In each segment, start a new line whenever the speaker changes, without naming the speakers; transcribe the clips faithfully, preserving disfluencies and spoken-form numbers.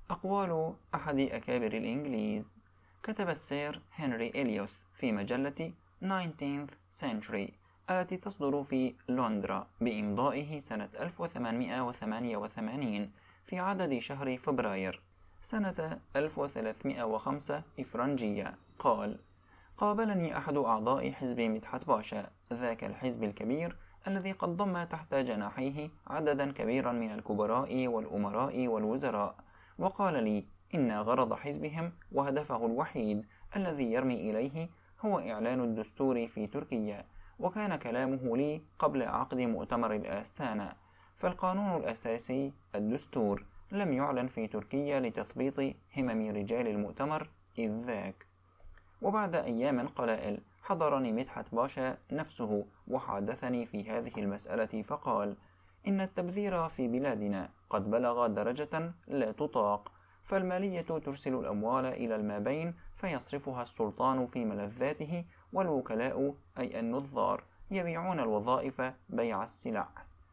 أقوال أحد أكابر الإنجليز. كتب السير هنري إليوث في مجلة nineteenth century التي تصدر في لندرا بإمضائه سنة ألف وثمانمائة وثمانية وثمانين في عدد شهر فبراير سنة ألف وثلاثمائة وخمسة إفرنجية، قال: قابلني أحد أعضاء حزب مدحت باشا، ذاك الحزب الكبير الذي قد ضم تحت جناحيه عددا كبيرا من الكبراء والأمراء والوزراء، وقال لي إن غرض حزبهم وهدفه الوحيد الذي يرمي إليه هو إعلان الدستور في تركيا. وكان كلامه لي قبل عقد مؤتمر الآستانا، فالقانون الأساسي الدستور لم يعلن في تركيا لتثبيط همم رجال المؤتمر إذ ذاك. وبعد أيام قلائل حضرني مدحت باشا نفسه وحادثني في هذه المسألة، فقال: إن التبذير في بلادنا قد بلغ درجة لا تطاق، فالمالية ترسل الأموال إلى المابين فيصرفها السلطان في ملذاته، والوكلاء أي النظار يبيعون الوظائف بيع السلع،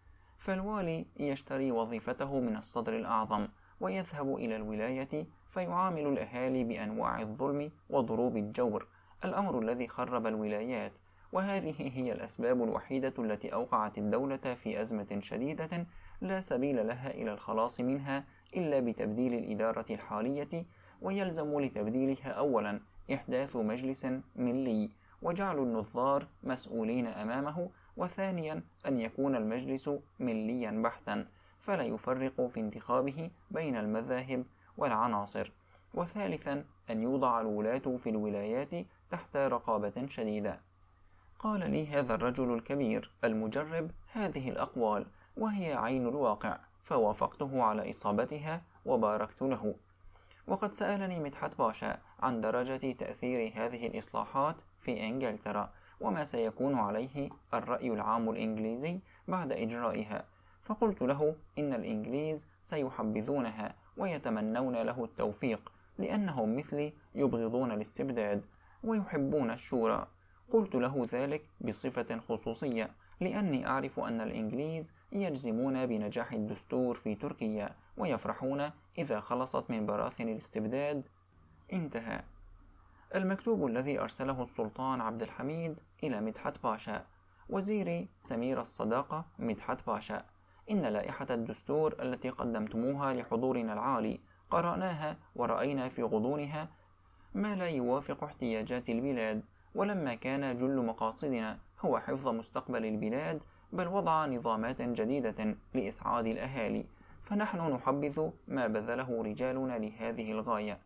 فالوالي يشتري وظيفته من الصدر الأعظم ويذهب إلى الولاية فيعامل الأهالي بأنواع الظلم وضروب الجور، الأمر الذي خرب الولايات. وهذه هي الأسباب الوحيدة التي أوقعت الدولة في أزمة شديدة لا سبيل لها إلى الخلاص منها إلا بتبديل الإدارة الحالية، ويلزم لتبديلها أولا إحداث مجلس ملي وجعل النظار مسؤولين أمامه، وثانيا أن يكون المجلس مليا بحتا فلا يفرق في انتخابه بين المذاهب والعناصر، وثالثا أن يوضع الولاة في الولايات تحت رقابة شديدة. قال لي هذا الرجل الكبير المجرب هذه الأقوال وهي عين الواقع، فوافقته على إصابتها وباركت له. وقد سألني مدحت باشا عن درجة تأثير هذه الإصلاحات في إنجلترا، وما سيكون عليه الرأي العام الإنجليزي بعد إجرائها، فقلت له إن الإنجليز سيحبذونها ويتمنون له التوفيق، لأنهم مثلي يبغضون الاستبداد ويحبون الشورى. قلت له ذلك بصفة خصوصية، لأني أعرف أن الإنجليز يجزمون بنجاح الدستور في تركيا ويفرحون إذا خلصت من براثن الاستبداد. انتهى. المكتوب الذي أرسله السلطان عبد الحميد إلى مدحت باشا: وزيري سمير الصداقة مدحت باشا، إن لائحة الدستور التي قدمتموها لحضورنا العالي قرأناها ورأينا في غضونها ما لا يوافق احتياجات البلاد، ولما كان جل مقاصدنا هو حفظ مستقبل البلاد بل وضع نظامات جديدة لإسعاد الأهالي، فنحن نحبذ ما بذله رجالنا لهذه الغاية،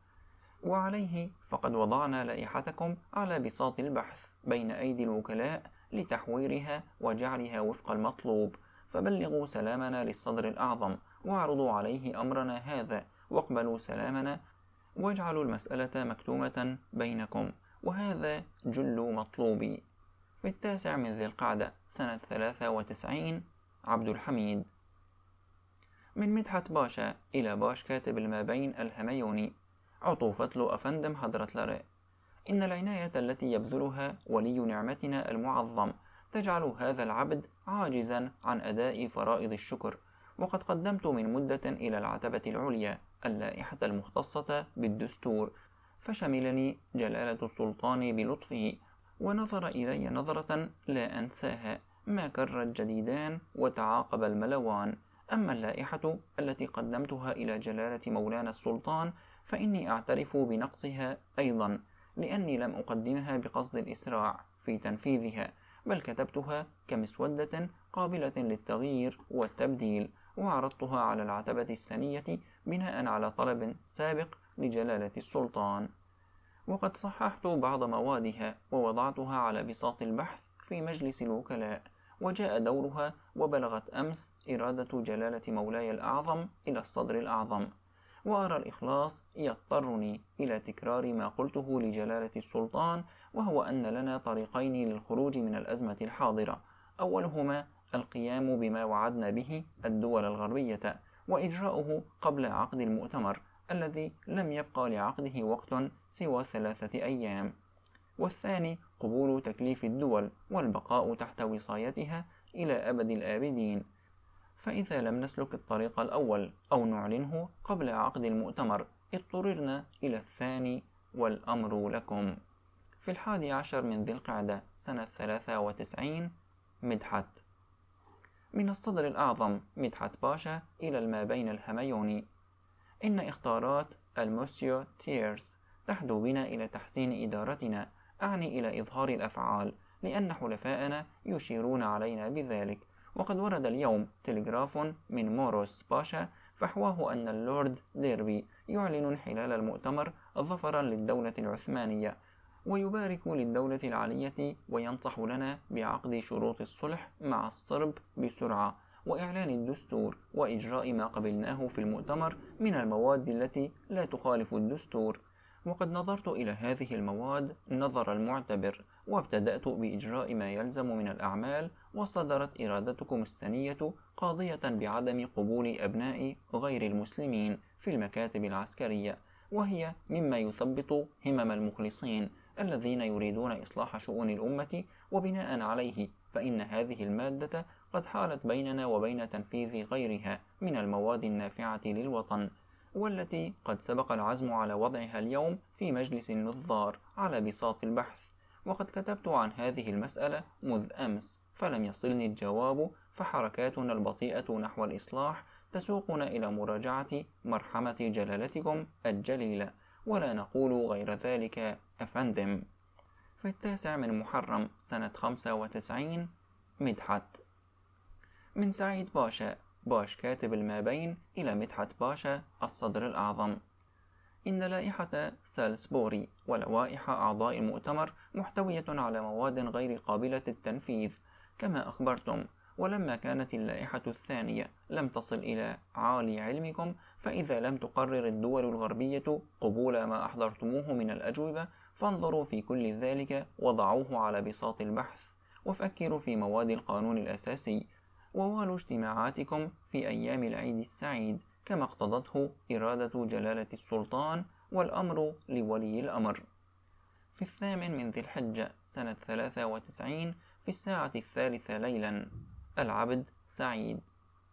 وعليه فقد وضعنا لائحتكم على بساط البحث بين أيدي الوكلاء لتحويرها وجعلها وفق المطلوب، فبلغوا سلامنا للصدر الأعظم واعرضوا عليه أمرنا هذا، واقبلوا سلامنا واجعلوا المسألة مكتومة بينكم، وهذا جل مطلوبي. في التاسع من ذي القعدة سنة ثلاثة وتسعين. عبد الحميد. من مدحت باشا إلى باش كاتب المابين الهميوني: عطوفة له أفندم حضرت لره، إن العناية التي يبذلها ولي نعمتنا المعظم تجعل هذا العبد عاجزا عن أداء فرائض الشكر، وقد قدمت من مدة إلى العتبة العليا اللائحة المختصة بالدستور، فشملني جلالة السلطان بلطفه ونظر إلي نظرة لا أنساها، ما كر الجديدان وتعاقب الملوان. أما اللائحة التي قدمتها إلى جلالة مولانا السلطان فإني أعترف بنقصها أيضا، لأني لم أقدمها بقصد الإسراع في تنفيذها، بل كتبتها كمسودة قابلة للتغيير والتبديل، وعرضتها على العتبة السنية بناء على طلب سابق لجلالة السلطان. وقد صححت بعض موادها ووضعتها على بساط البحث في مجلس الوكلاء، وجاء دورها وبلغت أمس إرادة جلالة مولاي الأعظم إلى الصدر الأعظم، وأرى الإخلاص يضطرني إلى تكرار ما قلته لجلالة السلطان، وهو أن لنا طريقين للخروج من الأزمة الحاضرة: أولهما القيام بما وعدنا به الدول الغربية وإجراؤه قبل عقد المؤتمر الذي لم يبقى لعقده وقت سوى ثلاثة أيام، والثاني قبول تكليف الدول والبقاء تحت وصايتها إلى أبد الآبدين. فإذا لم نسلك الطريق الأول أو نعلنه قبل عقد المؤتمر اضطررنا إلى الثاني، والأمر لكم. في الحادي عشر من ذي القعدة سنة ثلاثة وتسعين، مدحت: من الصدر الأعظم مدحت باشا إلى المابين الهميوني: إن إخطارات الموسيو تيرز تحدو بنا إلى تحسين إدارتنا، أعني إلى إظهار الأفعال، لأن حلفاءنا يشيرون علينا بذلك. وقد ورد اليوم تلغراف من موروس باشا فحواه أن اللورد ديربي يعلن انحلال المؤتمر ظفرا للدولة العثمانية، ويبارك للدولة العلية، وينصح لنا بعقد شروط الصلح مع الصرب بسرعة، وإعلان الدستور، وإجراء ما قبلناه في المؤتمر من المواد التي لا تخالف الدستور. وقد نظرت إلى هذه المواد نظر المعتبر، وابتدأت بإجراء ما يلزم من الأعمال، وصدرت إرادتكم السنية قاضية بعدم قبول أبناء غير المسلمين في المكاتب العسكرية، وهي مما يثبط همم المخلصين الذين يريدون إصلاح شؤون الأمة. وبناء عليه فإن هذه المادة قد حالت بيننا وبين تنفيذ غيرها من المواد النافعة للوطن، والتي قد سبق العزم على وضعها اليوم في مجلس النظار على بساط البحث. وقد كتبت عن هذه المسألة منذ أمس، فلم يصلني الجواب، فحركاتنا البطيئة نحو الإصلاح تسوقنا إلى مراجعة مرحمة جلالتكم الجليلة، ولا نقول غير ذلك أفندم. في التاسع من محرم سنة خمسة وتسعين، مدحت: من سعيد باشا باش كاتب المابين إلى مدحت باشا الصدر الأعظم: إن لائحة سالسبوري ولوائح أعضاء المؤتمر محتوية على مواد غير قابلة للتنفيذ كما أخبرتم، ولما كانت اللائحة الثانية لم تصل إلى عالي علمكم، فإذا لم تقرر الدول الغربية قبول ما أحضرتموه من الأجوبة فانظروا في كل ذلك وضعوه على بساط البحث، وفكروا في مواد القانون الأساسي، ووالوا اجتماعاتكم في أيام العيد السعيد كما اقتضته إرادة جلالة السلطان، والأمر لولي الأمر. في الثامن من ذي الحجة سنة ثلاثة وتسعين، في الساعة الثالثة ليلا، العبد سعيد: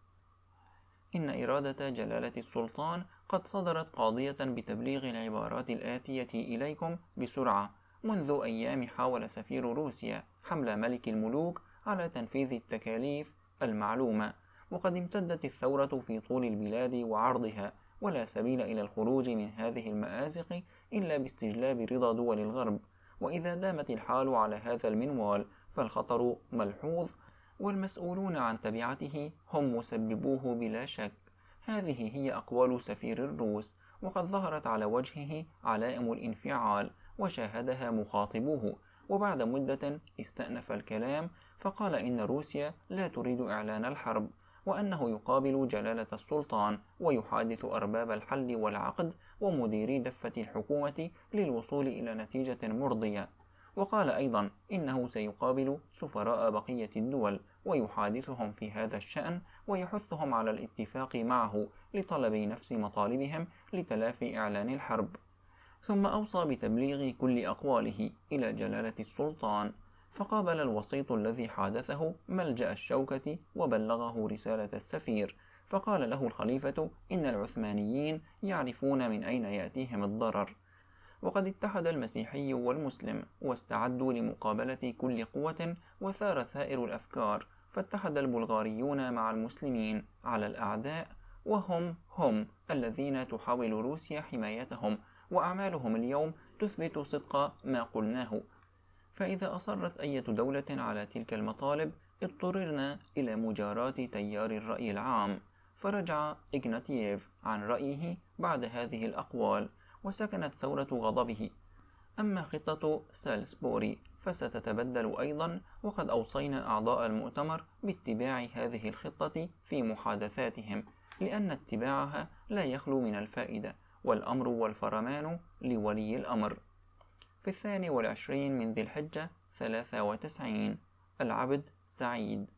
إن إرادة جلالة السلطان قد صدرت قاضية بتبليغ العبارات الآتية إليكم بسرعة. منذ أيام حاول سفير روسيا حمل ملك الملوك على تنفيذ التكاليف المعلومة، وقد امتدت الثورة في طول البلاد وعرضها، ولا سبيل إلى الخروج من هذه المآزق إلا باستجلاب رضا دول الغرب. وإذا دامت الحال على هذا المنوال فالخطر ملحوظ، والمسؤولون عن تبعته هم مسببوه بلا شك. هذه هي أقوال سفير الروس، وقد ظهرت على وجهه علائم الانفعال، وشاهدها مخاطبوه. وبعد مدة استأنف الكلام فقال إن روسيا لا تريد إعلان الحرب، وأنه يقابل جلالة السلطان ويحادث أرباب الحل والعقد ومديري دفة الحكومة للوصول إلى نتيجة مرضية. وقال أيضا إنه سيقابل سفراء بقية الدول ويحادثهم في هذا الشأن، ويحثهم على الاتفاق معه لطلب نفس مطالبهم لتلافي إعلان الحرب. ثم أوصى بتبليغ كل أقواله إلى جلالة السلطان، فقابل الوسيط الذي حادثه ملجأ الشوكة وبلغه رسالة السفير، فقال له الخليفة إن العثمانيين يعرفون من أين يأتيهم الضرر، وقد اتحد المسيحي والمسلم واستعدوا لمقابلة كل قوة، وثار ثائر الأفكار، فاتحد البلغاريون مع المسلمين على الأعداء، وهم هم الذين تحاول روسيا حمايتهم، وأعمالهم اليوم تثبت صدق ما قلناه. فإذا أصرت أي دولة على تلك المطالب اضطررنا إلى مجاراة تيار الرأي العام. فرجع إغناتييف عن رأيه بعد هذه الأقوال، وسكنت ثورة غضبه. أما خطة سالسبوري فستتبدل أيضا، وقد أوصينا أعضاء المؤتمر باتباع هذه الخطة في محادثاتهم، لأن اتباعها لا يخلو من الفائدة، والأمر والفرمان لولي الأمر. في الثاني والعشرين من ذي الحجة ثلاثة وتسعين، العبد سعيد: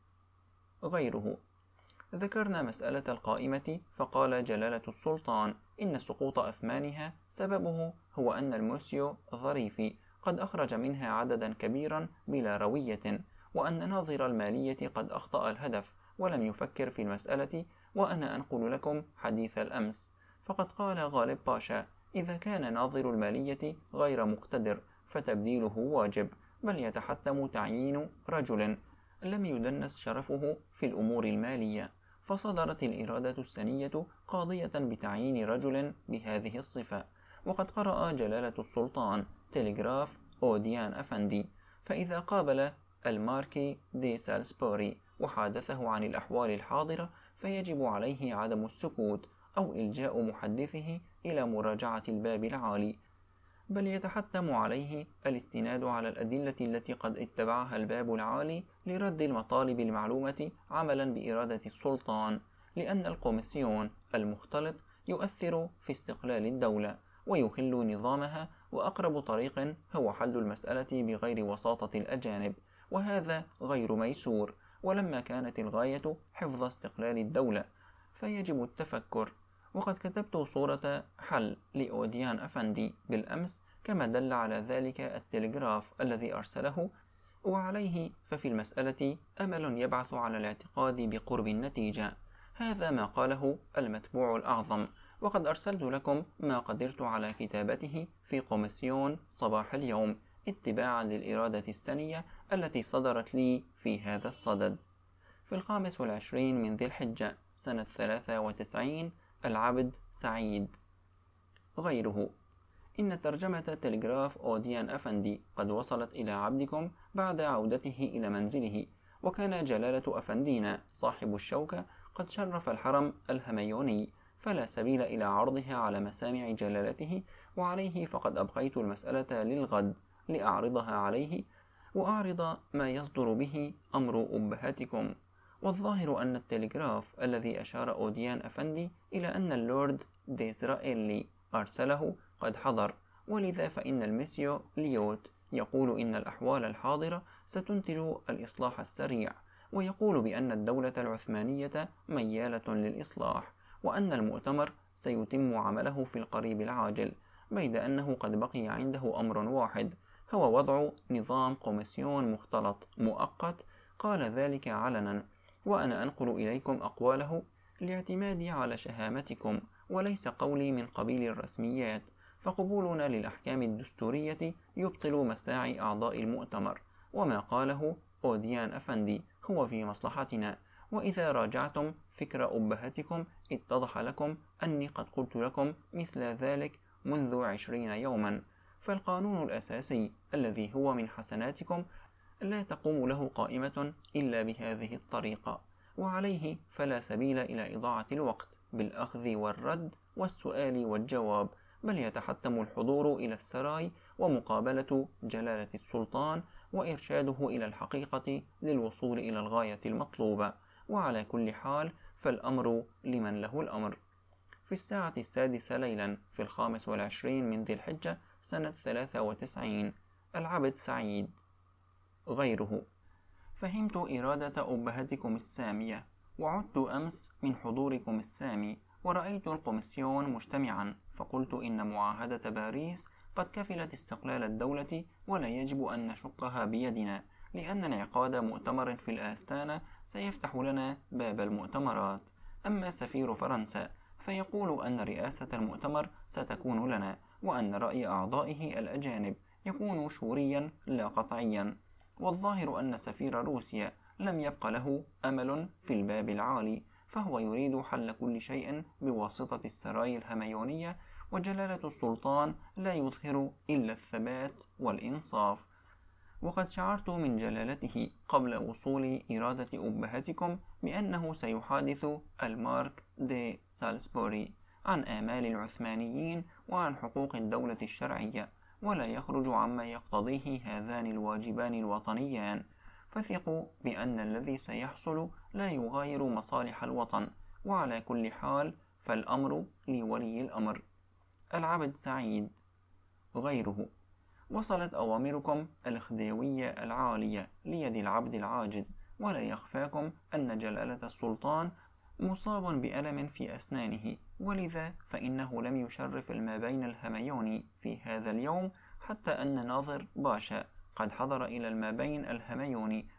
غيره. ذكرنا مسألة القائمة، فقال جلالة السلطان إن سقوط أثمانها سببه هو أن الموسيو ظريفي قد أخرج منها عددا كبيرا بلا روية، وأن ناظر المالية قد أخطأ الهدف، ولم يفكر في المسألة، وأنا أنقل لكم حديث الأمس. فقد قال غالب باشا: إذا كان ناظر المالية غير مقتدر فتبديله واجب، بل يتحتم تعيين رجل لم يدنس شرفه في الأمور المالية. فصدرت الإرادة السنية قاضية بتعيين رجل بهذه الصفة. وقد قرأ جلالة السلطان تلغراف أوديان أفندي، فإذا قابل الماركي دي سالسبوري وحادثه عن الأحوال الحاضرة فيجب عليه عدم السكوت أو إلجاء محدثه إلى مراجعة الباب العالي، بل يتحتم عليه الاستناد على الأدلة التي قد اتبعها الباب العالي لرد المطالب المعلومة عملا بإرادة السلطان، لأن الكوميسيون المختلط يؤثر في استقلال الدولة ويخل نظامها، وأقرب طريق هو حل المسألة بغير وساطة الأجانب، وهذا غير ميسور. ولما كانت الغاية حفظ استقلال الدولة فيجب التفكر. وقد كتبت صورة حل لأوديان أفندي بالأمس كما دل على ذلك التلغراف الذي أرسله، وعليه ففي المسألة أمل يبعث على الاعتقاد بقرب النتيجة. هذا ما قاله المتبوع الأعظم، وقد أرسلت لكم ما قدرت على كتابته في كوميسيون صباح اليوم اتباعا للإرادة السنية التي صدرت لي في هذا الصدد. في الخامس والعشرين من ذي الحجة سنة ثلاثة وتسعين، العبد سعيد. غيره: إن ترجمة تلغراف أوديان أفندي قد وصلت إلى عبدكم بعد عودته إلى منزله، وكان جلالة أفندينا صاحب الشوكة قد شرف الحرم الهميوني، فلا سبيل إلى عرضها على مسامع جلالته، وعليه فقد أبقيت المسألة للغد لأعرضها عليه، وأعرض ما يصدر به أمر أبهاتكم. والظاهر أن التلغراف الذي أشار أوديان أفندي إلى أن اللورد ديزرائيلي أرسله قد حضر، ولذا فإن المسيو ليوت يقول إن الأحوال الحاضرة ستنتج الإصلاح السريع، ويقول بأن الدولة العثمانية ميالة للإصلاح، وأن المؤتمر سيتم عمله في القريب العاجل، بيد أنه قد بقي عنده أمر واحد هو وضع نظام كوميسيون مختلط مؤقت. قال ذلك علنا، وأنا أنقل إليكم أقواله لاعتمادي على شهامتكم، وليس قولي من قبيل الرسميات، فقبولنا للأحكام الدستورية يبطل مساعي أعضاء المؤتمر، وما قاله أوديان أفندي هو في مصلحتنا. وإذا راجعتم فكر أبهتكم اتضح لكم أني قد قلت لكم مثل ذلك منذ عشرين يوما. فالقانون الأساسي الذي هو من حسناتكم لا تقوم له قائمة إلا بهذه الطريقة، وعليه فلا سبيل إلى إضاعة الوقت بالأخذ والرد والسؤال والجواب، بل يتحتم الحضور إلى السراي ومقابلة جلالة السلطان وإرشاده إلى الحقيقة للوصول إلى الغاية المطلوبة. وعلى كل حال فالأمر لمن له الأمر. في الساعة السادسة ليلا في الخامس والعشرين من ذي الحجة سنة ثلاثة وتسعين، العبد سعيد. غيره: فهمت إرادة أبهتكم السامية، وعدت أمس من حضوركم السامي ورأيت الكوميسيون مجتمعا، فقلت إن معاهدة باريس قد كفلت استقلال الدولة ولا يجب أن نشقها بيدنا، لأن انعقاد مؤتمر في الآستانة سيفتح لنا باب المؤتمرات. أما سفير فرنسا فيقول أن رئاسة المؤتمر ستكون لنا، وأن رأي أعضائه الأجانب يكون شوريا لا قطعيا. والظاهر أن سفير روسيا لم يبق له أمل في الباب العالي، فهو يريد حل كل شيء بواسطة السراي الهميونية، وجلالة السلطان لا يظهر إلا الثبات والإنصاف. وقد شعرت من جلالته قبل وصول إرادة أبهتكم بأنه سيحادث المارك دي سالسبوري عن آمال العثمانيين وعن حقوق الدولة الشرعية، ولا يخرج عما يقتضيه هذان الواجبان الوطنيان. فثقوا بأن الذي سيحصل لا يغاير مصالح الوطن، وعلى كل حال فالأمر لولي الأمر. العبد سعيد. غيره: وصلت أوامركم الخديوية العالية ليد العبد العاجز، ولا يخفاكم أن جلالة السلطان مصاب بألم في أسنانه، ولذا فإنه لم يشرف المابين الهميوني في هذا اليوم، حتى أن ناظر باشا قد حضر إلى المابين الهميوني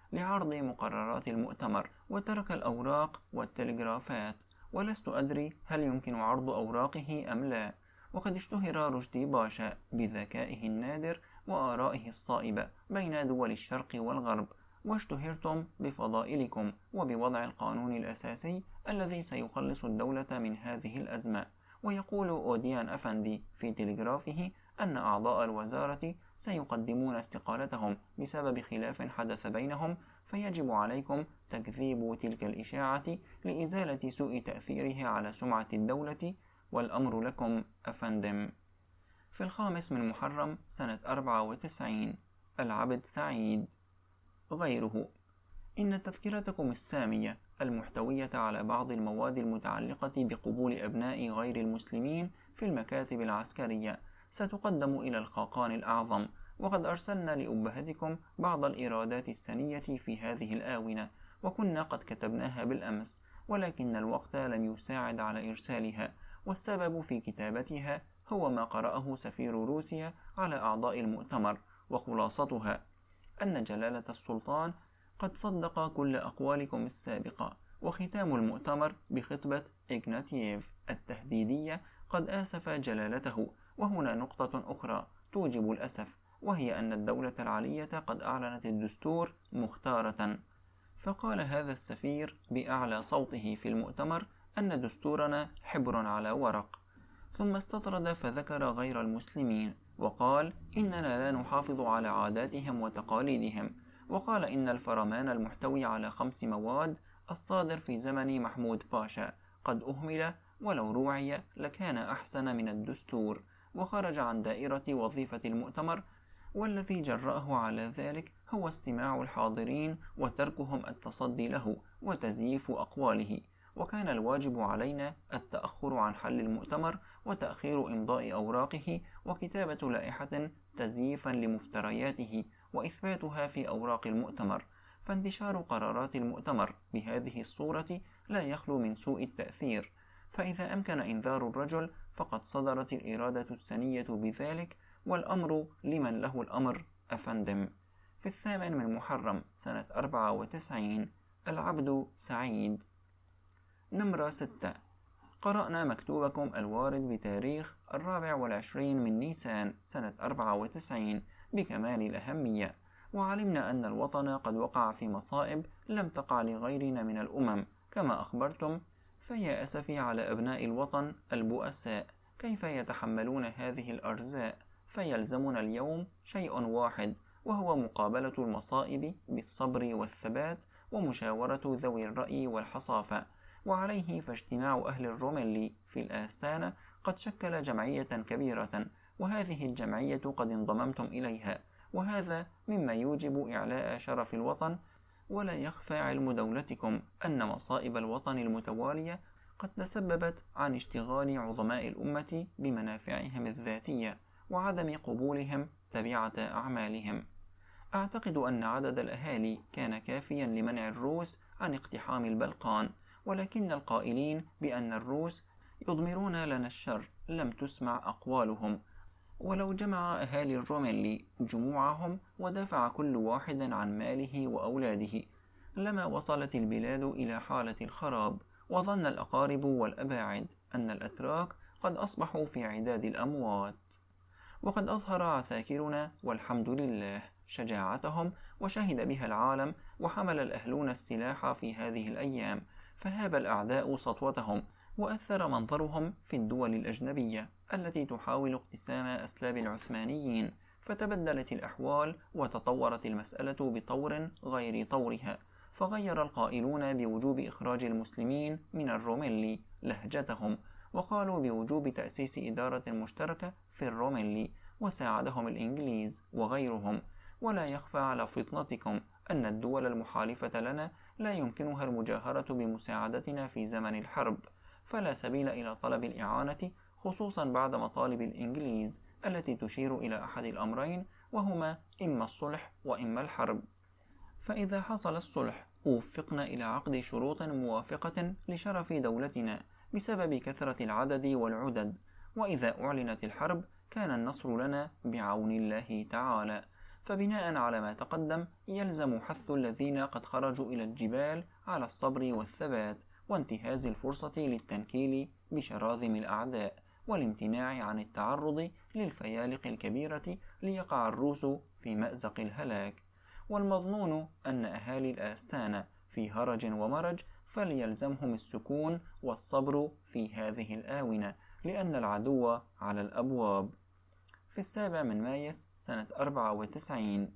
لعرض مقررات المؤتمر، وترك الأوراق والتلغرافات، ولست أدري هل يمكن عرض أوراقه أم لا. وقد اشتهر رشدي باشا بذكائه النادر وآرائه الصائبة بين دول الشرق والغرب، واشتهرتم بفضائلكم وبوضع القانون الأساسي الذي سيخلص الدولة من هذه الأزمة. ويقول أوديان أفندي في تلغرافه أن أعضاء الوزارة سيقدمون استقالتهم بسبب خلاف حدث بينهم، فيجب عليكم تكذيب تلك الإشاعة لإزالة سوء تأثيرها على سمعة الدولة، والأمر لكم أفندم. في الخامس من محرم سنة أربعة وتسعين، العبد سعيد. غيره: إن تذكرتكم السامية المحتوية على بعض المواد المتعلقة بقبول أبناء غير المسلمين في المكاتب العسكرية ستقدم إلى الخاقان الأعظم، وقد أرسلنا لأبهتكم بعض الإيرادات السنية في هذه الآونة، وكنا قد كتبناها بالأمس، ولكن الوقت لم يساعد على إرسالها، والسبب في كتابتها هو ما قرأه سفير روسيا على أعضاء المؤتمر، وخلاصتها أن جلالة السلطان قد صدق كل أقوالكم السابقة، وختام المؤتمر بخطبة إغناتييف التهديدية قد آسف جلالته. وهنا نقطة أخرى توجب الأسف، وهي أن الدولة العلية قد أعلنت الدستور مختارة. فقال هذا السفير بأعلى صوته في المؤتمر أن دستورنا حبر على ورق، ثم استطرد فذكر غير المسلمين، وقال إننا لا نحافظ على عاداتهم وتقاليدهم، وقال إن الفرمان المحتوي على خمس مواد الصادر في زمن محمود باشا قد أهمل، ولو روعي لكان أحسن من الدستور، وخرج عن دائرة وظيفة المؤتمر، والذي جرأه على ذلك هو استماع الحاضرين وتركهم التصدي له وتزييف أقواله. وكان الواجب علينا التأخر عن حل المؤتمر وتأخير إمضاء أوراقه وكتابة لائحة تزييفا لمفترياته وإثباتها في أوراق المؤتمر. فانتشار قرارات المؤتمر بهذه الصورة لا يخلو من سوء التأثير، فإذا أمكن إنذار الرجل فقد صدرت الإرادة السنية بذلك، والأمر لمن له الأمر أفندم. في الثامن من محرم سنة أربعة وتسعين، العبد سعيد. نمرة ستة. قرأنا مكتوبكم الوارد بتاريخ الرابع والعشرين من نيسان سنة أربعة وتسعين بكمال الأهمية، وعلمنا أن الوطن قد وقع في مصائب لم تقع لغيرنا من الأمم كما أخبرتم، فيا أسفي على أبناء الوطن البؤساء كيف يتحملون هذه الأرزاء. فيلزمنا اليوم شيء واحد، وهو مقابلة المصائب بالصبر والثبات ومشاورة ذوي الرأي والحصافة، وعليه فاجتماع أهل الروميلي في الآستانة قد شكل جمعية كبيرة، وهذه الجمعية قد انضممتم إليها، وهذا مما يوجب إعلاء شرف الوطن. ولا يخفى علم دولتكم أن مصائب الوطن المتوالية قد تسببت عن اشتغال عظماء الأمة بمنافعهم الذاتية وعدم قبولهم تبعة أعمالهم. أعتقد أن عدد الأهالي كان كافيا لمنع الروس عن اقتحام البلقان، ولكن القائلين بأن الروس يضمرون لنا الشر لم تسمع أقوالهم. ولو جمع أهالي الروميلي جموعهم ودفع كل واحد عن ماله وأولاده لما وصلت البلاد إلى حالة الخراب، وظن الأقارب والأباعد أن الأتراك قد أصبحوا في عداد الأموات. وقد أظهر عساكرنا والحمد لله شجاعتهم، وشهد بها العالم، وحمل الأهلون السلاح في هذه الأيام، فهاب الأعداء سطوتهم، وأثر منظرهم في الدول الأجنبية التي تحاول اقتسام أسلاب العثمانيين، فتبدلت الأحوال وتطورت المسألة بطور غير طورها، فغير القائلون بوجوب إخراج المسلمين من الروميلي لهجتهم، وقالوا بوجوب تأسيس إدارة مشتركة في الروميلي، وساعدهم الإنجليز وغيرهم. ولا يخفى على فطنتكم أن الدول المحالفة لنا لا يمكنها المجاهرة بمساعدتنا في زمن الحرب، فلا سبيل إلى طلب الإعانة، خصوصا بعد مطالب الإنجليز التي تشير إلى أحد الأمرين، وهما إما الصلح وإما الحرب. فإذا حصل الصلح وفقنا إلى عقد شروط موافقة لشرف دولتنا بسبب كثرة العدد والعدد، وإذا أعلنت الحرب كان النصر لنا بعون الله تعالى. فبناء على ما تقدم يلزم حث الذين قد خرجوا إلى الجبال على الصبر والثبات وانتهاز الفرصة للتنكيل بشراذم الأعداء والامتناع عن التعرض للفيالق الكبيرة ليقع الروس في مأزق الهلاك. والمظنون أن أهالي الآستانة في هرج ومرج، فليلزمهم السكون والصبر في هذه الآونة، لأن العدو على الأبواب. في السابع من مايس سنة أربعة وتسعين.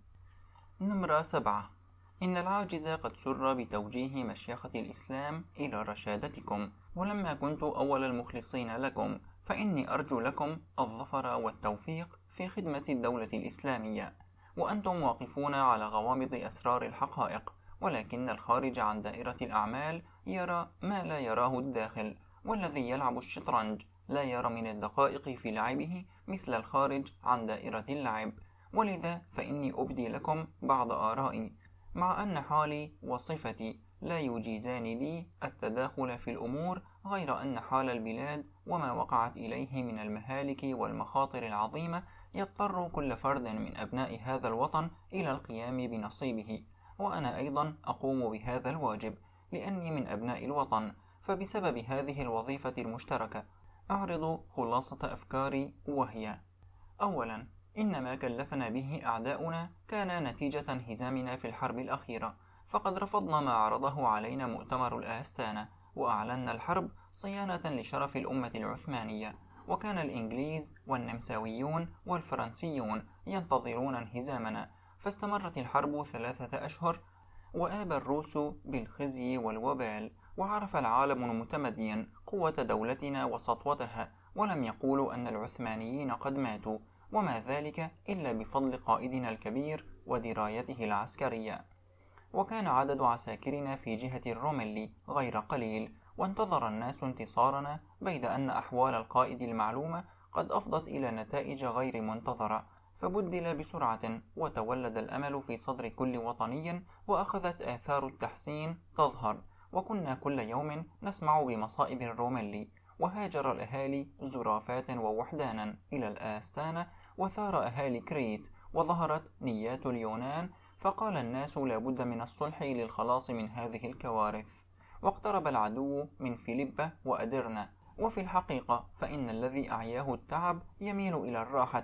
نمرة سبعة. إن العاجز قد سر بتوجيه مشيخة الإسلام إلى رشادتكم، ولما كنت أول المخلصين لكم فإني أرجو لكم الظفر والتوفيق في خدمة الدولة الإسلامية، وأنتم واقفون على غوامض أسرار الحقائق، ولكن الخارج عن دائرة الأعمال يرى ما لا يراه الداخل، والذي يلعب الشطرنج لا يرى من الدقائق في لعبه مثل الخارج عن دائرة اللعب. ولذا فإني أبدي لكم بعض آرائي، مع أن حالي وصفتي لا يجيزان لي التداخل في الأمور، غير أن حال البلاد وما وقعت إليه من المهالك والمخاطر العظيمة يضطر كل فرد من أبناء هذا الوطن إلى القيام بنصيبه، وأنا أيضا أقوم بهذا الواجب لأني من أبناء الوطن. فبسبب هذه الوظيفة المشتركة أعرض خلاصة أفكاري، وهي: أولا، إن ما كلفنا به أعداؤنا كان نتيجة انهزامنا في الحرب الأخيرة، فقد رفضنا ما عرضه علينا مؤتمر الآستانة، وأعلنا الحرب صيانة لشرف الأمة العثمانية، وكان الإنجليز والنمساويون والفرنسيون ينتظرون انهزامنا، فاستمرت الحرب ثلاثة أشهر، وآبى الروس بالخزي والوبال، وعرف العالم المتمدين قوة دولتنا وسطوتها، ولم يقولوا أن العثمانيين قد ماتوا، وما ذلك إلا بفضل قائدنا الكبير ودرايته العسكرية. وكان عدد عساكرنا في جهة الروميلي غير قليل، وانتظر الناس انتصارنا، بيد أن أحوال القائد المعلومة قد أفضت إلى نتائج غير منتظرة، فبدل بسرعة، وتولد الأمل في صدر كل وطني، وأخذت آثار التحسين تظهر، وكنا كل يوم نسمع بمصائب الروميلي، وهاجر الأهالي زرافات ووحدانا إلى الآستانة، وثار أهالي كريت، وظهرت نيات اليونان، فقال الناس لا بد من الصلح للخلاص من هذه الكوارث، واقترب العدو من فيليبا وأدرنا، وفي الحقيقة فإن الذي أعياه التعب يميل إلى الراحة،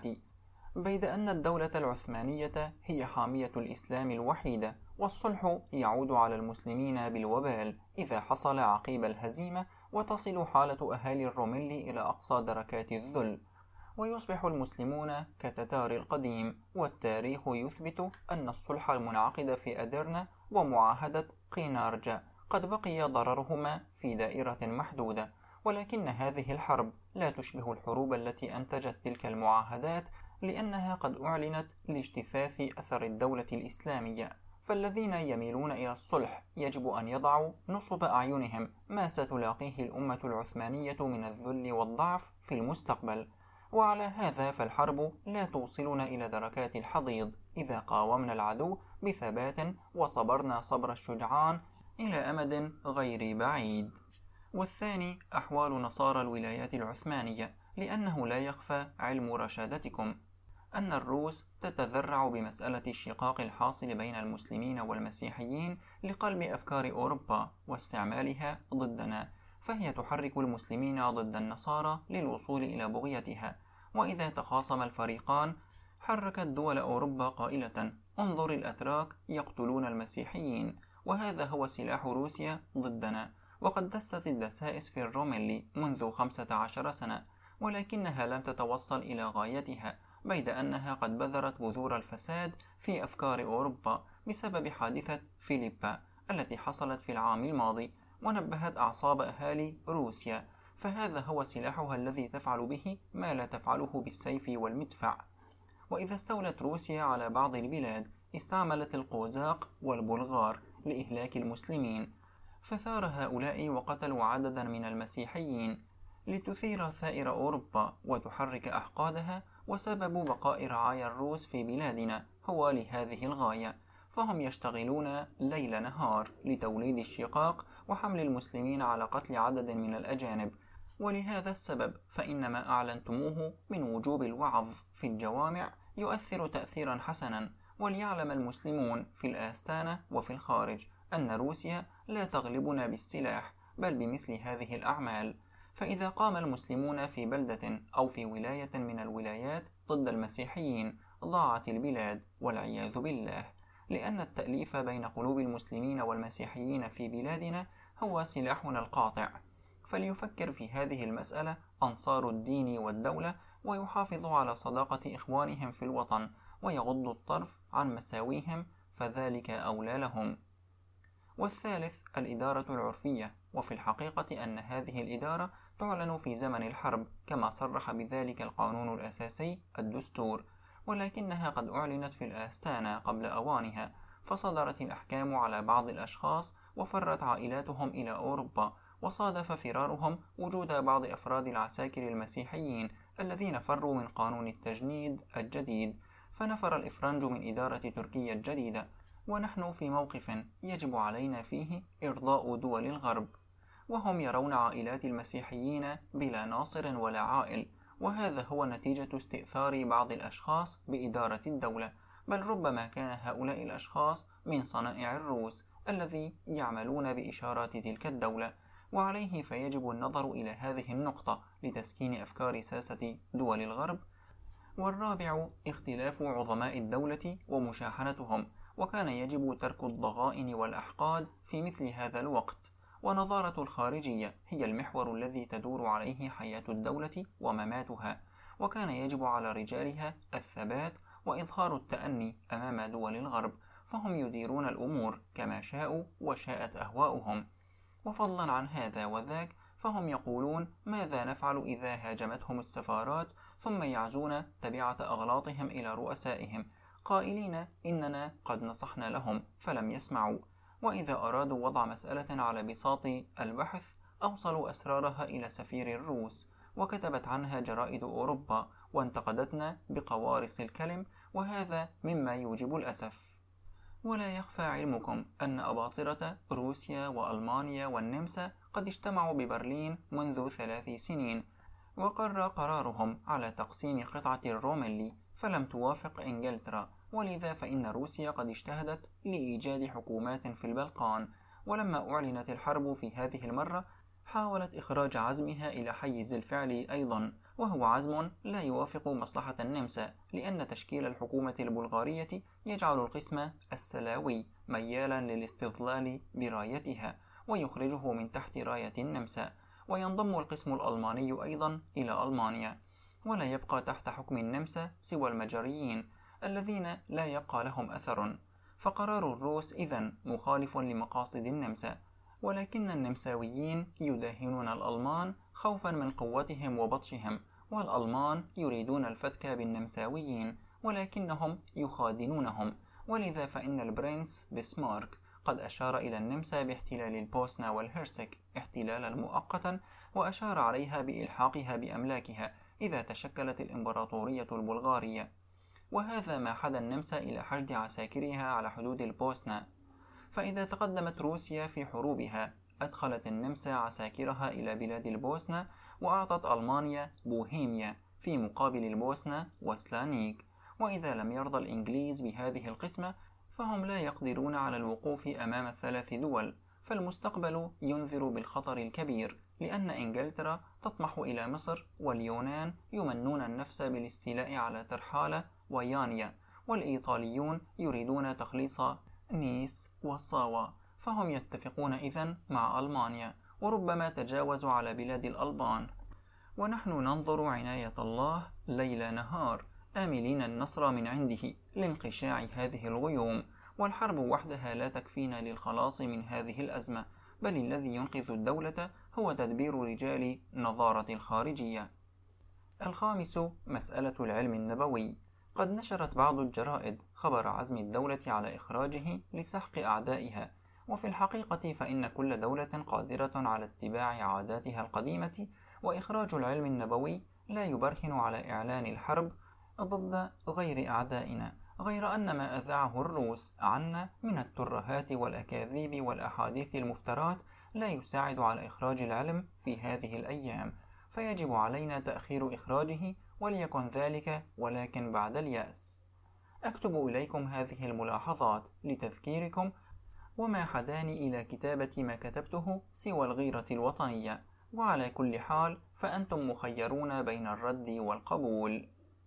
بيد أن الدولة العثمانية هي حامية الإسلام الوحيدة، والصلح يعود على المسلمين بالوبال إذا حصل عقيب الهزيمة، وتصل حالة أهالي الروميلي إلى أقصى دركات الذل، ويصبح المسلمون كتتار القديم. والتاريخ يثبت أن الصلح المنعقد في أدرنا ومعاهدة قينارجا قد بقي ضررهما في دائرة محدودة، ولكن هذه الحرب لا تشبه الحروب التي أنتجت تلك المعاهدات، لأنها قد أعلنت لاجتثاث أثر الدولة الإسلامية، فالذين يميلون إلى الصلح يجب أن يضعوا نصب أعينهم ما ستلاقيه الأمة العثمانية من الذل والضعف في المستقبل. وعلى هذا فالحرب لا توصلنا إلى دركات الحضيض إذا قاومنا العدو بثبات وصبرنا صبر الشجعان إلى أمد غير بعيد. والثاني أحوال نصارى الولايات العثمانية، لأنه لا يخفى علم رشادتكم أن الروس تتذرع بمسألة الشقاق الحاصل بين المسلمين والمسيحيين لقلب أفكار أوروبا واستعمالها ضدنا، فهي تحرك المسلمين ضد النصارى للوصول إلى بغيتها، وإذا تخاصم الفريقان حركت دول أوروبا قائلة: انظر الأتراك يقتلون المسيحيين، وهذا هو سلاح روسيا ضدنا. وقد دست الدسائس في الروميلي منذ خمسة عشر سنة، ولكنها لم تتوصل إلى غايتها، بيد أنها قد بذرت بذور الفساد في أفكار أوروبا بسبب حادثة فيليبا التي حصلت في العام الماضي، ونبهت أعصاب أهالي روسيا، فهذا هو سلاحها الذي تفعل به ما لا تفعله بالسيف والمدفع. وإذا استولت روسيا على بعض البلاد استعملت القوزاق والبلغار لإهلاك المسلمين، فثار هؤلاء وقتلوا عددا من المسيحيين لتثير ثائر أوروبا وتحرك أحقادها، وسبب بقاء رعايا الروس في بلادنا هو لهذه الغاية، فهم يشتغلون ليل نهار لتوليد الشقاق وحمل المسلمين على قتل عدد من الأجانب. ولهذا السبب فإن ما أعلنتموه من وجوب الوعظ في الجوامع يؤثر تأثيرا حسنا، وليعلم المسلمون في الآستانة وفي الخارج أن روسيا لا تغلبنا بالسلاح بل بمثل هذه الأعمال. فإذا قام المسلمون في بلدة أو في ولاية من الولايات ضد المسيحيين ضاعت البلاد والعياذ بالله، لأن التأليف بين قلوب المسلمين والمسيحيين في بلادنا هو سلاحنا القاطع. فليفكر في هذه المسألة أنصار الدين والدولة، ويحافظوا على صداقة إخوانهم في الوطن، ويغضوا الطرف عن مساويهم، فذلك أولى لهم. والثالث الإدارة العرفية، وفي الحقيقة أن هذه الإدارة تعلن في زمن الحرب كما صرح بذلك القانون الأساسي الدستور، ولكنها قد أعلنت في الآستانة قبل أوانها، فصدرت الأحكام على بعض الأشخاص وفرت عائلاتهم إلى أوروبا، وصادف فرارهم وجود بعض أفراد العساكر المسيحيين الذين فروا من قانون التجنيد الجديد، فنفر الإفرنج من إدارة تركيا الجديدة. ونحن في موقف يجب علينا فيه إرضاء دول الغرب، وهم يرون عائلات المسيحيين بلا ناصر ولا عائل، وهذا هو نتيجة استئثار بعض الأشخاص بإدارة الدولة، بل ربما كان هؤلاء الأشخاص من صنائع الروس الذي يعملون بإشارات تلك الدولة، وعليه فيجب النظر إلى هذه النقطة لتسكين أفكار ساسة دول الغرب. والرابع اختلاف عظماء الدولة ومشاحنتهم، وكان يجب ترك الضغائن والأحقاد في مثل هذا الوقت، ونظارة الخارجية هي المحور الذي تدور عليه حياة الدولة ومماتها، وكان يجب على رجالها الثبات وإظهار التأني أمام دول الغرب، فهم يديرون الأمور كما شاءوا وشاءت أهواؤهم. وفضلا عن هذا وذاك، فهم يقولون ماذا نفعل إذا هاجمتهم السفارات، ثم يعزون تبعة أغلاطهم إلى رؤسائهم قائلين إننا قد نصحنا لهم فلم يسمعوا. وإذا أرادوا وضع مسألة على بساط البحث أوصلوا أسرارها إلى سفير الروس، وكتبت عنها جرائد أوروبا وانتقدتنا بقوارص الكلم، وهذا مما يوجب الأسف. ولا يخفى علمكم أن أباطرة روسيا وألمانيا والنمسا قد اجتمعوا ببرلين منذ ثلاث سنين، وقر قرارهم على تقسيم قطعة الروميلي، فلم توافق إنجلترا، ولذا فإن روسيا قد اجتهدت لإيجاد حكومات في البلقان. ولما أعلنت الحرب في هذه المرة حاولت إخراج عزمها إلى حيز الفعل أيضا، وهو عزم لا يوافق مصلحة النمسا، لأن تشكيل الحكومة البلغارية يجعل القسم السلاوي ميالا للاستظلال برايتها ويخرجه من تحت راية النمسا، وينضم القسم الألماني أيضا إلى ألمانيا، ولا يبقى تحت حكم النمسا سوى المجريين الذين لا يبقى لهم أثر. فقرار الروس إذن مخالف لمقاصد النمسا، ولكن النمساويين يداهنون الألمان خوفا من قوتهم وبطشهم، والألمان يريدون الفتك بالنمساويين ولكنهم يخادنونهم، ولذا فإن البرنس بسمارك قد أشار إلى النمسا باحتلال البوسنة والهرسك احتلالا مؤقتا، وأشار عليها بإلحاقها بأملاكها إذا تشكلت الإمبراطورية البلغارية، وهذا ما حدا النمسا إلى حشد عساكرها على حدود البوسنة. فإذا تقدمت روسيا في حروبها أدخلت النمسا عساكرها إلى بلاد البوسنة، وأعطت ألمانيا بوهيميا في مقابل البوسنة وسلانيك. وإذا لم يرضى الإنجليز بهذه القسمة فهم لا يقدرون على الوقوف أمام الثلاث دول، فالمستقبل ينذر بالخطر الكبير، لأن إنجلترا تطمح إلى مصر، واليونان يمنون النفس بالاستيلاء على ترحالة ويانيا، والإيطاليون يريدون تخليص نيس وصاوة، فهم يتفقون إذن مع ألمانيا، وربما تجاوزوا على بلاد الألبان. ونحن ننظر عناية الله ليل نهار آملين النصر من عنده لانقشاع هذه الغيوم، والحرب وحدها لا تكفينا للخلاص من هذه الأزمة، بل الذي ينقذ الدولة هو تدبير رجال نظارة الخارجية. الخامس مسألة العلم النبوي. قد نشرت بعض الجرائد خبر عزم الدولة على إخراجه لسحق أعدائها، وفي الحقيقة فإن كل دولة قادرة على اتباع عاداتها القديمة، وإخراج العلم النبوي لا يبرهن على إعلان الحرب ضد غير أعدائنا، غير أن ما أذاعه الروس عنا من الترهات والأكاذيب والأحاديث المفترات لا يساعد على إخراج العلم في هذه الأيام، فيجب علينا تأخير إخراجه، وليكن ذلك ولكن بعد اليأس. أكتب إليكم هذه الملاحظات لتذكيركم، وما حداني إلى كتابة ما كتبته سوى الغيرة الوطنية، وعلى كل حال فأنتم مخيرون بين الرد والقبول.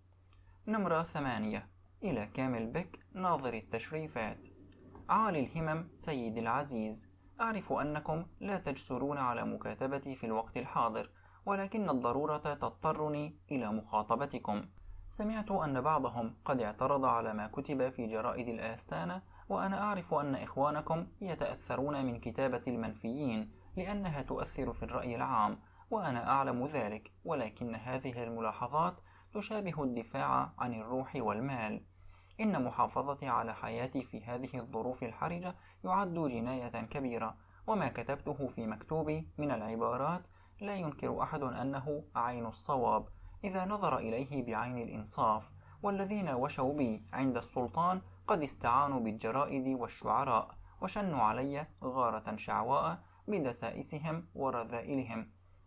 نمرة ثمانية. إلى كامل بك ناظر التشريفات. عالي الهمم سيدي العزيز، أعرف أنكم لا تجسرون على مكاتبتي في الوقت الحاضر، ولكن الضرورة تضطرني إلى مخاطبتكم. سمعت أن بعضهم قد اعترض على ما كتب في جرائد الآستانة، وأنا أعرف أن إخوانكم يتأثرون من كتابة المنفيين لأنها تؤثر في الرأي العام، وأنا أعلم ذلك، ولكن هذه الملاحظات تشابه الدفاع عن الروح والمال. إن محافظتي على حياتي في هذه الظروف الحرجة يعد جناية كبيرة، وما كتبته في مكتوبي من العبارات لا ينكر أحد أنه عين الصواب إذا نظر إليه بعين الإنصاف، والذين وشوا بي عند السلطان قد استعانوا بالجرائد والشعراء وشنوا علي غارة شعواء بدسائسهم ورذائلهم،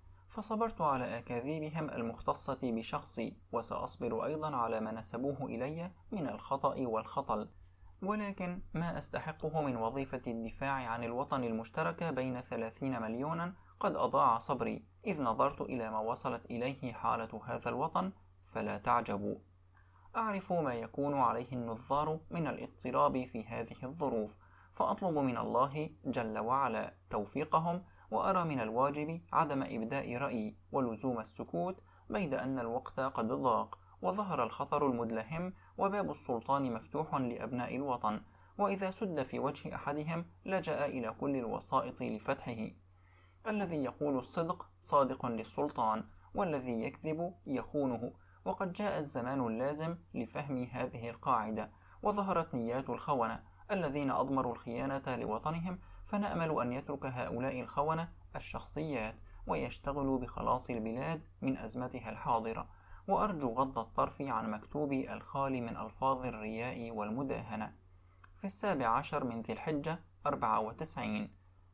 فصبرت على أكاذيبهم المختصة بشخصي، وسأصبر أيضا على ما نسبوه إلي من الخطأ والخطل، ولكن ما أستحقه من وظيفة الدفاع عن الوطن المشترك بين ثلاثين مليونا قد أضاع صبري إذ نظرت إلى ما وصلت إليه حالة هذا الوطن، فلا تعجبوا. أعرف ما يكون عليه النظار من الاضطراب في هذه الظروف، فأطلب من الله جل وعلا توفيقهم، وأرى من الواجب عدم إبداء رأيي ولزوم السكوت، بيد أن الوقت قد ضاق وظهر الخطر المدلهم، وباب السلطان مفتوح لأبناء الوطن، وإذا سد في وجه أحدهم لجأ إلى كل الوسائط لفتحه. الذي يقول الصدق صادق للسلطان، والذي يكذب يخونه، وقد جاء الزمان اللازم لفهم هذه القاعدة، وظهرت نيات الخونة الذين أضمروا الخيانة لوطنهم، فنأمل أن يترك هؤلاء الخونة الشخصيات ويشتغلوا بخلاص البلاد من أزمتها الحاضرة، وأرجو غض الطرف عن مكتوبي الخالي من ألفاظ الرياء والمداهنة. في السابع عشر من ذي الحجة أربعة وتسعين.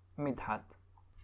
مدحت.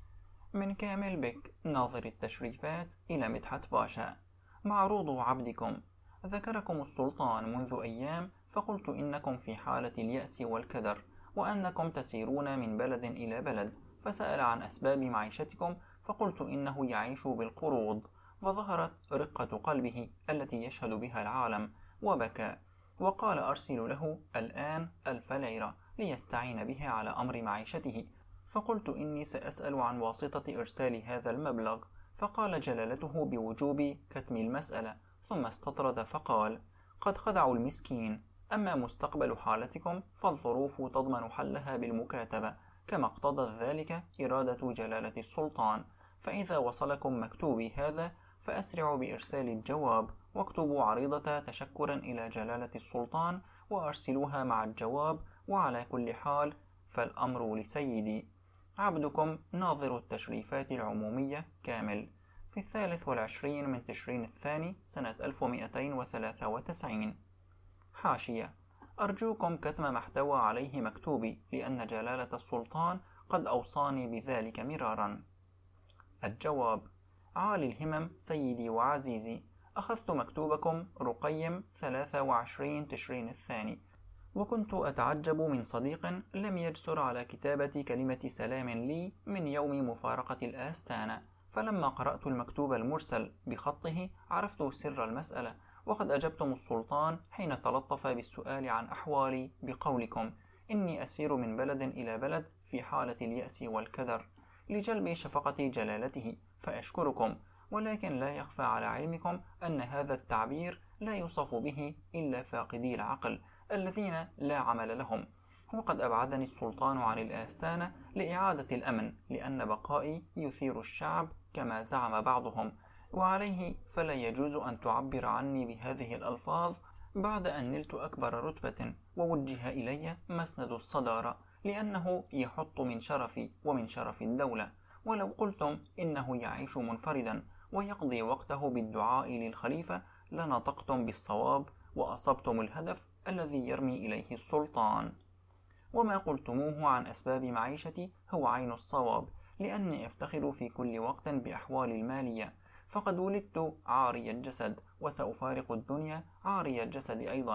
من كامل بك ناظر التشريفات إلى مدحت باشا. معروض عبدكم. ذكركم السلطان منذ أيام، فقلت إنكم في حالة اليأس والكدر، وأنكم تسيرون من بلد إلى بلد، فسأل عن أسباب معيشتكم، فقلت إنه يعيش بالقروض، فظهرت رقة قلبه التي يشهد بها العالم، وبكى، وقال أرسل له الآن ألف ليرة ليستعين بها على أمر معيشته، فقلت إني سأسأل عن واسطة إرسال هذا المبلغ، فقال جلالته بوجوب كتم المسألة، ثم استطرد فقال: قد خدعوا المسكين، أما مستقبل حالتكم فالظروف تضمن حلها بالمكاتبة، كما اقتضت ذلك إرادة جلالة السلطان، فإذا وصلكم مكتوبي هذا فأسرعوا بإرسال الجواب، واكتبوا عريضة تشكر إلى جلالة السلطان وأرسلوها مع الجواب، وعلى كل حال فالأمر لسيدي. عبدكم ناظر التشريفات العمومية كامل. في الثالث والعشرين من تشرين الثاني سنة ألف ومئتين وثلاثة وتسعين. حاشية: أرجوكم كتم ما احتوى عليه مكتوبي، لأن جلالة السلطان قد أوصاني بذلك مرارا. الجواب: عالي الهمم سيدي وعزيزي، أخذت مكتوبكم رقيم ثلاثة وعشرين تشرين الثاني، وكنت أتعجب من صديق لم يجسر على كتابة كلمة سلام لي من يوم مفارقة الآستانة، فلما قرأت المكتوب المرسل بخطه عرفت سر المسألة، وقد أجبتم السلطان حين تلطف بالسؤال عن أحوالي بقولكم: إني أسير من بلد إلى بلد في حالة اليأس والكدر لجلب شفقة جلالته، فأشكركم، ولكن لا يخفى على علمكم أن هذا التعبير لا يوصف به إلا فاقدي العقل الذين لا عمل لهم، وقد أبعدني السلطان عن الآستانة لإعادة الأمن، لأن بقائي يثير الشعب كما زعم بعضهم، وعليه فلا يجوز أن تعبر عني بهذه الألفاظ بعد أن نلت أكبر رتبة ووجه إلي مسند الصدارة، لأنه يحط من شرفي ومن شرف الدولة، ولو قلتم إنه يعيش منفردا ويقضي وقته بالدعاء للخليفة لنطقتم بالصواب وأصبتم الهدف الذي يرمي إليه السلطان. وما قلتموه عن أسباب معيشتي هو عين الصواب، لأني أفتخر في كل وقت بأحوالي المالية، فقد ولدت عاري الجسد، وسأفارق الدنيا عاري الجسد أيضا،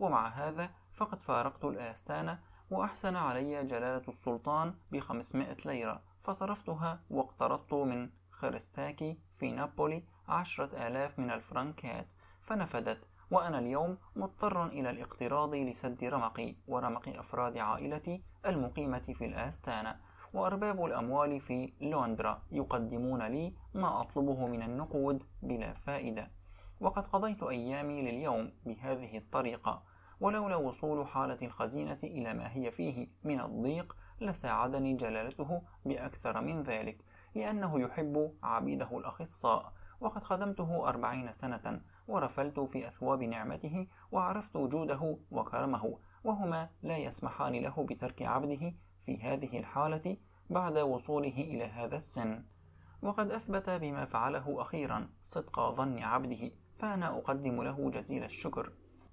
ومع هذا فقد فارقت الآستانة، وأحسن علي جلالة السلطان بخمسمائة ليرة، فصرفتها واقترضت من خرستاكي في نابولي عشرة آلاف من الفرنكات فنفدت، وأنا اليوم مضطر إلى الاقتراض لسد رمقي ورمق أفراد عائلتي المقيمة في الآستانة، وأرباب الأموال في لندرا يقدمون لي ما أطلبه من النقود بلا فائدة. وقد قضيت أيامي لليوم بهذه الطريقة، ولولا وصول حالة الخزينة إلى ما هي فيه من الضيق لساعدني جلالته بأكثر من ذلك، لأنه يحب عبيده الأخصاء، وقد خدمته أربعين سنة ورفلت في أثواب نعمته وعرفت جوده وكرمه، وهما لا يسمحان له بترك عبده في هذه الحالة بعد وصوله إلى هذا السن. وقد أثبت بما فعله أخيرا صدق ظن عبده، فأنا أقدم له جزيل الشكر.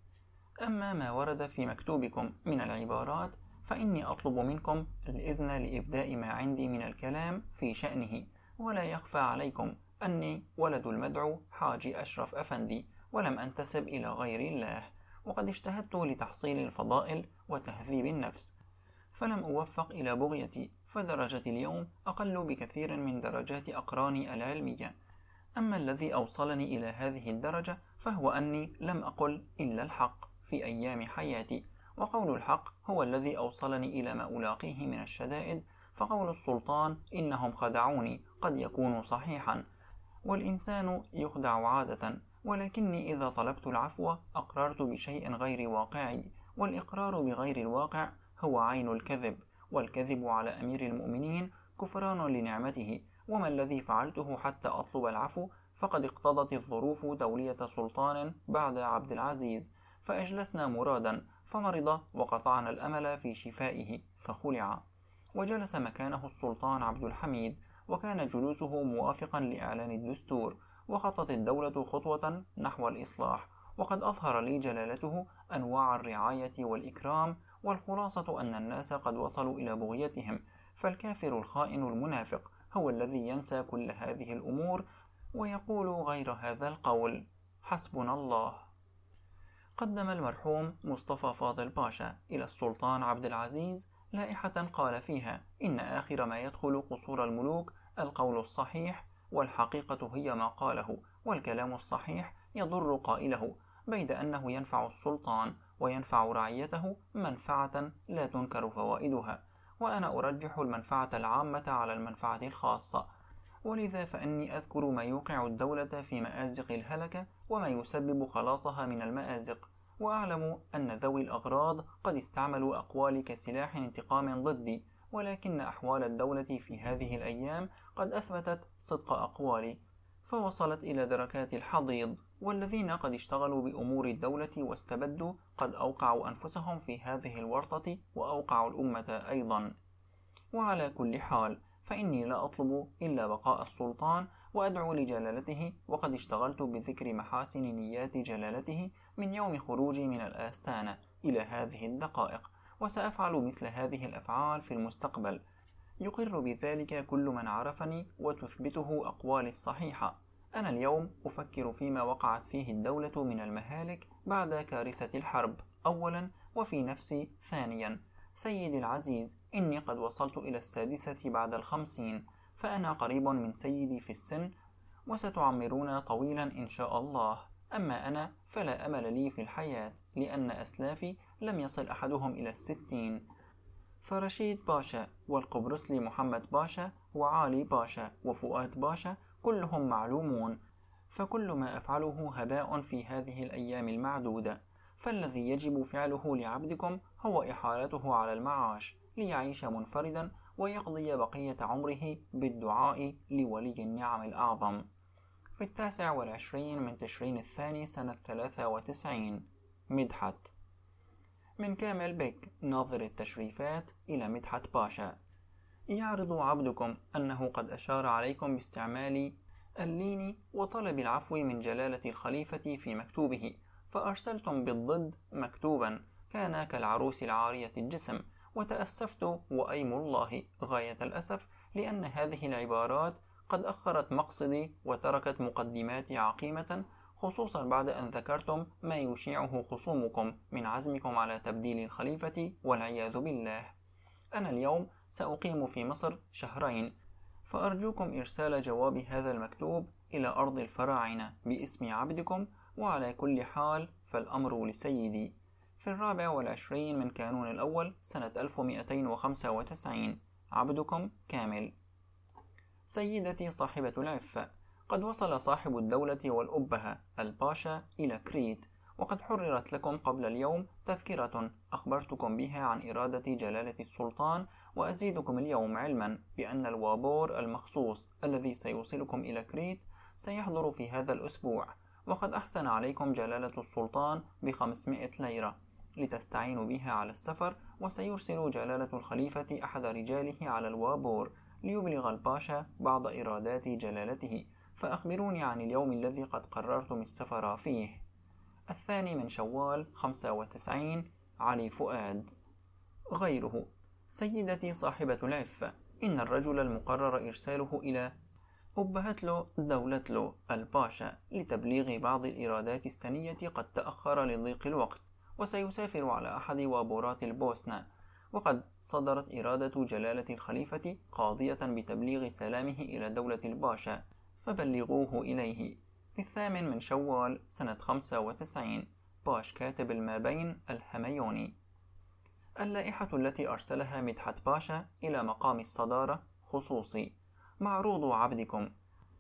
أما ما ورد في مكتوبكم من العبارات فإني أطلب منكم الإذن لإبداء ما عندي من الكلام في شأنه، ولا يخفى عليكم أني ولد المدعو حاجي أشرف أفندي، ولم أنتسب إلى غير الله، وقد اجتهدت لتحصيل الفضائل وتهذيب النفس، فلم أوفق إلى بغيتي، فدرجتي اليوم أقل بكثير من درجات أقراني العلمية. أما الذي أوصلني إلى هذه الدرجة فهو أني لم أقل إلا الحق في أيام حياتي، وقول الحق هو الذي أوصلني إلى ما ألاقيه من الشدائد، فقول السلطان إنهم خدعوني قد يكون صحيحا، والإنسان يخدع عادة، ولكني إذا طلبت العفو أقررت بشيء غير واقعي، والإقرار بغير الواقع هو عين الكذب، والكذب على أمير المؤمنين كفران لنعمته. وما الذي فعلته حتى أطلب العفو؟ فقد اقتضت الظروف تولية سلطان بعد عبد العزيز، فأجلسنا مرادا فمرض وقطعنا الأمل في شفائه فخلع، وجلس مكانه السلطان عبد الحميد، وكان جلوسه موافقا لإعلان الدستور، وخطت الدولة خطوة نحو الإصلاح، وقد أظهر لي جلالته أنواع الرعاية والإكرام، والخلاصة أن الناس قد وصلوا إلى بغيتهم، فالكافر الخائن المنافق هو الذي ينسى كل هذه الأمور ويقول غير هذا القول: حسبنا الله. قدم المرحوم مصطفى فاضل باشا إلى السلطان عبد العزيز لائحة قال فيها إن آخر ما يدخل قصور الملوك القول الصحيح، والحقيقة هي ما قاله، والكلام الصحيح يضر قائله، بيد أنه ينفع السلطان وينفع رعيته منفعة لا تنكر فوائدها، وأنا أرجح المنفعة العامة على المنفعة الخاصة، ولذا فإني أذكر ما يوقع الدولة في مآزق الهلكة وما يسبب خلاصها من المآزق، وأعلم أن ذوي الأغراض قد استعملوا أقوالي كسلاح انتقام ضدي، ولكن أحوال الدولة في هذه الأيام قد أثبتت صدق أقوالي، فوصلت إلى دركات الحضيض، والذين قد اشتغلوا بأمور الدولة واستبدوا قد أوقعوا أنفسهم في هذه الورطة وأوقعوا الأمة أيضا. وعلى كل حال فإني لا أطلب إلا بقاء السلطان، وأدعو لجلالته، وقد اشتغلت بذكر محاسن نيات جلالته من يوم خروجي من الآستانة إلى هذه الدقائق، وسأفعل مثل هذه الأفعال في المستقبل، يقر بذلك كل من عرفني وتثبته أقوالي الصحيحة. أنا اليوم أفكر فيما وقعت فيه الدولة من المهالك بعد كارثة الحرب أولا، وفي نفسي ثانيا. سيدي العزيز، إني قد وصلت إلى السادسة بعد الخمسين، فأنا قريب من سيدي في السن، وستعمرون طويلا إن شاء الله. أما أنا فلا أمل لي في الحياة، لأن أسلافي لم يصل أحدهم إلى الستين، فرشيد باشا والقبرصلي محمد باشا وعالي باشا وفؤاد باشا كلهم معلومون، فكل ما أفعله هباء في هذه الأيام المعدودة، فالذي يجب فعله لعبدكم هو إحالته على المعاش ليعيش منفردا ويقضي بقية عمره بالدعاء لولي النعم الأعظم. في التاسع والعشرين من تشرين الثاني سنة ثلاثة وتسعين. مدحت. من كامل بك ناظر التشريفات إلى مدحت باشا: يعرض عبدكم أنه قد أشار عليكم باستعمال اللين وطلب العفو من جلالة الخليفة في مكتوبه، فأرسلتم بالضد مكتوبا كان كالعروس العارية الجسم، وتأسفت وأيم الله غاية الأسف، لأن هذه العبارات قد أخرت مقصدي وتركت مقدمات عقيمة، خصوصا بعد أن ذكرتم ما يشيعه خصومكم من عزمكم على تبديل الخليفة والعياذ بالله. أنا اليوم سأقيم في مصر شهرين، فأرجوكم إرسال جواب هذا المكتوب إلى أرض الفراعنة باسم عبدكم، وعلى كل حال فالأمر لسيدي. في الرابع والعشرين من كانون الأول سنة ألف ومئتين وخمسة وتسعين. عبدكم كامل. سيدتي صاحبة العفة، قد وصل صاحب الدولة والأبهة الباشا إلى كريت، وقد حررت لكم قبل اليوم تذكرة أخبرتكم بها عن إرادة جلالة السلطان، وأزيدكم اليوم علما بأن الوابور المخصوص الذي سيوصلكم إلى كريت سيحضر في هذا الأسبوع، وقد أحسن عليكم جلالة السلطان بخمسمائة ليرة لتستعينوا بها على السفر، وسيرسل جلالة الخليفة أحد رجاله على الوابور ليبلغ الباشا بعض إرادات جلالته، فأخبروني عن اليوم الذي قد قررتم السفر فيه. الثاني من شوال خمسة وتسعين. علي فؤاد. غيره. سيدتي صاحبة العفة، إن الرجل المقرر إرساله إلى أبهتلو دولتلو الباشا لتبليغ بعض الإرادات السنية قد تأخر لضيق الوقت، وسيسافر على أحد وابورات البوسنة، وقد صدرت إرادة جلالة الخليفة قاضية بتبليغ سلامه إلى دولة الباشا، فبلغوه إليه. في الثامن من شوال سنة خمسة وتسعين. باش كاتب المابين الهميوني. اللائحة التي أرسلها مدحت باشا إلى مقام الصدارة خصوصي. معروض عبدكم.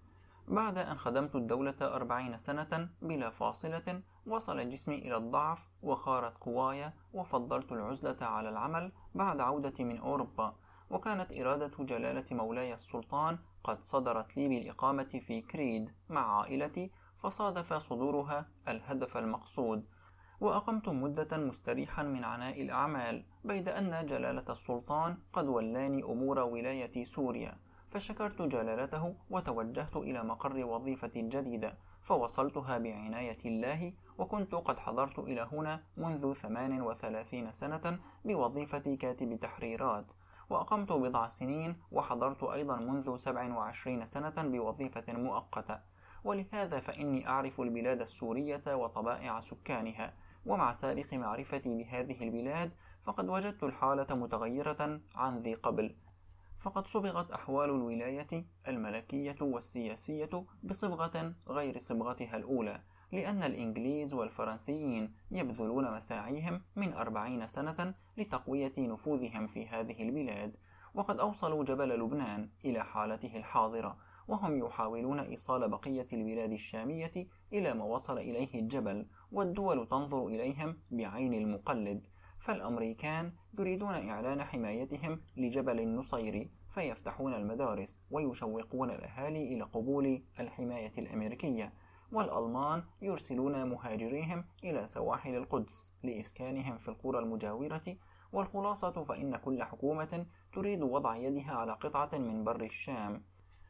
بعد أن خدمت الدولة أربعين سنة بلا فاصلة، وصل جسمي إلى الضعف وخارت قواي، وفضلت العزلة على العمل بعد عودتي من أوروبا، وكانت إرادة جلالة مولاي السلطان قد صدرت لي بالإقامة في كريد مع عائلتي، فصادف صدورها الهدف المقصود، وأقمت مدة مستريحا من عناء الأعمال، بيد أن جلالة السلطان قد ولاني أمور ولاية سوريا، فشكرت جلالته وتوجهت إلى مقر وظيفتي الجديدة، فوصلتها بعناية الله، وكنت قد حضرت إلى هنا منذ ثمان وثلاثين سنة بوظيفة كاتب تحريرات، وأقمت بضع سنين وحضرت أيضا منذ سبع وعشرين سنة بوظيفة مؤقتة، ولهذا فإني أعرف البلاد السورية وطبائع سكانها، ومع سابق معرفتي بهذه البلاد فقد وجدت الحالة متغيرة عن ذي قبل، فقد صبغت أحوال الولاية الملكية والسياسية بصبغة غير صبغتها الأولى، لأن الإنجليز والفرنسيين يبذلون مساعيهم من أربعين سنة لتقوية نفوذهم في هذه البلاد، وقد أوصلوا جبل لبنان إلى حالته الحاضرة، وهم يحاولون إيصال بقية البلاد الشامية إلى ما وصل إليه الجبل، والدول تنظر إليهم بعين المقلد، فالأمريكان يريدون إعلان حمايتهم لجبل النصيري، فيفتحون المدارس ويشوقون الأهالي إلى قبول الحماية الأمريكية، والألمان يرسلون مهاجريهم إلى سواحل القدس لإسكانهم في القرى المجاورة. والخلاصة فإن كل حكومة تريد وضع يدها على قطعة من بر الشام.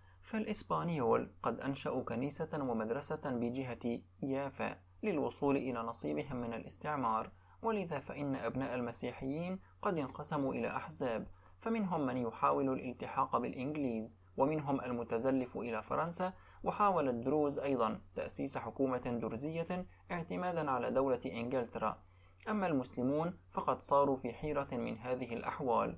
فالإسبانيول قد أنشأوا كنيسة ومدرسة بجهة يافا للوصول إلى نصيبهم من الاستعمار، ولذا فإن أبناء المسيحيين قد انقسموا إلى أحزاب، فمنهم من يحاول الالتحاق بالإنجليز، ومنهم المتزلف إلى فرنسا، وحاول الدروز أيضا تأسيس حكومة درزية اعتمادا على دولة إنجلترا. أما المسلمون فقد صاروا في حيرة من هذه الأحوال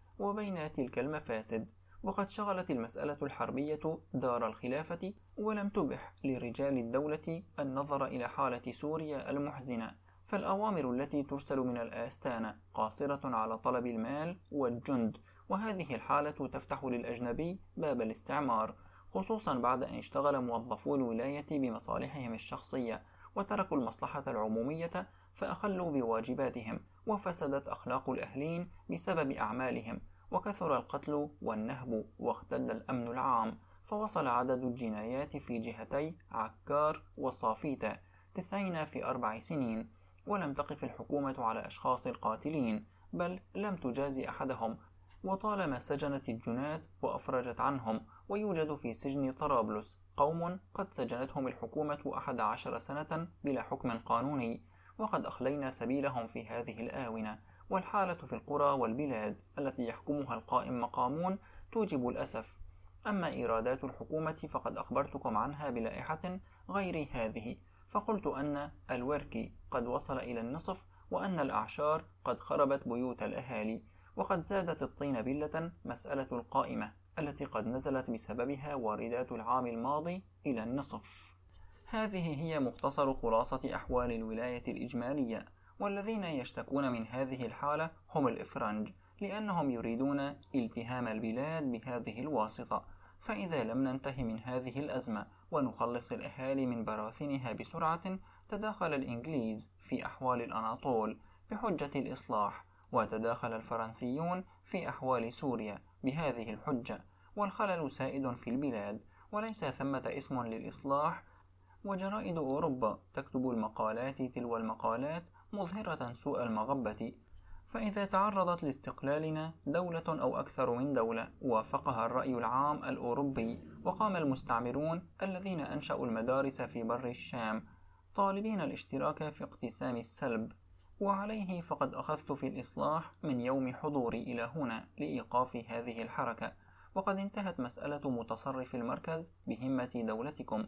وبين تلك المفاسد، وقد شغلت المسألة الحربية دار الخلافة، ولم تبح لرجال الدولة النظر إلى حالة سوريا المحزنة، فالأوامر التي ترسل من الآستانة قاصرة على طلب المال والجند، وهذه الحالة تفتح للأجنبي باب الاستعمار، خصوصا بعد أن اشتغل موظفو الولاية بمصالحهم الشخصية وتركوا المصلحة العمومية فأخلوا بواجباتهم، وفسدت أخلاق الأهلين بسبب أعمالهم، وكثر القتل والنهب، واختل الأمن العام، فوصل عدد الجنايات في جهتي عكار وصافيتا تسعين في أربع سنين، ولم تقف الحكومة على أشخاص القاتلين، بل لم تجازي أحدهم، وطالما سجنت الجنات وأفرجت عنهم، ويوجد في سجن طرابلس قوم قد سجنتهم الحكومة أحد عشر سنة بلا حكم قانوني، وقد أخلينا سبيلهم في هذه الآونة. والحالة في القرى والبلاد التي يحكمها القائم مقامون توجب الأسف. أما إيرادات الحكومة فقد أخبرتكم عنها بلائحة غير هذه، فقلت أن الوركي قد وصل إلى النصف، وأن الأعشار قد خربت بيوت الأهالي، وقد زادت الطين بلة مسألة القائمة التي قد نزلت بسببها واردات العام الماضي إلى النصف. هذه هي مختصر خلاصة أحوال الولاية الإجمالية، والذين يشتكون من هذه الحالة هم الإفرنج، لأنهم يريدون التهام البلاد بهذه الواسطة. فإذا لم ننته من هذه الأزمة ونخلص الأهالي من براثنها بسرعة، تداخل الإنجليز في أحوال الأناطول بحجة الإصلاح، وتداخل الفرنسيون في أحوال سوريا بهذه الحجة، والخلل سائد في البلاد، وليس ثمة اسم للإصلاح. وجرائد أوروبا تكتب المقالات تلو المقالات مظهرة سوء المغبة. فإذا تعرضت لاستقلالنا دولة أو أكثر من دولة وافقها الرأي العام الأوروبي، وقام المستعمرون الذين أنشأوا المدارس في بر الشام طالبين الاشتراك في اقتسام السلب، وعليه فقد أخذت في الإصلاح من يوم حضوري إلى هنا لإيقاف هذه الحركة، وقد انتهت مسألة متصرف المركز بهمة دولتكم.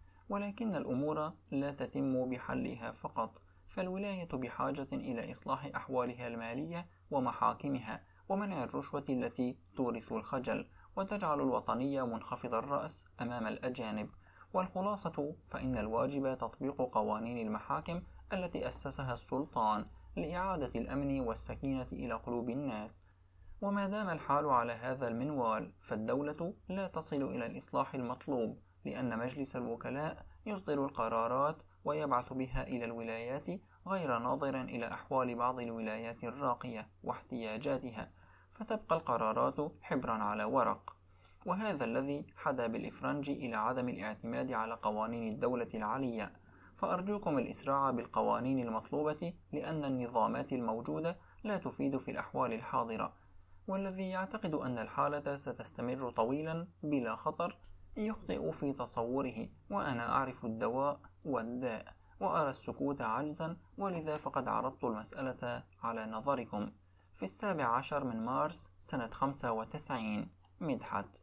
ولكن الأمور لا تتم بحلها فقط، فالولاية بحاجة إلى إصلاح أحوالها المالية ومحاكمها، ومنع الرشوة التي تورث الخجل وتجعل الوطنية منخفض الرأس أمام الأجانب. والخلاصة فإن الواجب تطبيق قوانين المحاكم التي أسسها السلطان لإعادة الأمن والسكينة إلى قلوب الناس. وما دام الحال على هذا المنوال، فالدولة لا تصل إلى الإصلاح المطلوب، لأن مجلس الوكلاء يصدر القرارات ويبعث بها إلى الولايات غير ناظر إلى أحوال بعض الولايات الراقية واحتياجاتها، فتبقى القرارات حبرا على ورق. وهذا الذي حدا بالإفرنج إلى عدم الاعتماد على قوانين الدولة العليا. فأرجوكم الإسراع بالقوانين المطلوبة، لأن النظامات الموجودة لا تفيد في الأحوال الحاضرة. والذي يعتقد أن الحالة ستستمر طويلا بلا خطر يخطئ في تصوره، وأنا أعرف الدواء والداء، وأرى السكوت عجزا، ولذا فقد عرضت المسألة على نظركم. في السابع عشر من مارس سنة خمسة وتسعين. مدحت.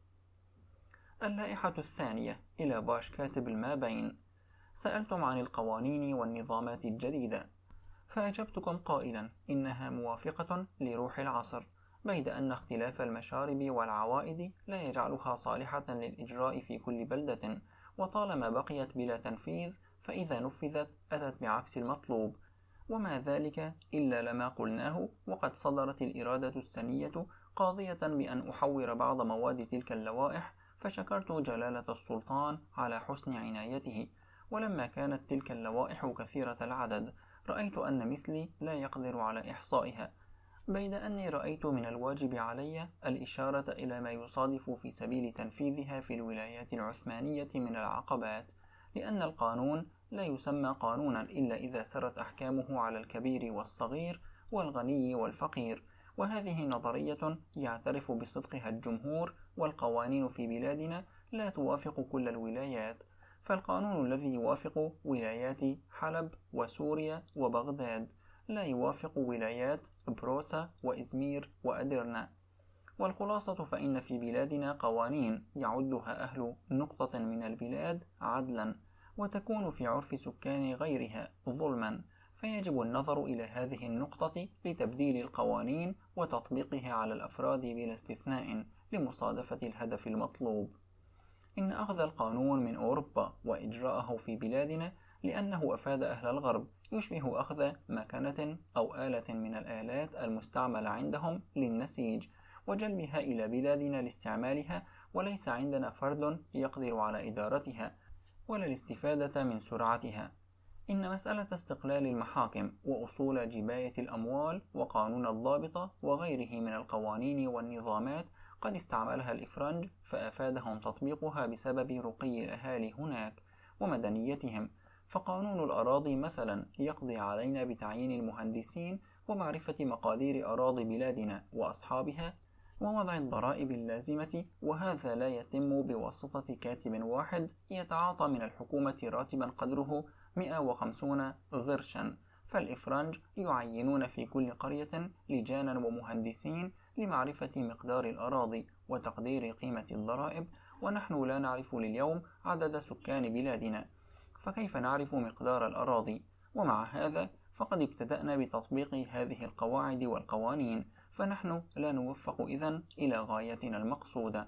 اللائحة الثانية إلى باش كاتب المابين. سألتم عن القوانين والنظامات الجديدة، فأجبتكم قائلا إنها موافقة لروح العصر، بيد أن اختلاف المشارب والعوائد لا يجعلها صالحة للإجراء في كل بلدة، وطالما بقيت بلا تنفيذ فإذا نفذت أتت بعكس المطلوب، وما ذلك إلا لما قلناه. وقد صدرت الإرادة السنية قاضية بأن أحور بعض مواد تلك اللوائح، فشكرت جلالة السلطان على حسن عنايته. ولما كانت تلك اللوائح كثيرة العدد، رأيت أن مثلي لا يقدر على إحصائها، بيد أني رأيت من الواجب علي الإشارة إلى ما يصادف في سبيل تنفيذها في الولايات العثمانية من العقبات، لأن القانون لا يسمى قانونا إلا إذا سرت أحكامه على الكبير والصغير والغني والفقير. وهذه نظرية يعترف بصدقها الجمهور، والقوانين في بلادنا لا توافق كل الولايات. فالقانون الذي يوافق ولايات حلب وسوريا وبغداد لا يوافق ولايات بروسا وإزمير وأدرنا. والخلاصة فإن في بلادنا قوانين يعدها أهل نقطة من البلاد عدلا، وتكون في عرف سكان غيرها ظلما، فيجب النظر إلى هذه النقطة لتبديل القوانين وتطبيقها على الأفراد بلا استثناء لمصادفة الهدف المطلوب. إن أخذ القانون من أوروبا وإجراءه في بلادنا لأنه أفاد أهل الغرب يشبه أخذ مكنة أو آلة من الآلات المستعملة عندهم للنسيج وجلبها إلى بلادنا لاستعمالها، وليس عندنا فرد يقدر على إدارتها ولا الاستفادة من سرعتها. إن مسألة استقلال المحاكم وأصول جباية الأموال وقانون الضابطة وغيره من القوانين والنظامات قد استعملها الإفرنج، فأفادهم تطبيقها بسبب رقي الأهالي هناك ومدنيتهم. فقانون الأراضي مثلا يقضي علينا بتعيين المهندسين ومعرفة مقادير أراضي بلادنا وأصحابها ووضع الضرائب اللازمة، وهذا لا يتم بواسطة كاتب واحد يتعاطى من الحكومة راتبا قدره مئة وخمسين غرشا. فالإفرنج يعينون في كل قرية لجانا ومهندسين لمعرفة مقدار الأراضي وتقدير قيمة الضرائب، ونحن لا نعرف لليوم عدد سكان بلادنا. فكيف نعرف مقدار الأراضي؟ ومع هذا فقد ابتدأنا بتطبيق هذه القواعد والقوانين، فنحن لا نوفق إذن إلى غايتنا المقصودة.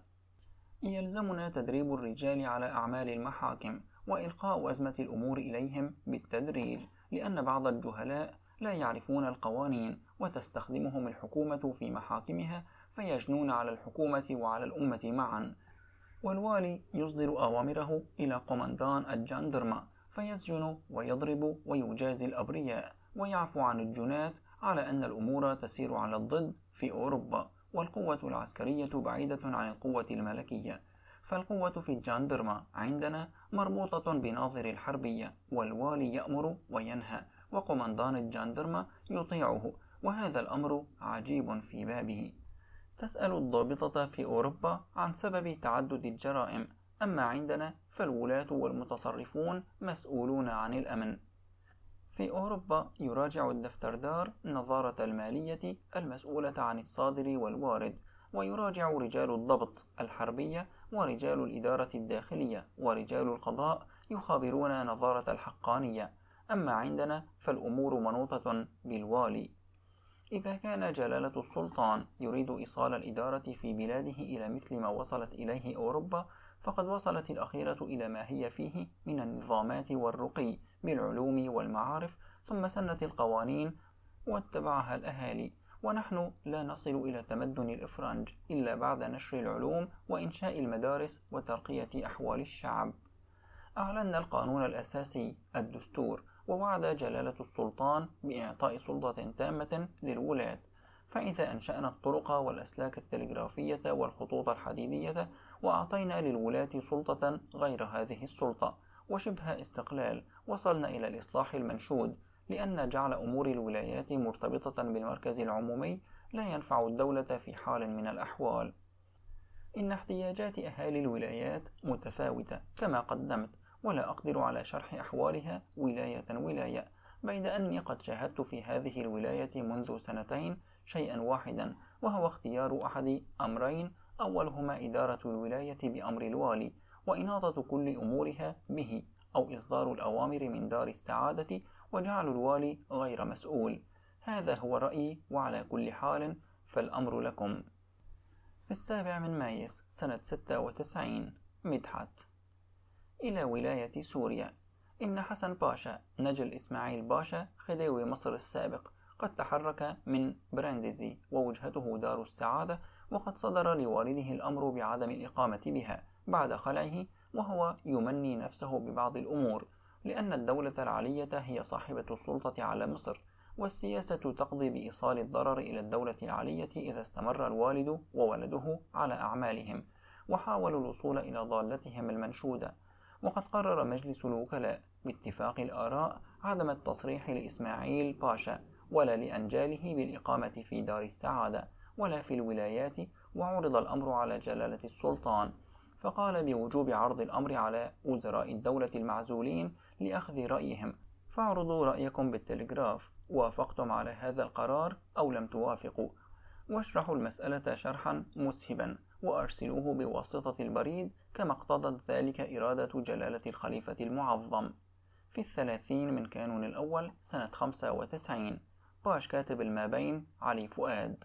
يلزمنا تدريب الرجال على أعمال المحاكم وإلقاء أزمة الأمور إليهم بالتدريج، لأن بعض الجهلاء لا يعرفون القوانين وتستخدمهم الحكومة في محاكمها فيجنون على الحكومة وعلى الأمة معا، والوالي يصدر أوامره إلى قومندان الجاندرما فيسجن ويضرب ويجازي الأبرياء ويعفو عن الجناة، على أن الأمور تسير على الضد في أوروبا، والقوة العسكرية بعيدة عن القوة الملكية، فالقوة في الجاندرما عندنا مربوطة بناظر الحربية، والوالي يأمر وينهى وقومندان الجاندرما يطيعه، وهذا الأمر عجيب في بابه. تسأل الضابطة في أوروبا عن سبب تعدد الجرائم، أما عندنا فالولاة والمتصرفون مسؤولون عن الأمن. في أوروبا يراجع الدفتردار نظارة المالية المسؤولة عن الصادر والوارد، ويراجع رجال الضبط الحربية ورجال الإدارة الداخلية ورجال القضاء يخابرون نظارة الحقانية، أما عندنا فالأمور منوطة بالوالي. إذا كان جلالة السلطان يريد إيصال الإدارة في بلاده إلى مثل ما وصلت إليه أوروبا، فقد وصلت الأخيرة إلى ما هي فيه من النظامات والرقي بالعلوم والمعارف، ثم سنت القوانين واتبعها الأهالي، ونحن لا نصل إلى تمدن الإفرنج إلا بعد نشر العلوم وإنشاء المدارس وترقية أحوال الشعب. أعلنا القانون الأساسي الدستور، ووعد جلالة السلطان بإعطاء سلطة تامة للولاة، فإذا أنشأنا الطرق والأسلاك التلغرافية والخطوط الحديدية وأعطينا للولاة سلطة غير هذه السلطة وشبه استقلال، وصلنا إلى الإصلاح المنشود، لأن جعل أمور الولايات مرتبطة بالمركز العمومي لا ينفع الدولة في حال من الأحوال. إن احتياجات أهالي الولايات متفاوتة كما قدمت، ولا أقدر على شرح أحوالها ولاية ولاية، بيد أني قد شاهدت في هذه الولاية منذ سنتين شيئا واحدا، وهو اختيار أحد أمرين، أولهما إدارة الولاية بأمر الوالي وإناطة كل أمورها به، أو إصدار الأوامر من دار السعادة وجعل الوالي غير مسؤول. هذا هو رأيي، وعلى كل حال فالأمر لكم. في السابع من مايس سنة ستة وتسعين، مدحت. إلى ولاية سوريا. إن حسن باشا نجل إسماعيل باشا خديوي مصر السابق قد تحرك من برانديزي ووجهته دار السعادة، وقد صدر لوالده الأمر بعدم الإقامة بها بعد خلعه، وهو يمني نفسه ببعض الأمور، لأن الدولة العلية هي صاحبة السلطة على مصر، والسياسة تقضي بإيصال الضرر إلى الدولة العلية إذا استمر الوالد وولده على أعمالهم وحاولوا الوصول إلى ضالتهم المنشودة. وقد قرر مجلس الوكلاء باتفاق الآراء عدم التصريح لإسماعيل باشا ولا لأنجاله بالإقامة في دار السعادة ولا في الولايات، وعرض الأمر على جلالة السلطان، فقال بوجوب عرض الأمر على وزراء الدولة المعزولين لأخذ رأيهم، فاعرضوا رأيكم بالتلغراف، وافقتم على هذا القرار أو لم توافقوا، واشرحوا المسألة شرحا مسهبا وأرسلوه بواسطة البريد كما اقتضت ذلك إرادة جلالة الخليفة المعظم. في الثلاثين من كانون الأول سنة خمسة وتسعين، باش كاتب المابين علي فؤاد.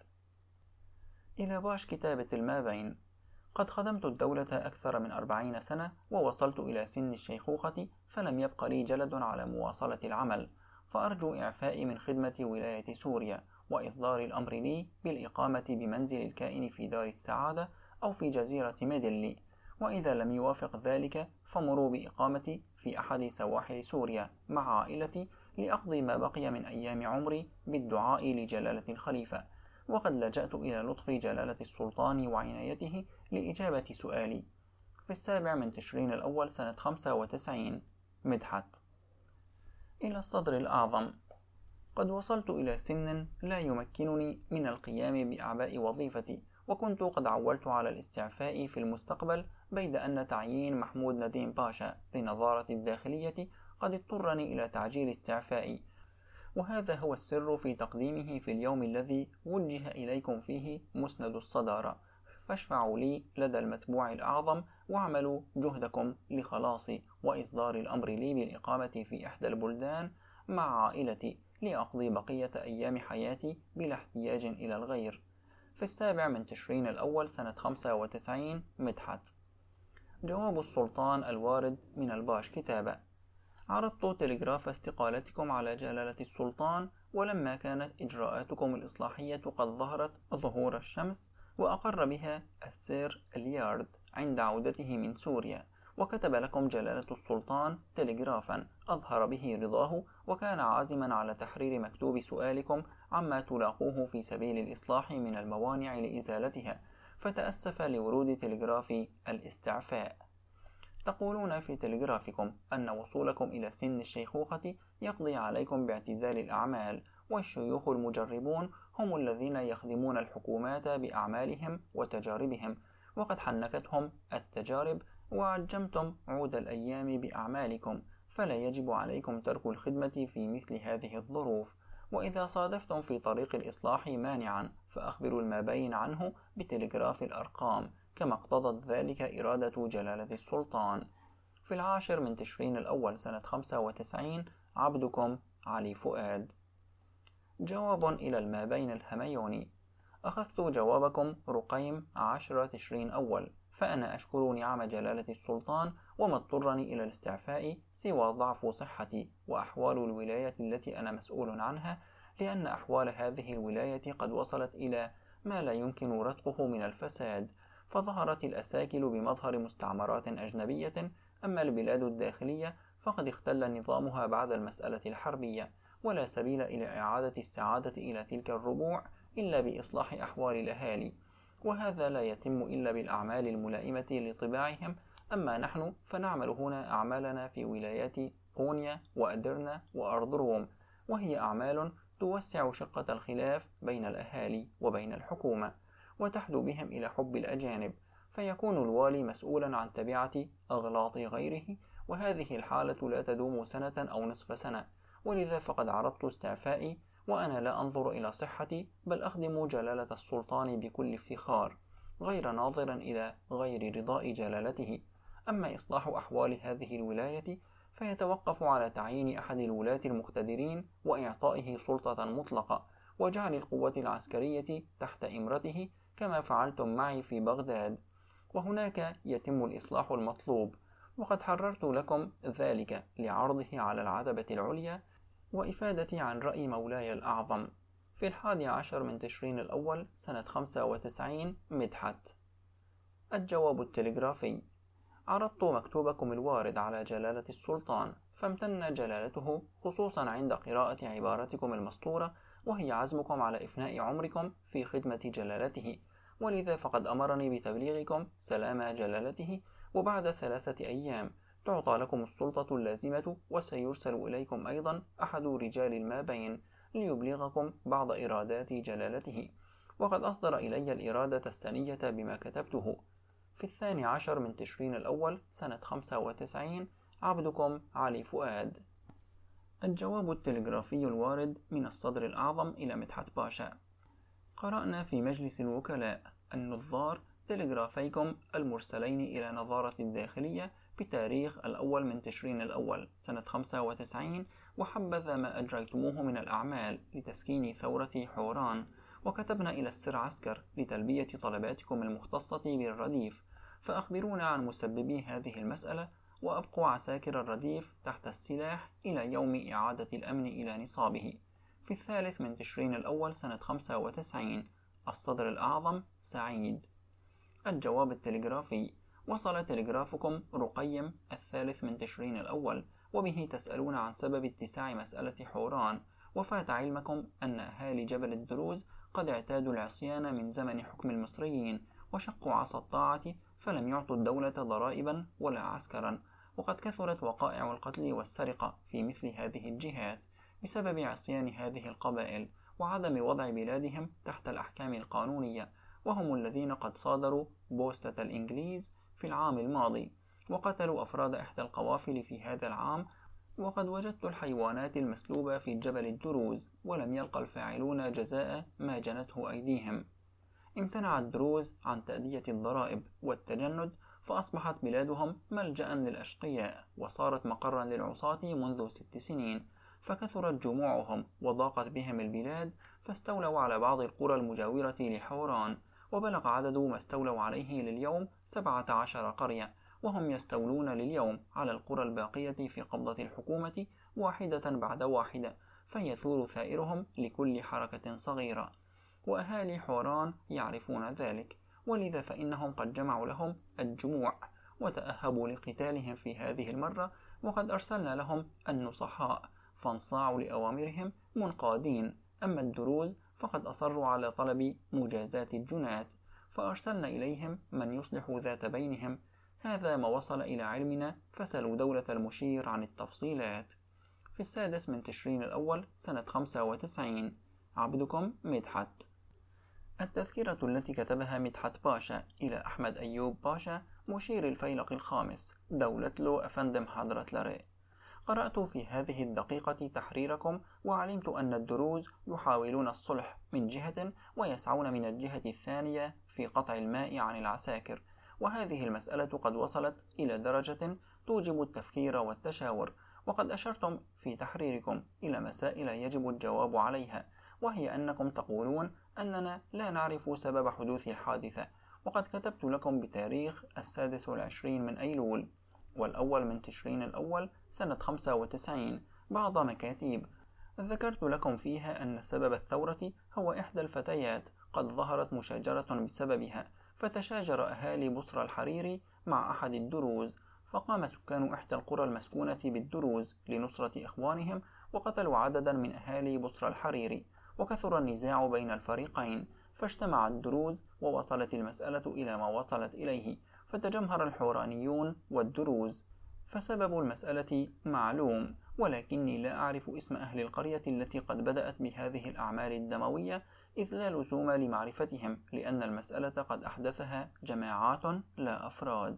إلى باش كتابة المابين. قد خدمت الدولة أكثر من أربعين سنة ووصلت إلى سن الشيخوخة، فلم يبق لي جلد على مواصلة العمل، فأرجو إعفائي من خدمة ولاية سوريا وإصدار الأمر لي بالإقامة بمنزل الكائن في دار السعادة أو في جزيرة ميدلي، وإذا لم يوافق ذلك فمروا بإقامتي في أحد سواحل سوريا مع عائلتي لأقضي ما بقي من أيام عمري بالدعاء لجلالة الخليفة. وقد لجأت إلى لطف جلالة السلطان وعنايته لإجابة سؤالي. في السابع من تشرين الأول سنة خمسة وتسعين، مدحت. إلى الصدر الأعظم. قد وصلت إلى سن لا يمكنني من القيام بأعباء وظيفتي، وكنت قد عولت على الاستعفاء في المستقبل، بيد أن تعيين محمود نديم باشا لنظارة الداخلية قد اضطرني إلى تعجيل استعفائي، وهذا هو السر في تقديمه في اليوم الذي وجه إليكم فيه مسند الصدارة، فاشفعوا لي لدى المتبوع الأعظم واعملوا جهدكم لخلاصي وإصدار الأمر لي بالإقامة في إحدى البلدان مع عائلتي لأقضي بقية أيام حياتي بلا احتياج إلى الغير. في السابع من تشرين الأول سنة خمسة وتسعين مدحت. جواب السلطان الوارد من الباش كتابة: عرضت تلغراف استقالتكم على جلالة السلطان، ولما كانت إجراءاتكم الإصلاحية قد ظهرت ظهور الشمس وأقر بها السير اليارد عند عودته من سوريا، وكتب لكم جلالة السلطان تلغرافا أظهر به رضاه، وكان عازما على تحرير مكتوب سؤالكم عما تلاقوه في سبيل الإصلاح من الموانع لإزالتها، فتأسف لورود تلغراف الاستعفاء. تقولون في تلغرافكم أن وصولكم إلى سن الشيخوخة يقضي عليكم باعتزال الأعمال، والشيوخ المجربون هم الذين يخدمون الحكومات بأعمالهم وتجاربهم، وقد حنكتهم التجارب وعجمتم عود الأيام بأعمالكم، فلا يجب عليكم ترك الخدمة في مثل هذه الظروف. وإذا صادفتم في طريق الإصلاح مانعا فأخبروا المابين عنه بتلغراف الأرقام، كما اقتضت ذلك إرادة جلالة السلطان. في العاشر من تشرين الأول سنة خمسة وتسعين عبدكم علي فؤاد. جواب إلى المابين الهميوني: أخذت جوابكم رقيم عشرة تشرين أول، فأنا أشكر نعم جلالة السلطان، وما اضطرني إلى الاستعفاء سوى ضعف صحتي وأحوال الولاية التي أنا مسؤول عنها، لأن أحوال هذه الولاية قد وصلت إلى ما لا يمكن رتقه من الفساد، فظهرت الأساكل بمظهر مستعمرات أجنبية، أما البلاد الداخلية فقد اختل نظامها بعد المسألة الحربية، ولا سبيل إلى إعادة السعادة إلى تلك الربوع إلا بإصلاح أحوال الأهالي، وهذا لا يتم إلا بالأعمال الملائمة لطباعهم. أما نحن فنعمل هنا أعمالنا في ولايات قونيا وأدرنا وأرض روم، وهي أعمال توسع شقة الخلاف بين الأهالي وبين الحكومة، وتحدو بهم إلى حب الأجانب، فيكون الوالي مسؤولا عن تبعة أغلاط غيره، وهذه الحالة لا تدوم سنة أو نصف سنة، ولذا فقد عرضت استعفائي، وأنا لا أنظر إلى صحتي، بل أخدم جلالة السلطان بكل افتخار، غير ناظرا إلى غير رضاء جلالته. أما إصلاح أحوال هذه الولاية فيتوقف على تعيين أحد الولاة المقتدرين وإعطائه سلطة مطلقة، وجعل القوة العسكرية تحت إمرته، كما فعلتم معي في بغداد، وهناك يتم الإصلاح المطلوب، وقد حررت لكم ذلك لعرضه على العتبة العليا وإفادتي عن رأي مولاي الأعظم. في الحادي عشر من تشرين الأول سنة خمسة وتسعين مدحت. الجواب التلغرافي: عرضت مكتوبكم الوارد على جلالة السلطان، فامتن جلالته خصوصا عند قراءة عبارتكم المسطورة، وهي عزمكم على إفناء عمركم في خدمة جلالته، ولذا فقد أمرني بتبليغكم سلام جلالته، وبعد ثلاثة أيام تعطى لكم السلطة اللازمة، وسيرسل إليكم أيضا أحد رجال المابين ليبلغكم بعض إرادات جلالته، وقد أصدر إلي الإرادة السنية بما كتبته. في الثاني عشر من تشرين الأول سنة خمسة وتسعين عبدكم علي فؤاد. الجواب التلغرافي الوارد من الصدر الأعظم إلى مدحت باشا: قرأنا في مجلس الوكلاء النظار تلغرافيكم المرسلين إلى نظارة الداخلية بتاريخ الأول من تشرين الأول سنة خمسة وتسعين، وحبذا ما أجريتموه من الأعمال لتسكين ثورة حوران، وكتبنا إلى السر عسكر لتلبية طلباتكم المختصة بالرديف، فأخبرونا عن مسببي هذه المسألة، وأبقوا عساكر الرديف تحت السلاح إلى يوم إعادة الأمن إلى نصابه. في الثالث من تشرين الأول سنة خمسة وتسعين الصدر الأعظم سعيد. الجواب التلغرافي: وصل تلغرافكم رقيم الثالث من تشرين الأول، وبه تسألون عن سبب اتساع مسألة حوران، وفات علمكم أن أهالي جبل الدروز قد اعتادوا العصيان من زمن حكم المصريين، وشقوا عصا الطاعة، فلم يعطوا الدولة ضرائبا ولا عسكرا، وقد كثرت وقائع القتل والسرقة في مثل هذه الجهات بسبب عصيان هذه القبائل وعدم وضع بلادهم تحت الأحكام القانونية، وهم الذين قد صادروا بوستة الإنجليز في العام الماضي، وقتلوا أفراد إحدى القوافل في هذا العام. وقد وجدت الحيوانات المسلوبة في جبل الدروز، ولم يلقى الفاعلون جزاء ما جنته أيديهم. امتنع الدروز عن تأدية الضرائب والتجند، فأصبحت بلادهم ملجأ للأشقياء، وصارت مقرا للعصاة منذ ست سنين، فكثرت جموعهم وضاقت بهم البلاد، فاستولوا على بعض القرى المجاورة لحوران، وبلغ عدد ما استولوا عليه لليوم سبعة عشر قرية، وهم يستولون لليوم على القرى الباقية في قبضة الحكومة واحدة بعد واحدة، فيثور ثائرهم لكل حركة صغيرة، وأهالي حوران يعرفون ذلك، ولذا فإنهم قد جمعوا لهم الجموع وتأهبوا لقتالهم في هذه المرة، وقد أرسلنا لهم النصحاء فانصاعوا لأوامرهم منقادين. أما الدروز فقد أصروا على طلب مجازاة الجناة، فأرسلنا إليهم من يصلح ذات بينهم. هذا ما وصل إلى علمنا، فسألوا دولة المشير عن التفصيلات. في السادس من تشرين الأول سنة خمسة وتسعين. عبدكم مدحت. التذكرة التي كتبها مدحت باشا إلى أحمد أيوب باشا مشير الفيلق الخامس دولة لو أفندم حضرة لري. قرأت في هذه الدقيقة تحريركم، وعلمت أن الدروز يحاولون الصلح من جهة، ويسعون من الجهة الثانية في قطع الماء عن العساكر، وهذه المسألة قد وصلت إلى درجة توجب التفكير والتشاور. وقد أشرتم في تحريركم إلى مسائل يجب الجواب عليها، وهي أنكم تقولون أننا لا نعرف سبب حدوث الحادثة، وقد كتبت لكم بتاريخ السادس والعشرين من أيلول والأول من تشرين الأول سنة خمسة وتسعين بعض مكاتيب ذكرت لكم فيها أن سبب الثورة هو إحدى الفتيات قد ظهرت مشاجرة بسببها، فتشاجر أهالي بصرى الحريري مع أحد الدروز، فقام سكان إحدى القرى المسكونة بالدروز لنصرة إخوانهم، وقتلوا عددا من أهالي بصرى الحريري، وكثر النزاع بين الفريقين، فاجتمع الدروز ووصلت المسألة إلى ما وصلت إليه، فتجمهر الحورانيون والدروز. فسبب المسألة معلوم، ولكني لا أعرف اسم أهل القرية التي قد بدأت بهذه الأعمال الدموية، إذ لا لزوم لمعرفتهم، لأن المسألة قد أحدثها جماعات لا أفراد.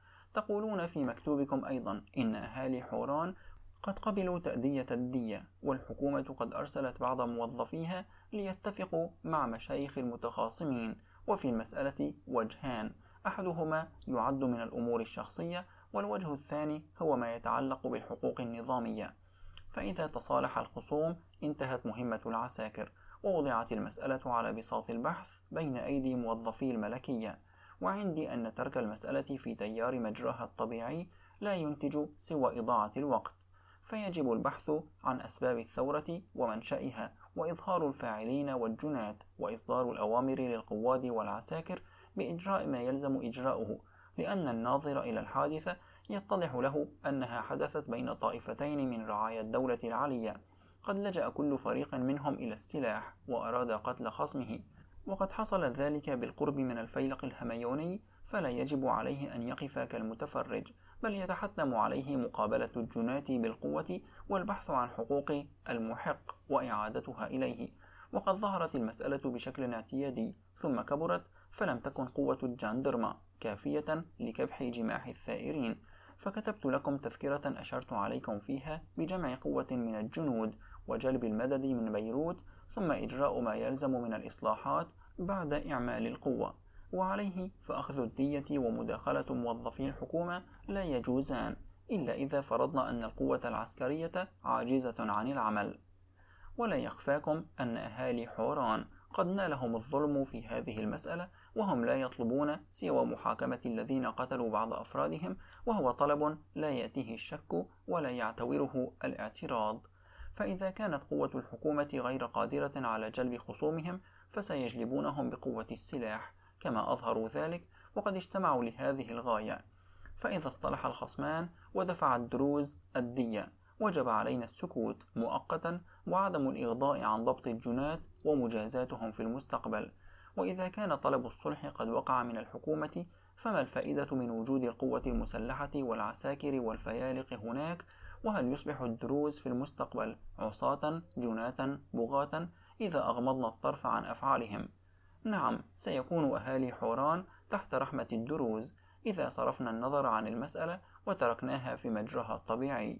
تقولون في مكتوبكم أيضا إن أهالي حوران قد قبلوا تأدية الدية، والحكومة قد أرسلت بعض موظفيها ليتفقوا مع مشايخ المتخاصمين، وفي المسألة وجهان، أحدهما يعد من الأمور الشخصية، والوجه الثاني هو ما يتعلق بالحقوق النظامية. فإذا تصالح الخصوم انتهت مهمة العساكر، ووضعت المسألة على بساط البحث بين أيدي موظفي الملكية، وعندي أن ترك المسألة في تيار مجراها الطبيعي لا ينتج سوى إضاعة الوقت، فيجب البحث عن أسباب الثورة ومنشأها، وإظهار الفاعلين والجنات، وإصدار الأوامر للقواد والعساكر بإجراء ما يلزم إجراؤه، لأن الناظر إلى الحادثة يتضح له أنها حدثت بين طائفتين من رعايا الدولة العليا، قد لجأ كل فريق منهم إلى السلاح وأراد قتل خصمه، وقد حصل ذلك بالقرب من الفيلق الهميوني، فلا يجب عليه أن يقف كالمتفرج، بل يتحتم عليه مقابلة الجنات بالقوة والبحث عن حقوق المحق وإعادتها إليه. وقد ظهرت المسألة بشكل اعتيادي ثم كبرت، فلم تكن قوة الجاندرما كافية لكبح جماح الثائرين، فكتبت لكم تذكرة أشرت عليكم فيها بجمع قوة من الجنود وجلب المدد من بيروت، ثم إجراء ما يلزم من الإصلاحات بعد إعمال القوة، وعليه فأخذ الدية ومداخلة موظفي الحكومة لا يجوزان إلا إذا فرضنا أن القوة العسكرية عاجزة عن العمل. ولا يخفاكم أن أهالي حوران قد نالهم الظلم في هذه المسألة، وهم لا يطلبون سوى محاكمة الذين قتلوا بعض أفرادهم، وهو طلب لا يأتيه الشك ولا يعتوره الاعتراض. فإذا كانت قوة الحكومة غير قادرة على جلب خصومهم، فسيجلبونهم بقوة السلاح كما أظهروا ذلك، وقد اجتمعوا لهذه الغاية. فإذا اصطلح الخصمان ودفع الدروز الدية، وجب علينا السكوت مؤقتا وعدم الإغضاء عن ضبط الجنات ومجازاتهم في المستقبل. وإذا كان طلب الصلح قد وقع من الحكومة، فما الفائدة من وجود القوة المسلحة والعساكر والفيالق هناك؟ وهل يصبح الدروز في المستقبل عصاة جناة بغاة إذا أغمضنا الطرف عن أفعالهم؟ نعم، سيكون أهالي حوران تحت رحمة الدروز إذا صرفنا النظر عن المسألة وتركناها في مجراها الطبيعي.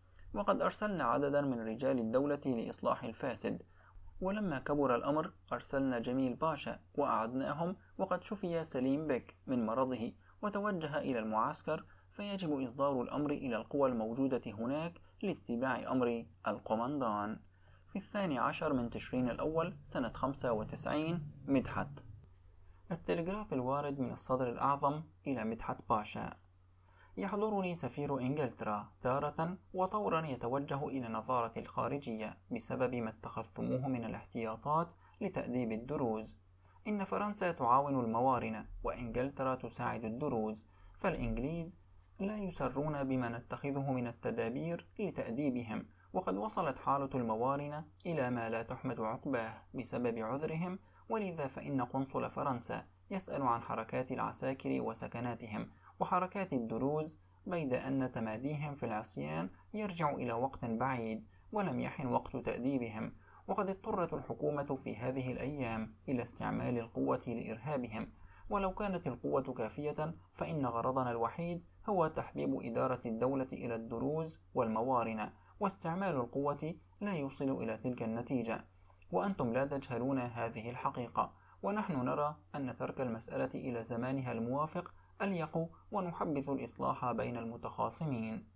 وقد أرسلنا عددا من رجال الدولة لإصلاح الفاسد، ولما كبر الأمر أرسلنا جميل باشا وأعدناهم، وقد شفي سليم بك من مرضه، وتوجه إلى المعسكر، فيجب إصدار الأمر إلى القوى الموجودة هناك لاتباع أمر القومندان. في الثاني عشر من تشرين الأول سنة خمسة وتسعين. مدحت. التلغراف الوارد من الصدر الأعظم إلى مدحت باشا: يحضرني سفير إنجلترا تارة وطورا يتوجه إلى نظارة الخارجية بسبب ما اتخذتموه من الاحتياطات لتأديب الدروز. إن فرنسا تعاون الموارنة وإنجلترا تساعد الدروز، فالإنجليز لا يسرون بما نتخذه من التدابير لتأديبهم، وقد وصلت حالة الموارنة إلى ما لا تحمد عقباه بسبب عذرهم، ولذا فإن قنصل فرنسا يسأل عن حركات العساكر وسكناتهم وحركات الدروز، بيد أن تماديهم في العصيان يرجع إلى وقت بعيد ولم يحن وقت تأديبهم. وقد اضطرت الحكومة في هذه الأيام إلى استعمال القوة لإرهابهم، ولو كانت القوة كافية فإن غرضنا الوحيد هو تحبيب إدارة الدولة إلى الدروز والموارنة، واستعمال القوة لا يوصل إلى تلك النتيجة، وأنتم لا تجهلون هذه الحقيقة، ونحن نرى أن ترك المسألة إلى زمانها الموافق أليق ونحبذ الإصلاح بين المتخاصمين.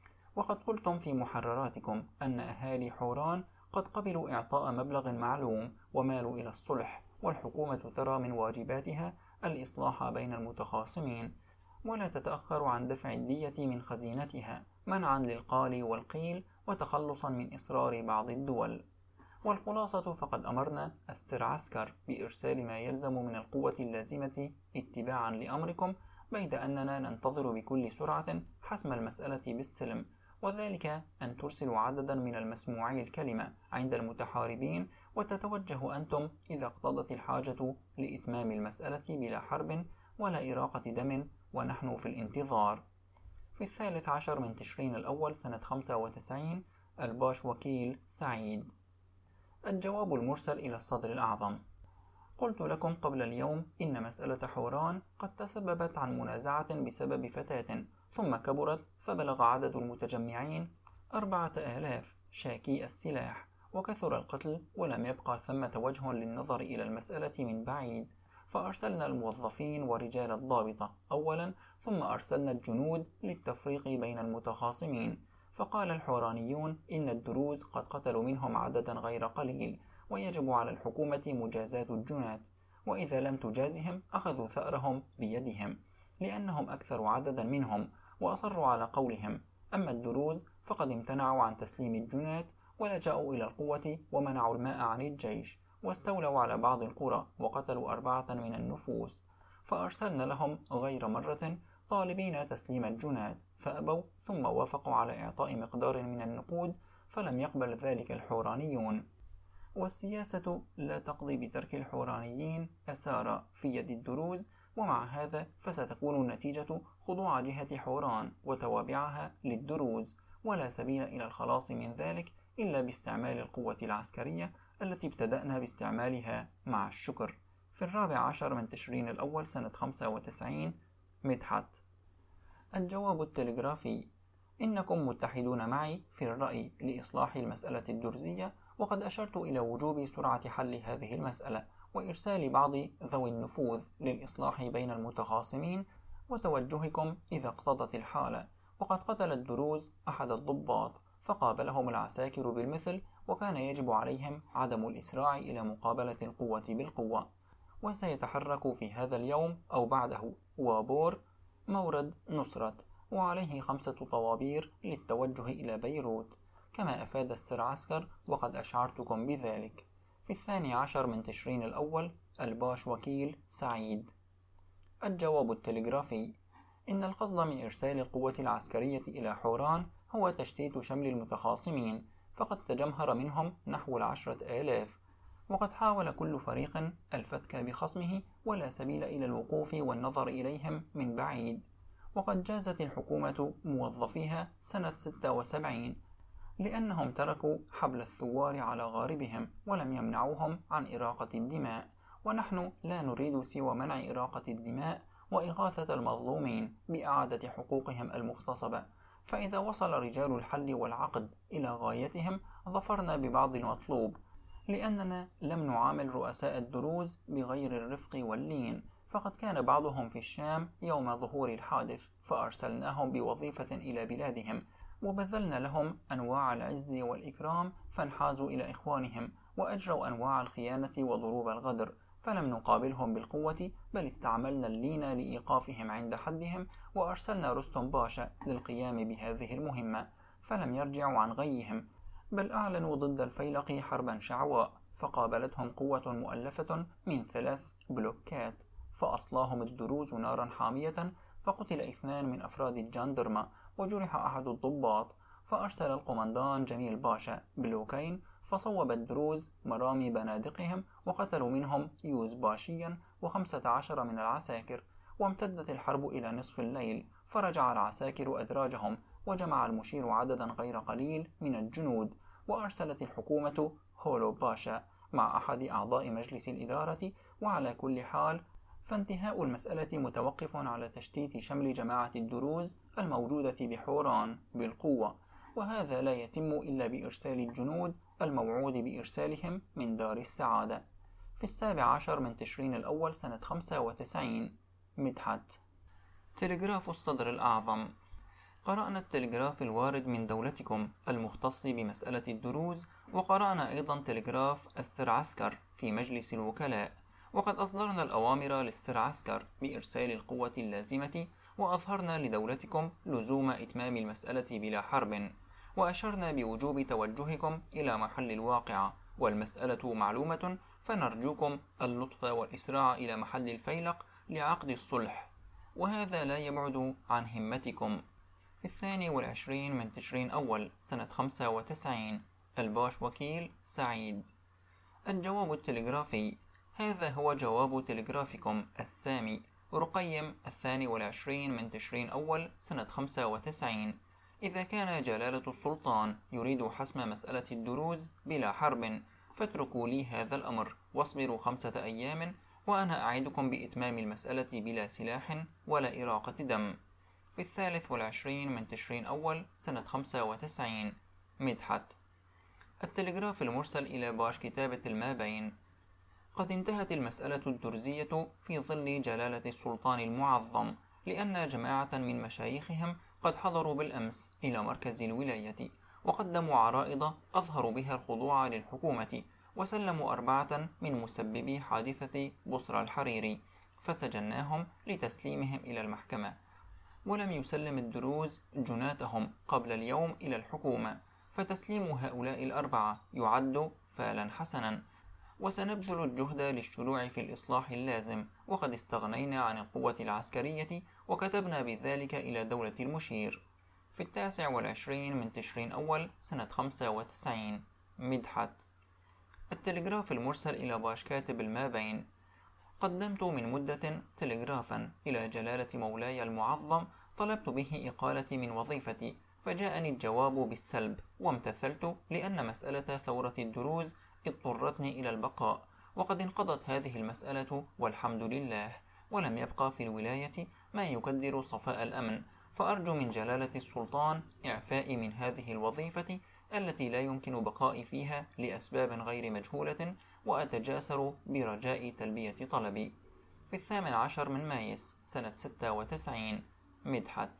وقد قلتم في محرراتكم أن أهالي حوران قد قبلوا إعطاء مبلغ معلوم ومالوا إلى الصلح، والحكومة ترى من واجباتها الإصلاح بين المتخاصمين، ولا تتأخر عن دفع الدية من خزينتها منعا للقال والقيل وتخلصا من إصرار بعض الدول. والخلاصة فقد أمرنا السر عسكر بإرسال ما يلزم من القوة اللازمة اتباعا لأمركم، بيد أننا ننتظر بكل سرعة حسم المسألة بالسلم، وذلك أن ترسلوا عددا من المسموعي الكلمة عند المتحاربين، وتتوجه أنتم إذا اقتضت الحاجة لإتمام المسألة بلا حرب ولا إراقة دم، ونحن في الانتظار. في الثالث عشر من تشرين الأول سنة خمسة وتسعين. الباش وكيل سعيد. الجواب المرسل إلى الصدر الأعظم: قلت لكم قبل اليوم إن مسألة حوران قد تسببت عن منازعة بسبب فتاة، ثم كبرت فبلغ عدد المتجمعين أربعة آلاف شاكي السلاح، وكثر القتل ولم يبقى ثمة وجه للنظر إلى المسألة من بعيد، فأرسلنا الموظفين ورجال الضابطة أولا، ثم أرسلنا الجنود للتفريق بين المتخاصمين. فقال الحورانيون إن الدروز قد قتلوا منهم عددا غير قليل، ويجب على الحكومة مجازاة الجناة، وإذا لم تجازهم أخذوا ثأرهم بيدهم، لأنهم أكثر عددا منهم وأصروا على قولهم. أما الدروز فقد امتنعوا عن تسليم الجناة ولجأوا إلى القوة ومنعوا الماء عن الجيش، واستولوا على بعض القرى وقتلوا أربعة من النفوس، فأرسلنا لهم غير مرة طالبين تسليم الجناد، فأبوا، ثم وافقوا على إعطاء مقدار من النقود، فلم يقبل ذلك الحورانيون. والسياسة لا تقضي بترك الحورانيين أسارى في يد الدروز، ومع هذا فستكون النتيجة خضوع جهة حوران وتوابعها للدروز، ولا سبيل إلى الخلاص من ذلك إلا باستعمال القوة العسكرية التي ابتدأنا باستعمالها مع الشكر. في الرابع عشر من تشرين الأول سنة خمسة وتسعين. مدحت. الجواب التلغرافي: إنكم متحدون معي في الرأي لإصلاح المسألة الدرزية، وقد أشرت إلى وجوب سرعة حل هذه المسألة وإرسال بعض ذوي النفوذ للإصلاح بين المتخاصمين، وتوجهكم إذا اقتضت الحالة. وقد قتل الدروز أحد الضباط، فقابلهم العساكر بالمثل، وكان يجب عليهم عدم الإسراع إلى مقابلة القوة بالقوة. وسيتحرك في هذا اليوم أو بعده وابور مورد نصرت، وعليه خمسة طوابير للتوجه إلى بيروت، كما أفاد السر عسكر وقد أشعرتكم بذلك. في الثاني عشر من تشرين الأول. الباش وكيل سعيد. الجواب التلغرافي: إن القصد من إرسال القوة العسكرية إلى حوران هو تشتيت شمل المتخاصمين، فقد تجمهر منهم نحو العشرة آلاف، وقد حاول كل فريق الفتك بخصمه، ولا سبيل إلى الوقوف والنظر إليهم من بعيد. وقد جازت الحكومة موظفيها سنة ستة وسبعين لأنهم تركوا حبل الثوار على غاربهم ولم يمنعوهم عن إراقة الدماء، ونحن لا نريد سوى منع إراقة الدماء وإغاثة المظلومين بإعادة حقوقهم المغتصبة. فإذا وصل رجال الحل والعقد إلى غايتهم ظفرنا ببعض المطلوب، لأننا لم نعامل رؤساء الدروز بغير الرفق واللين، فقد كان بعضهم في الشام يوم ظهور الحادث، فأرسلناهم بوظيفة إلى بلادهم، وبذلنا لهم أنواع العز والإكرام، فانحازوا إلى إخوانهم وأجروا أنواع الخيانة وضروب الغدر، فلم نقابلهم بالقوة، بل استعملنا اللين لإيقافهم عند حدهم، وأرسلنا رستم باشا للقيام بهذه المهمة، فلم يرجعوا عن غيهم، بل أعلنوا ضد الفيلق حربا شعواء، فقابلتهم قوة مؤلفة من ثلاث بلوكات، فأصلاهم الدروز نارا حامية، فقتل اثنان من أفراد الجاندرما، وجرح أحد الضباط، فأرسل القمندان جميل باشا بلوكين، فصوب الدروز مرامي بنادقهم، وقتلوا منهم يوز باشيا وخمسة عشر من العساكر، وامتدت الحرب إلى نصف الليل، فرجع العساكر أدراجهم، وجمع المشير عددا غير قليل من الجنود، وأرسلت الحكومة هولو باشا مع أحد أعضاء مجلس الإدارة. وعلى كل حال، فانتهاء المسألة متوقف على تشتيت شمل جماعة الدروز الموجودة بحوران بالقوة، وهذا لا يتم إلا بإرسال الجنود الموعود بإرسالهم من دار السعادة. في السابع عشر من تشرين الأول سنة خمسة وتسعين. مدحت. تلغراف الصدر الأعظم. قرأنا التلغراف الوارد من دولتكم المختص بمسألة الدروز، وقرأنا أيضا تلغراف السر عسكر في مجلس الوكلاء، وقد أصدرنا الأوامر للسر عسكر بإرسال القوة اللازمة، وأظهرنا لدولتكم لزوم إتمام المسألة بلا حرب، وأشرنا بوجوب توجهكم إلى محل الواقعة، والمسألة معلومة، فنرجوكم اللطف والإسراع إلى محل الفيلق لعقد الصلح، وهذا لا يبعد عن همتكم. في الثاني والعشرين من تشرين أول سنة خمسة وتسعين. الباش وكيل سعيد. الجواب التلغرافي. هذا هو جواب تلغرافكم السامي رقيم الثاني والعشرين من تشرين أول سنة خمسة وتسعين. إذا كان جلالة السلطان يريد حسم مسألة الدروز بلا حرب، فاتركوا لي هذا الأمر، واصبروا خمسة أيام، وأنا أعدكم بإتمام المسألة بلا سلاح ولا إراقة دم. في الثالث والعشرين من تشرين أول سنة خمسة وتسعين. مدحت. التلغراف المرسل إلى باش كتابة المابين. قد انتهت المسألة الدرزية في ظل جلالة السلطان المعظم، لأن جماعة من مشايخهم قد حضروا بالأمس إلى مركز الولاية، وقدموا عرائض أظهروا بها الخضوع للحكومة، وسلموا أربعة من مسببي حادثة بصرى الحريري، فسجناهم لتسليمهم إلى المحكمة، ولم يسلم الدروز جناتهم قبل اليوم إلى الحكومة، فتسليم هؤلاء الأربعة يعد فالا حسنا، وسنبذل الجهد للشروع في الإصلاح اللازم، وقد استغنينا عن القوة العسكرية، وكتبنا بذلك إلى دولة المشير. في التاسع والعشرين من تشرين أول سنة خمسة وتسعين. مدحت. التلغراف المرسل إلى باش كاتب المابين. قدمت من مدة تلغرافا إلى جلالة مولاي المعظم، طلبت به إقالتي من وظيفتي، فجاءني الجواب بالسلب، وامتثلت، لأن مسألة ثورة الدروز اضطرتني إلى البقاء، وقد انقضت هذه المسألة والحمد لله، ولم يبقى في الولاية ما يكدر صفاء الأمن، فأرجو من جلالة السلطان إعفائي من هذه الوظيفة التي لا يمكن بقائي فيها لأسباب غير مجهولة، وأتجاسر برجاء تلبية طلبي. في الثامن عشر من مايس سنة ستة وتسعين. مدحت.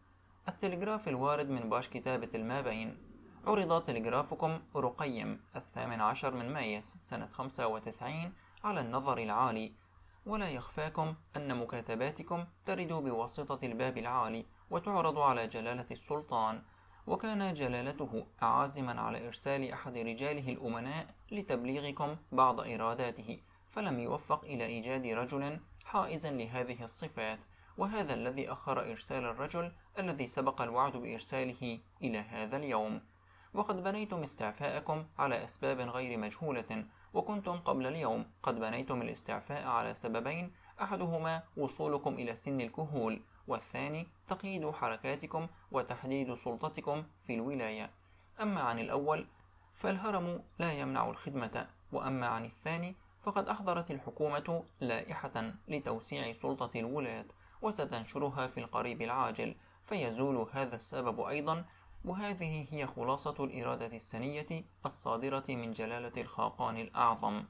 التلغراف الوارد من باش كتابة المابين. عرض تلغرافكم رقيم الثامن عشر من مايس سنة خمسة وتسعين على النظر العالي، ولا يخفاكم أن مكاتباتكم ترد بواسطة الباب العالي وتعرض على جلالة السلطان، وكان جلالته عازما على إرسال أحد رجاله الأمناء لتبليغكم بعض إراداته، فلم يوفق إلى إيجاد رجل حائز لهذه الصفات، وهذا الذي أخر إرسال الرجل الذي سبق الوعد بإرساله إلى هذا اليوم. وقد بنيتم استعفاءكم على أسباب غير مجهولة، وكنتم قبل اليوم قد بنيتم الاستعفاء على سببين، أحدهما وصولكم إلى سن الكهول، والثاني تقييد حركاتكم وتحديد سلطتكم في الولاية. أما عن الأول فالهرم لا يمنع الخدمة، وأما عن الثاني فقد أحضرت الحكومة لائحة لتوسيع سلطة الولاة، وستنشرها في القريب العاجل، فيزول هذا السبب أيضا. وهذه هي خلاصة الإرادة السنية الصادرة من جلالة الخاقان الأعظم.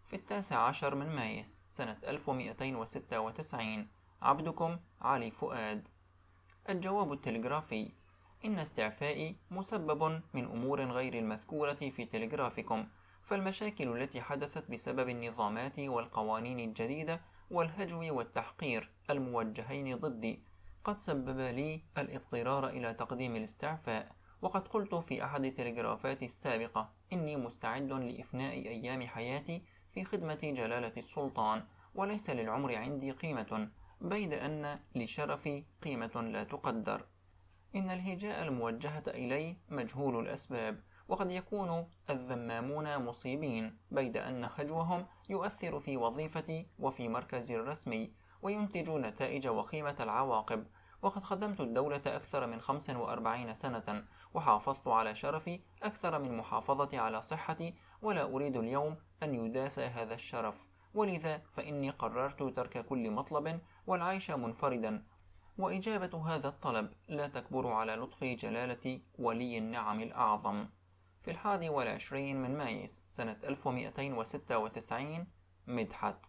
في التاسع عشر من مايس سنة ألف ومئتين وستة وتسعين. عبدكم علي فؤاد. الجواب التلغرافي: إن استعفائي مسبب من أمور غير المذكورة في تلغرافكم، فالمشاكل التي حدثت بسبب النظامات والقوانين الجديدة والهجو والتحقير الموجهين ضدي قد سبب لي الاضطرار إلى تقديم الاستعفاء. وقد قلت في أحد تلغرافاتي السابقة إني مستعد لإفناء أيام حياتي في خدمة جلالة السلطان، وليس للعمر عندي قيمة، بيد أن لشرفي قيمة لا تقدر. إن الهجاء الموجهة إلي مجهول الأسباب، وقد يكون الذمامون مصيبين، بيد أن هجوهم يؤثر في وظيفتي وفي مركزي الرسمي، وينتج نتائج وخيمة العواقب. وقد خدمت الدولة أكثر من خمس وأربعين سنة، وحافظت على شرفي أكثر من محافظتي على صحتي، ولا أريد اليوم أن يداس هذا الشرف، ولذا فإني قررت ترك كل مطلب والعيش منفردا. وإجابة هذا الطلب لا تكبر على لطف جلالة ولي النعم الأعظم. في الحادي والعشرين من مايس سنة ألف ومئتين وستة وتسعين. مدحت.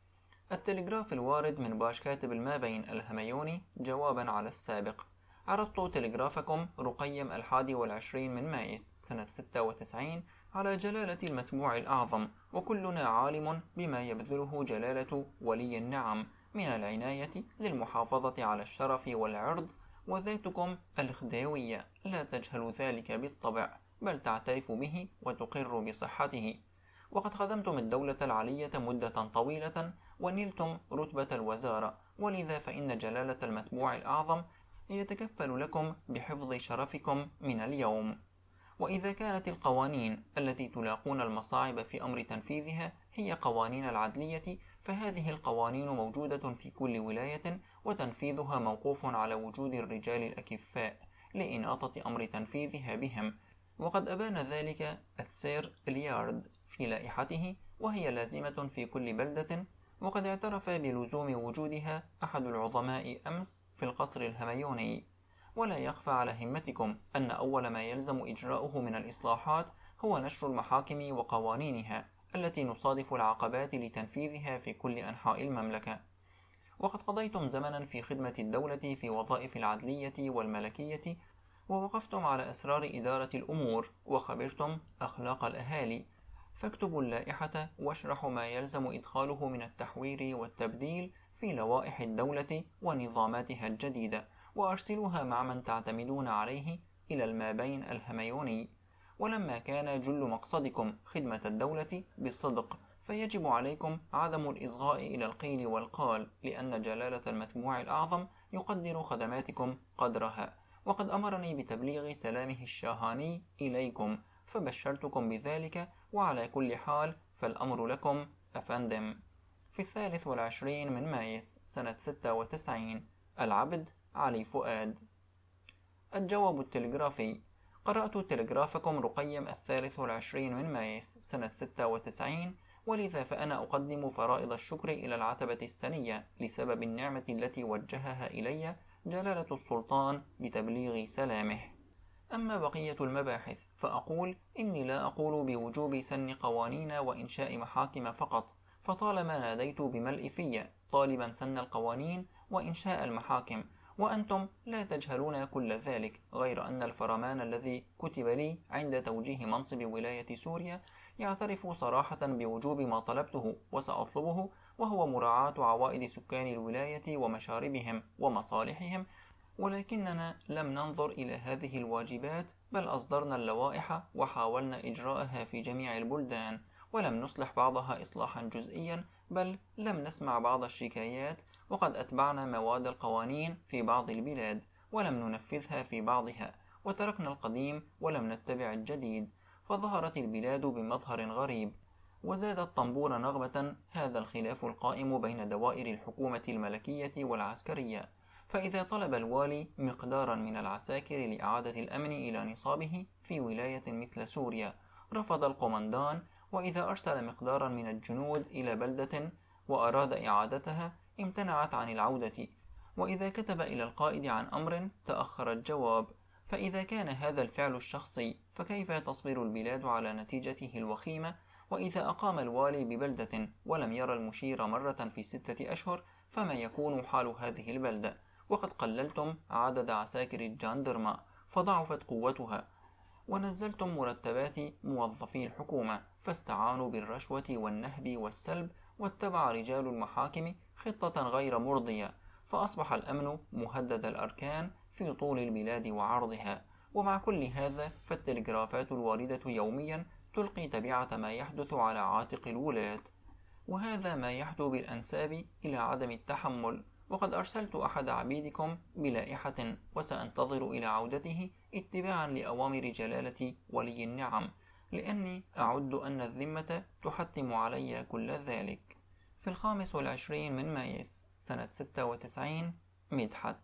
التلغراف الوارد من باش كاتب المابين الهميوني جوابا على السابق. عرضت تلغرافكم رقيم الحادي والعشرين من مايس سنة ستة وتسعين على جلالة المتبوع الأعظم، وكلنا عالم بما يبذله جلالة ولي النعم من العناية للمحافظة على الشرف والعرض، وذاتكم الخديوية لا تجهل ذلك بالطبع، بل تعترف به وتقر بصحته. وقد خدمتم الدولة العلية مدة طويلة ونلتم رتبة الوزارة، ولذا فإن جلالة المتبوع الأعظم يتكفل لكم بحفظ شرفكم من اليوم. وإذا كانت القوانين التي تلاقون المصاعب في أمر تنفيذها هي قوانين العدلية، فهذه القوانين موجودة في كل ولاية، وتنفيذها موقوف على وجود الرجال الأكفاء لإناطة أمر تنفيذها بهم. وقد أبان ذلك السير إليارد في لائحته، وهي لازمة في كل بلدة، وقد اعترف بلزوم وجودها أحد العظماء أمس في القصر الهميوني. ولا يخفى على همتكم أن أول ما يلزم إجراؤه من الإصلاحات هو نشر المحاكم وقوانينها التي نصادف العقبات لتنفيذها في كل أنحاء المملكة. وقد قضيتم زمنا في خدمة الدولة في وظائف العدلية والملكية، ووقفتم على أسرار إدارة الأمور، وخبرتم أخلاق الأهالي، فاكتبوا اللائحة واشرحوا ما يلزم إدخاله من التحوير والتبديل في لوائح الدولة ونظاماتها الجديدة، وأرسلوها مع من تعتمدون عليه إلى المابين الهميوني. ولما كان جل مقصدكم خدمة الدولة بالصدق، فيجب عليكم عدم الإصغاء إلى القيل والقال، لأن جلالة المتبوع الأعظم يقدر خدماتكم قدرها، وقد أمرني بتبليغ سلامه الشاهاني إليكم، فبشرتكم بذلك. وعلى كل حال فالأمر لكم أفندم. في الثالث والعشرين من مايس سنة ستة وتسعين. العبد علي فؤاد. الجواب التلغرافي: قرأت تلغرافكم رقيم الثالث والعشرين من مايس سنة ستة وتسعين، ولذا فأنا أقدم فرائض الشكر إلى العتبة السنية لسبب النعمة التي وجهها إلي جلالة السلطان بتبليغ سلامه. أما بقية المباحث فأقول إني لا أقول بوجوب سن قوانين وإنشاء محاكم فقط، فطالما ناديت بملء في طالبا سن القوانين وإنشاء المحاكم، وأنتم لا تجهلون كل ذلك، غير أن الفرمان الذي كتب لي عند توجيه منصب ولاية سوريا يعترف صراحة بوجوب ما طلبته وسأطلبه، وهو مراعاة عوائد سكان الولاية ومشاربهم ومصالحهم. ولكننا لم ننظر إلى هذه الواجبات، بل أصدرنا اللوائح وحاولنا إجراءها في جميع البلدان، ولم نصلح بعضها إصلاحا جزئيا، بل لم نسمع بعض الشكايات، وقد أتبعنا مواد القوانين في بعض البلاد ولم ننفذها في بعضها، وتركنا القديم ولم نتبع الجديد، فظهرت البلاد بمظهر غريب. وزاد الطنبور نغمة هذا الخلاف القائم بين دوائر الحكومة الملكية والعسكرية، فإذا طلب الوالي مقدارا من العساكر لإعادة الأمن إلى نصابه في ولاية مثل سوريا رفض القومندان، وإذا أرسل مقدارا من الجنود إلى بلدة وأراد إعادتها امتنعت عن العودة، وإذا كتب إلى القائد عن أمر تأخر الجواب. فإذا كان هذا الفعل الشخصي، فكيف تصبر البلاد على نتيجته الوخيمة؟ وإذا أقام الوالي ببلدة ولم يرى المشير مرة في ستة أشهر فما يكون حال هذه البلدة؟ وقد قللتم عدد عساكر الجاندرما فضعفت قوتها، ونزلتم مرتبات موظفي الحكومة فاستعانوا بالرشوة والنهب والسلب، واتبع رجال المحاكم خطة غير مرضية، فأصبح الأمن مهدد الأركان في طول البلاد وعرضها. ومع كل هذا فالتلغرافات الواردة يوميا تلقي تبعة ما يحدث على عاتق الولاة، وهذا ما يحدو بالأنساب إلى عدم التحمل. وقد أرسلت أحد عبيدكم بلائحة وسأنتظر إلى عودته اتباعا لأوامر جلالة ولي النعم، لأني أعد أن الذمة تحتم علي كل ذلك. في الخامس والعشرين من مايس سنة ستة وتسعين، مدحت.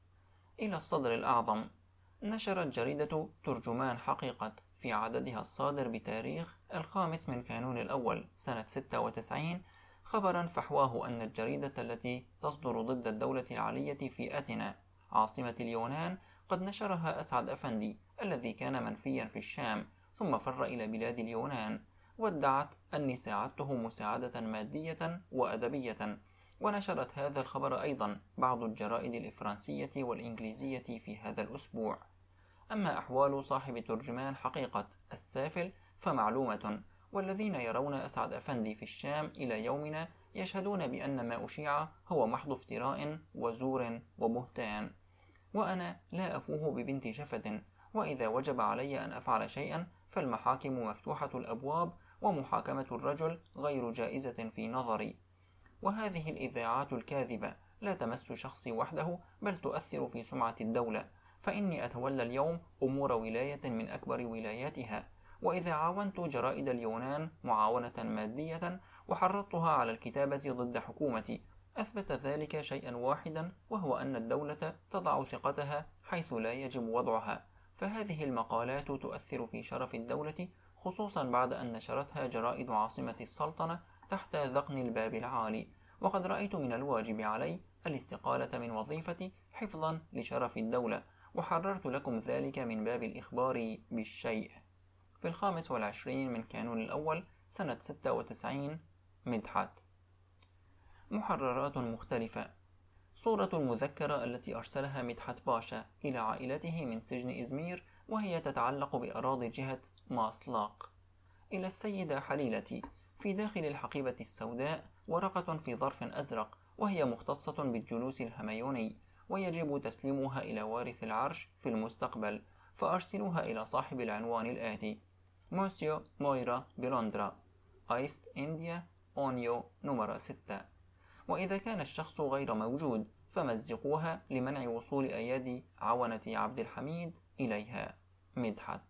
إلى الصدر الأعظم. نشرت جريدة ترجمان حقيقة في عددها الصادر بتاريخ الخامس من كانون الأول سنة ستة وتسعين خبرا فحواه أن الجريدة التي تصدر ضد الدولة العلية في أتينا عاصمة اليونان قد نشرها أسعد أفندي الذي كان منفيا في الشام ثم فر إلى بلاد اليونان، وادعت أني ساعدته مساعدة مادية وأدبية. ونشرت هذا الخبر أيضا بعض الجرائد الإفرنسية والإنجليزية في هذا الأسبوع. أما أحوال صاحب ترجمان حقيقة السافل فمعلومة، والذين يرون أسعد أفندي في الشام إلى يومنا يشهدون بأن ما أشيع هو محض افتراء وزور وبهتان، وأنا لا أفوه ببنت شفة، وإذا وجب علي أن أفعل شيئا فالمحاكم مفتوحة الأبواب، ومحاكمة الرجل غير جائزة في نظري. وهذه الإذاعات الكاذبة لا تمس شخصي وحده بل تؤثر في سمعة الدولة، فإني أتولى اليوم أمور ولاية من أكبر ولاياتها، وإذا عاونت جرائد اليونان معاونة مادية وحرضتها على الكتابة ضد حكومتي أثبت ذلك شيئا واحدا، وهو أن الدولة تضع ثقتها حيث لا يجب وضعها. فهذه المقالات تؤثر في شرف الدولة، خصوصا بعد أن نشرتها جرائد عاصمة السلطنة تحت ذقن الباب العالي، وقد رأيت من الواجب علي الاستقالة من وظيفتي حفظا لشرف الدولة، وحررت لكم ذلك من باب الإخبار بالشيء. في الخامس والعشرين من كانون الأول سنة ستة وتسعين، مدحت. محررات مختلفة. صورة المذكرة التي أرسلها مدحت باشا إلى عائلته من سجن إزمير، وهي تتعلق بأراضي جهة ماسلاق. إلى السيدة حليلتي، في داخل الحقيبة السوداء ورقة في ظرف أزرق، وهي مختصة بالجلوس الهميوني، ويجب تسليمها إلى وارث العرش في المستقبل، فأرسلوها إلى صاحب العنوان الآتي: موسيو مويرا بلندرا، آيست إنديا، أونيو نمرة ستة. وإذا كان الشخص غير موجود فمزقوها لمنع وصول أيادي عونة عبد الحميد إليها. مدحت.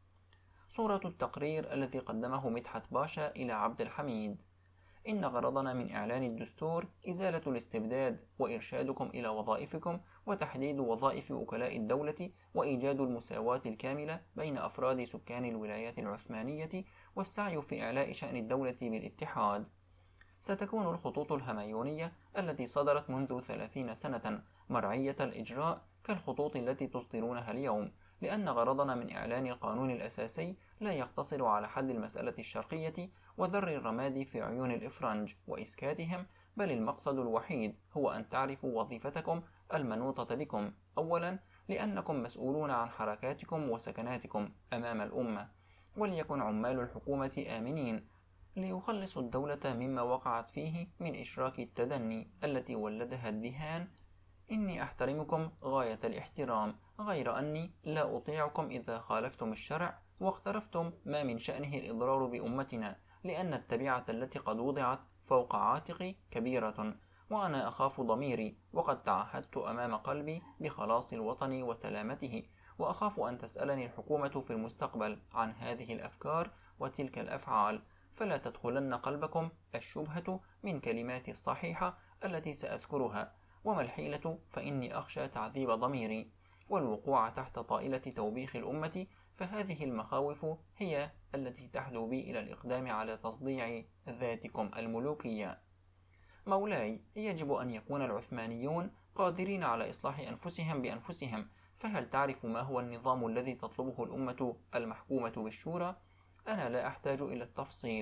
صورة التقرير الذي قدمه مدحت باشا إلى عبد الحميد: إن غرضنا من إعلان الدستور إزالة الاستبداد وإرشادكم إلى وظائفكم وتحديد وظائف وكلاء الدولة وإيجاد المساواة الكاملة بين أفراد سكان الولايات العثمانية والسعي في إعلاء شأن الدولة بالاتحاد. ستكون الخطوط الهميونية التي صدرت منذ ثلاثين سنة مرعية الإجراء كالخطوط التي تصدرونها اليوم، لأن غرضنا من إعلان القانون الأساسي لا يقتصر على حل المسألة الشرقية وذر الرماد في عيون الإفرنج وإسكاتهم، بل المقصد الوحيد هو أن تعرفوا وظيفتكم المنوطة بكم، أولا لأنكم مسؤولون عن حركاتكم وسكناتكم أمام الأمة، وليكن عمال الحكومة آمنين ليخلصوا الدولة مما وقعت فيه من إشراك التدني التي ولدها الدهان. إني أحترمكم غاية الاحترام، غير أني لا أطيعكم إذا خالفتم الشرع واقترفتم ما من شأنه الإضرار بأمتنا، لأن التبعة التي قد وضعت فوق عاتقي كبيرة، وأنا أخاف ضميري، وقد تعهدت أمام قلبي بخلاص الوطن وسلامته، وأخاف أن تسألني الحكومة في المستقبل عن هذه الأفكار وتلك الأفعال، فلا تدخلن قلبكم الشبهة من كلماتي الصحيحة التي سأذكرها، وما الحيلة فإني أخشى تعذيب ضميري والوقوع تحت طائلة توبيخ الأمة، فهذه المخاوف هي التي تحدو بي إلى الإقدام على تصديع ذاتكم الملوكية. مولاي، يجب أن يكون العثمانيون قادرين على إصلاح أنفسهم بأنفسهم، فهل تعرف ما هو النظام الذي تطلبه الأمة المحكومة بالشورى؟ أنا لا أحتاج إلى التفصيل،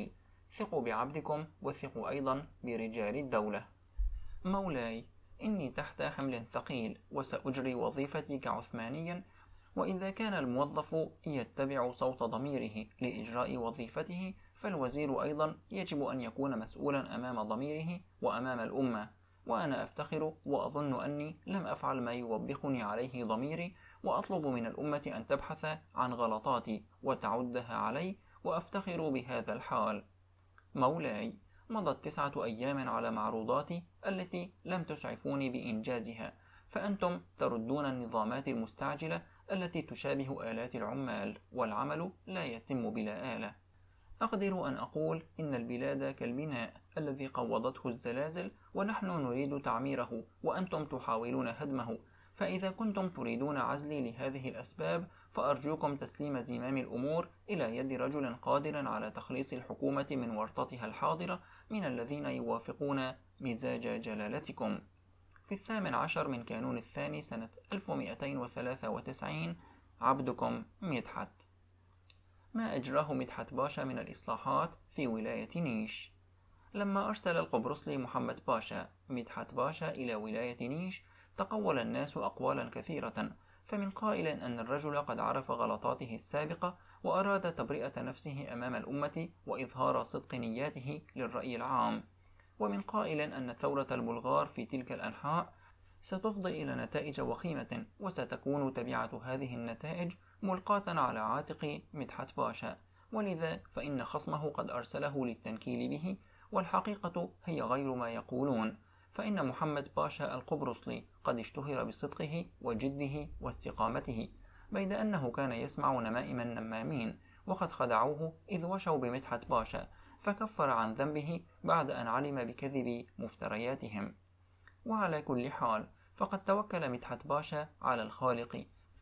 ثقوا بعبدكم وثقوا أيضا برجال الدولة. مولاي، إني تحت حمل ثقيل وسأجري وظيفتي كعثماني، وإذا كان الموظف يتبع صوت ضميره لإجراء وظيفته، فالوزير أيضا يجب أن يكون مسؤولا أمام ضميره وأمام الأمة. وأنا أفتخر وأظن أني لم أفعل ما يوبخني عليه ضميري، وأطلب من الأمة أن تبحث عن غلطاتي وتعدها علي، وأفتخر بهذا الحال. مولاي، مضت تسعة أيام على معروضاتي التي لم تسعفوني بإنجازها، فأنتم تردون النظامات المستعجلة التي تشابه آلات العمال، والعمل لا يتم بلا آلة. أقدر أن أقول إن البلاد كالبناء الذي قوضته الزلازل، ونحن نريد تعميره وأنتم تحاولون هدمه، فإذا كنتم تريدون عزلي لهذه الأسباب، فأرجوكم تسليم زمام الأمور إلى يد رجل قادر على تخليص الحكومة من ورطتها الحاضرة من الذين يوافقون مزاج جلالتكم. في الثامن عشر من كانون الثاني سنة ألف ومئتين وثلاثة وتسعين، عبدكم مدحت. ما أجراه مدحت باشا من الإصلاحات في ولاية نيش؟ لما أرسل القبرصلي محمد باشا مدحت باشا إلى ولاية نيش، تقول الناس أقوالا كثيرة، فمن قائل أن الرجل قد عرف غلطاته السابقة وأراد تبرئة نفسه أمام الأمة وإظهار صدق نياته للرأي العام، ومن قائل أن ثورة البلغار في تلك الأنحاء ستفضي إلى نتائج وخيمة، وستكون تبعة هذه النتائج ملقاة على عاتق مدحت باشا، ولذا فإن خصمه قد أرسله للتنكيل به، والحقيقة هي غير ما يقولون، فإن محمد باشا القبرصلي قد اشتهر بصدقه وجده واستقامته، بيد أنه كان يسمع نمائم النمامين، وقد خدعوه إذ وشوا بمدحت باشا، فكفر عن ذنبه بعد أن علم بكذب مفترياتهم. وعلى كل حال، فقد توكل مدحت باشا على الخالق،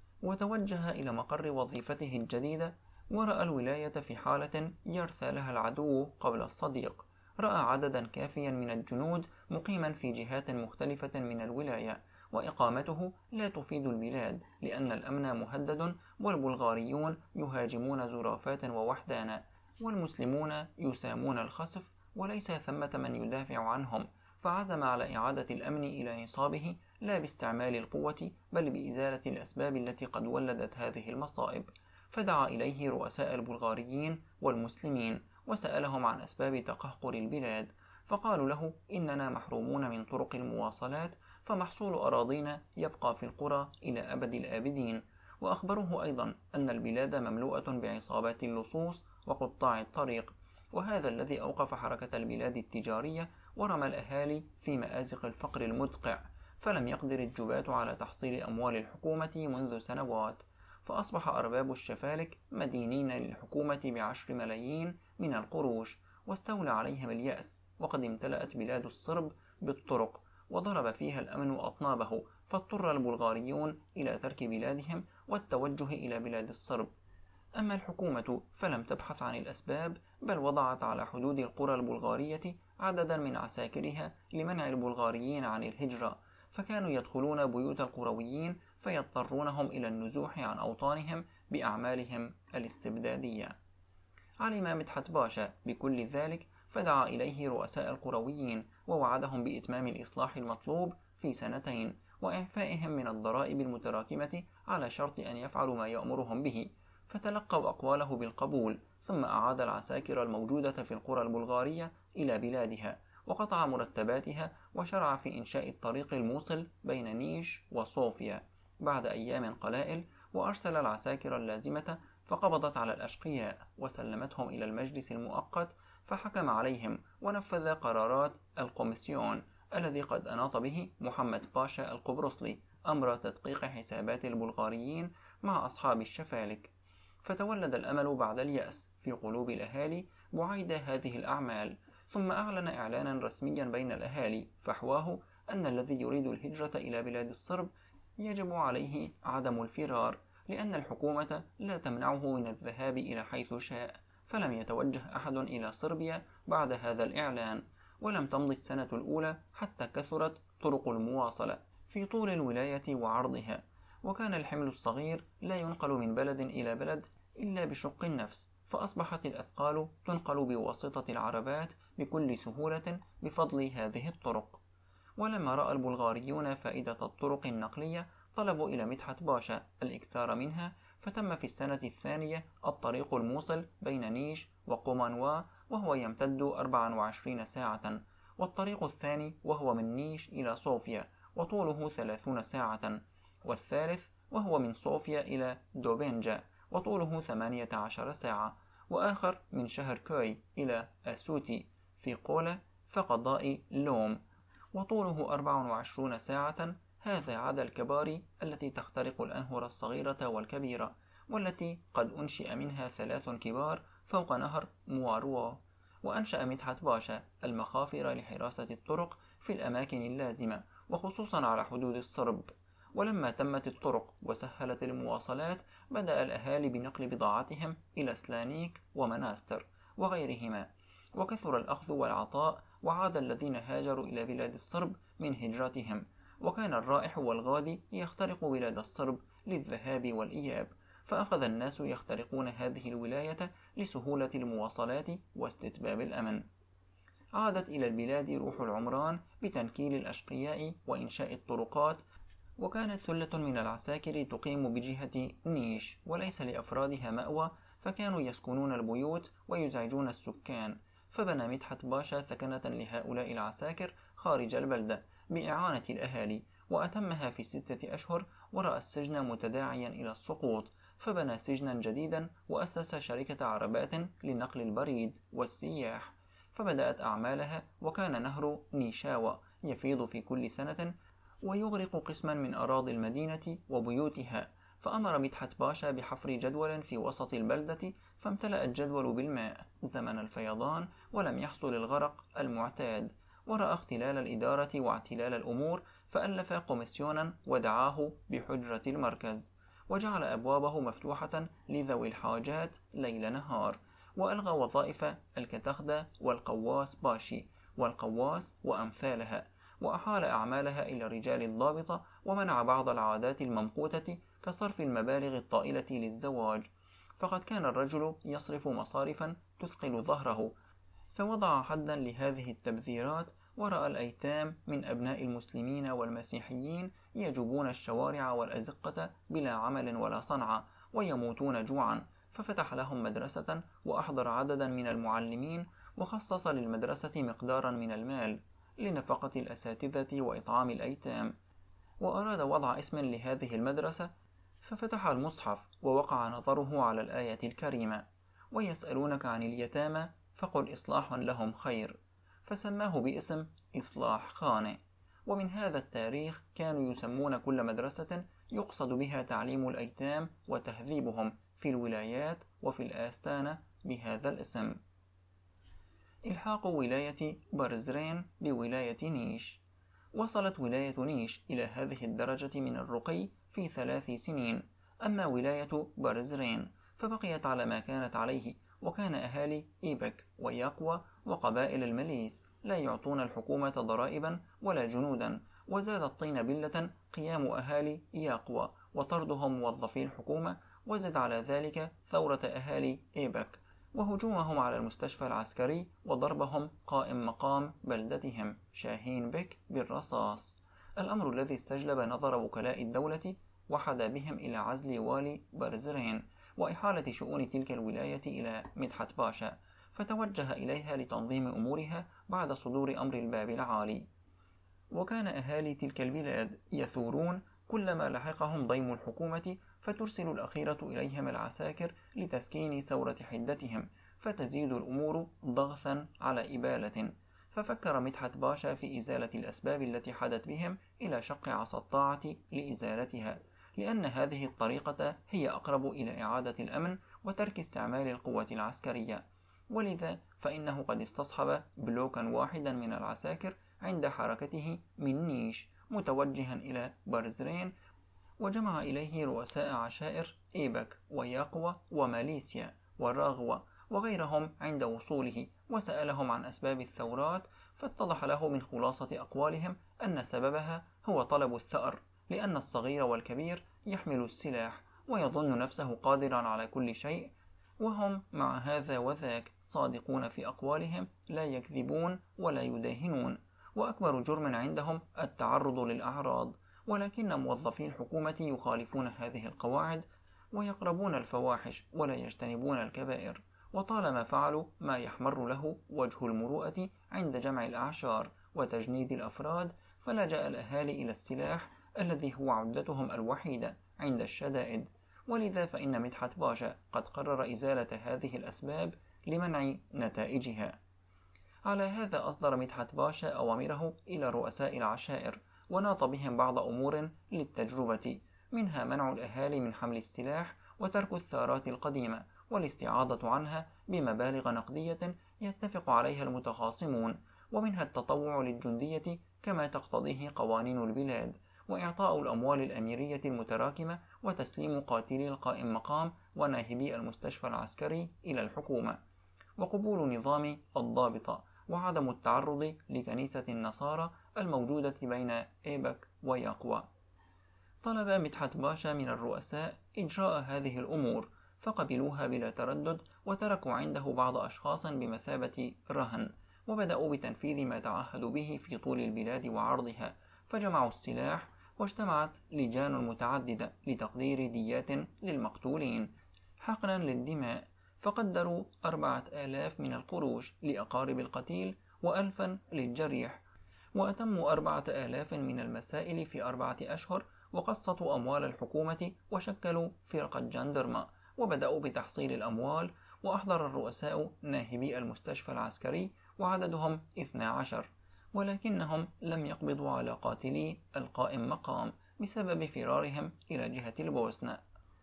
وتوجه إلى مقر وظيفته الجديدة، ورأى الولاية في حالة يرثى لها العدو قبل الصديق. رأى عددا كافيا من الجنود مقيما في جهات مختلفة من الولاية، وإقامته لا تفيد البلاد، لأن الأمن مهدد، والبلغاريون يهاجمون زرافات ووحدانا، والمسلمون يسامون الخسف، وليس ثمة من يدافع عنهم، فعزم على إعادة الأمن إلى نصابه، لا باستعمال القوة بل بإزالة الأسباب التي قد ولدت هذه المصائب. فدعا إليه رؤساء البلغاريين والمسلمين وسألهم عن أسباب تقهقر البلاد، فقالوا له: إننا محرومون من طرق المواصلات، فمحصول أراضينا يبقى في القرى إلى أبد الآبدين. وأخبروه أيضا أن البلاد مملوءة بعصابات اللصوص وقطاع الطريق، وهذا الذي أوقف حركة البلاد التجارية ورمى الأهالي في مآزق الفقر المدقع، فلم يقدر الجباة على تحصيل أموال الحكومة منذ سنوات، فأصبح أرباب الشفالك مدينين للحكومة بعشر ملايين من القروش، واستولى عليهم اليأس، وقد امتلأت بلاد الصرب بالطرق، وضرب فيها الأمن أطنابه، فاضطر البلغاريون إلى ترك بلادهم والتوجه إلى بلاد الصرب. أما الحكومة فلم تبحث عن الأسباب، بل وضعت على حدود القرى البلغارية عددا من عساكرها لمنع البلغاريين عن الهجرة، فكانوا يدخلون بيوت القرويين فيضطرونهم إلى النزوح عن أوطانهم بأعمالهم الاستبدادية. علم مدحت باشا بكل ذلك، فدعا إليه رؤساء القرويين ووعدهم بإتمام الإصلاح المطلوب في سنتين، وإعفائهم من الضرائب المتراكمة على شرط أن يفعلوا ما يأمرهم به، فتلقوا أقواله بالقبول، ثم أعاد العساكر الموجودة في القرى البلغارية إلى بلادها، وقطع مرتباتها، وشرع في إنشاء الطريق الموصل بين نيش وصوفيا بعد أيام قلائل، وأرسل العساكر اللازمة، فقبضت على الأشقياء وسلمتهم إلى المجلس المؤقت، فحكم عليهم ونفذ قرارات الكوميسيون الذي قد أناط به محمد باشا القبرصلي أمر تدقيق حسابات البلغاريين مع أصحاب الشفالك. فتولد الأمل بعد اليأس في قلوب الأهالي بعيد هذه الأعمال، ثم أعلن إعلانا رسميا بين الأهالي فحواه أن الذي يريد الهجرة إلى بلاد الصرب يجب عليه عدم الفرار، لأن الحكومة لا تمنعه من الذهاب إلى حيث شاء. فلم يتوجه أحد إلى صربيا بعد هذا الإعلان، ولم تمض السنة الأولى حتى كثرت طرق المواصلة في طول الولاية وعرضها، وكان الحمل الصغير لا ينقل من بلد إلى بلد إلا بشق النفس، فأصبحت الأثقال تنقل بواسطة العربات بكل سهولة بفضل هذه الطرق. ولما رأى البلغاريون فائدة الطرق النقلية طلبوا إلى مدحت باشا الإكثار منها، فتم في السنة الثانية الطريق الموصل بين نيش وقومانوا وهو يمتد أربع وعشرين ساعة، والطريق الثاني وهو من نيش إلى صوفيا وطوله ثلاثون ساعة، والثالث وهو من صوفيا إلى دوبنجا وطوله ثمانية عشر ساعة، وآخر من شهر كوي إلى أسوتي في قولة فقضاء لوم وطوله أربع وعشرون ساعة. هذا عدا الكباري التي تخترق الأنهر الصغيرة والكبيرة، والتي قد أنشئ منها ثلاث كبار فوق نهر مواروا. وأنشأ مدحت باشا المخافر لحراسة الطرق في الأماكن اللازمة وخصوصا على حدود الصرب. ولما تمت الطرق وسهلت المواصلات بدأ الأهالي بنقل بضاعتهم إلى سلانيك ومناستر وغيرهما، وكثر الأخذ والعطاء، وعاد الذين هاجروا إلى بلاد الصرب من هجرتهم، وكان الرائح والغادي يخترق بلاد الصرب للذهاب والإياب، فأخذ الناس يخترقون هذه الولاية لسهولة المواصلات واستتباب الأمن. عادت إلى البلاد روح العمران بتنكيل الأشقياء وإنشاء الطرقات، وكانت ثلة من العساكر تقيم بجهة نيش وليس لأفرادها مأوى، فكانوا يسكنون البيوت ويزعجون السكان، فبنى مدحت باشا ثكنة لهؤلاء العساكر خارج البلدة بإعانة الأهالي، وأتمها في ستة أشهر، ورأى السجن متداعيا إلى السقوط، فبنى سجنا جديدا وأسس شركة عربات لنقل البريد والسياح، فبدأت أعمالها، وكان نهر نيشاوا يفيض في كل سنة ويغرق قسما من أراضي المدينة وبيوتها، فأمر مدحت باشا بحفر جدول في وسط البلدة، فامتلأ الجدول بالماء زمن الفيضان ولم يحصل الغرق المعتاد، ورأى اختلال الإدارة واعتلال الأمور، فألف كوميسيونا ودعاه بحجرة المركز، وجعل أبوابه مفتوحة لذوي الحاجات ليل نهار، وألغى وظائف الكتخدة والقواس باشي والقواس وأمثالها، وأحال أعمالها إلى الرجال الضابطة، ومنع بعض العادات الممقوتة كصرف المبالغ الطائلة للزواج، فقد كان الرجل يصرف مصارفا تثقل ظهره، فوضع حدا لهذه التبذيرات، ورأى الأيتام من أبناء المسلمين والمسيحيين يجوبون الشوارع والأزقة بلا عمل ولا صنعة ويموتون جوعا، ففتح لهم مدرسة وأحضر عددا من المعلمين، وخصص للمدرسة مقدارا من المال لنفقة الأساتذة وإطعام الأيتام، وأراد وضع اسم لهذه المدرسة، ففتح المصحف ووقع نظره على الآية الكريمة: ويسألونك عن اليتامى فقل إصلاح لهم خير، فسماه باسم إصلاح خانة. ومن هذا التاريخ كانوا يسمون كل مدرسة يقصد بها تعليم الأيتام وتهذيبهم في الولايات وفي الآستانة بهذا الاسم. إلحاق ولاية برزرين بولاية نيش. وصلت ولاية نيش إلى هذه الدرجة من الرقي في ثلاث سنين، أما ولاية برزرين فبقيت على ما كانت عليه، وكان أهالي إيبك وياقوى وقبائل المليس لا يعطون الحكومة ضرائبا ولا جنودا، وزاد الطين بلة قيام أهالي ياقوى وطردهم موظفي الحكومة، وزد على ذلك ثورة أهالي إيبك وهجومهم على المستشفى العسكري وضربهم قائم مقام بلدتهم شاهين بك بالرصاص، الأمر الذي استجلب نظر وكلاء الدولة وحد بهم إلى عزل والي برزرين وإحالة شؤون تلك الولاية إلى مدحت باشا، فتوجه إليها لتنظيم أمورها بعد صدور أمر الباب العالي. وكان أهالي تلك البلاد يثورون كلما لحقهم ضيم الحكومة، فترسل الأخيرة إليهم العساكر لتسكين ثورة حدتهم، فتزيد الأمور ضغثا على إبالة، ففكر مدحت باشا في إزالة الأسباب التي حدت بهم إلى شق عصا الطاعة لإزالتها، لأن هذه الطريقة هي أقرب إلى إعادة الأمن وترك استعمال القوة العسكرية، ولذا فإنه قد استصحب بلوكا واحدا من العساكر عند حركته من نيش متوجها إلى برزرين، وجمع إليه رؤساء عشائر إيبك وياقوى وماليسيا وراغوة وغيرهم عند وصوله، وسألهم عن أسباب الثورات، فاتضح له من خلاصة أقوالهم أن سببها هو طلب الثأر، لأن الصغير والكبير يحمل السلاح ويظن نفسه قادرا على كل شيء، وهم مع هذا وذاك صادقون في أقوالهم، لا يكذبون ولا يداهنون، وأكبر جرم عندهم التعرض للأعراض، ولكن موظفي الحكومة يخالفون هذه القواعد ويقربون الفواحش ولا يجتنبون الكبائر، وطالما فعلوا ما يحمر له وجه المروءة عند جمع الأعشار وتجنيد الأفراد، فلجأ الأهالي إلى السلاح الذي هو عدتهم الوحيدة عند الشدائد. ولذا فإن مدحت باشا قد قرر إزالة هذه الأسباب لمنع نتائجها. على هذا أصدر مدحت باشا أوامره إلى رؤساء العشائر، وناط بهم بعض أمور للتجربة، منها منع الأهالي من حمل السلاح وترك الثارات القديمة والاستعاضة عنها بمبالغ نقدية يتفق عليها المتخاصمون، ومنها التطوع للجندية كما تقتضيه قوانين البلاد، وإعطاء الأموال الأميرية المتراكمة، وتسليم قاتلي القائم مقام وناهبي المستشفى العسكري إلى الحكومة، وقبول نظام الضابطة، وعدم التعرض لكنيسة النصارى الموجودة بين إيبك وياقوى. طلب مدحت باشا من الرؤساء إجراء هذه الأمور، فقبلوها بلا تردد، وتركوا عنده بعض أشخاص بمثابة رهن، وبدأوا بتنفيذ ما تعهدوا به في طول البلاد وعرضها، فجمعوا السلاح، واجتمعت لجان متعددة لتقدير ديات للمقتولين حقنا للدماء، فقدروا أربعة آلاف من القروش لأقارب القتيل وألفا للجريح، وأتموا أربعة آلاف من المسائل في أربعة أشهر، وقسطوا أموال الحكومة وشكلوا فرقة جندرما، وبدأوا بتحصيل الأموال، وأحضر الرؤساء ناهبي المستشفى العسكري وعددهم اثنا عشر، ولكنهم لم يقبضوا على قاتلي القائم مقام بسبب فرارهم إلى جهة البوسنة.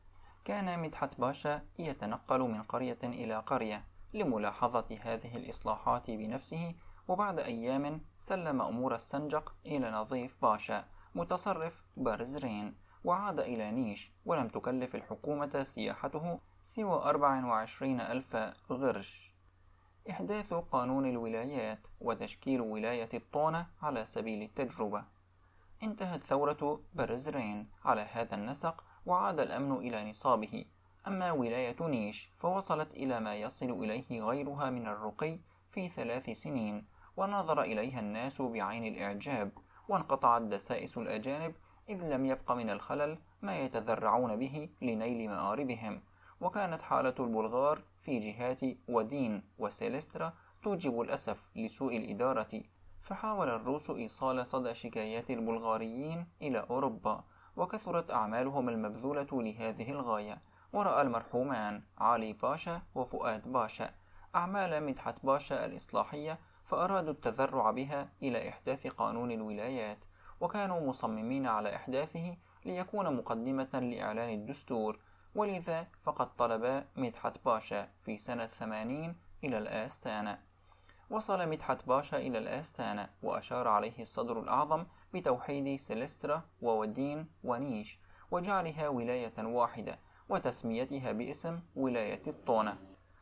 كان مدحت باشا يتنقل من قرية إلى قرية لملاحظة هذه الإصلاحات بنفسه، وبعد أيام سلم أمور السنجق إلى نظيف باشا متصرف بارزرين، وعاد إلى نيش، ولم تكلف الحكومة سياحته سوى أربع وعشرين ألف غرش. إحداث قانون الولايات وتشكيل ولاية الطونة على سبيل التجربة. انتهت ثورة بارزرين على هذا النسق، وعاد الأمن إلى نصابه. أما ولاية نيش فوصلت إلى ما يصل إليه غيرها من الرقي في ثلاث سنين، ونظر إليها الناس بعين الإعجاب، وانقطعت دسائس الأجانب، إذ لم يبق من الخلل ما يتذرعون به لنيل مآربهم. وكانت حالة البلغار في جهات ودين وسيلسترا توجب الأسف لسوء الإدارة، فحاول الروس إيصال صدى شكايات البلغاريين إلى أوروبا، وكثرت أعمالهم المبذولة لهذه الغاية. ورأى المرحومان علي باشا وفؤاد باشا أعمال مدحت باشا الإصلاحية، فأرادوا التذرع بها إلى إحداث قانون الولايات، وكانوا مصممين على إحداثه ليكون مقدمة لإعلان الدستور. ولذا فقد طلب مدحت باشا في سنة ثمانين إلى الآستانة. وصل مدحت باشا إلى الآستانة، وأشار عليه الصدر الأعظم بتوحيد سيلسترا وودين ونيش، وجعلها ولاية واحدة، وتسميتها باسم ولاية الطونة،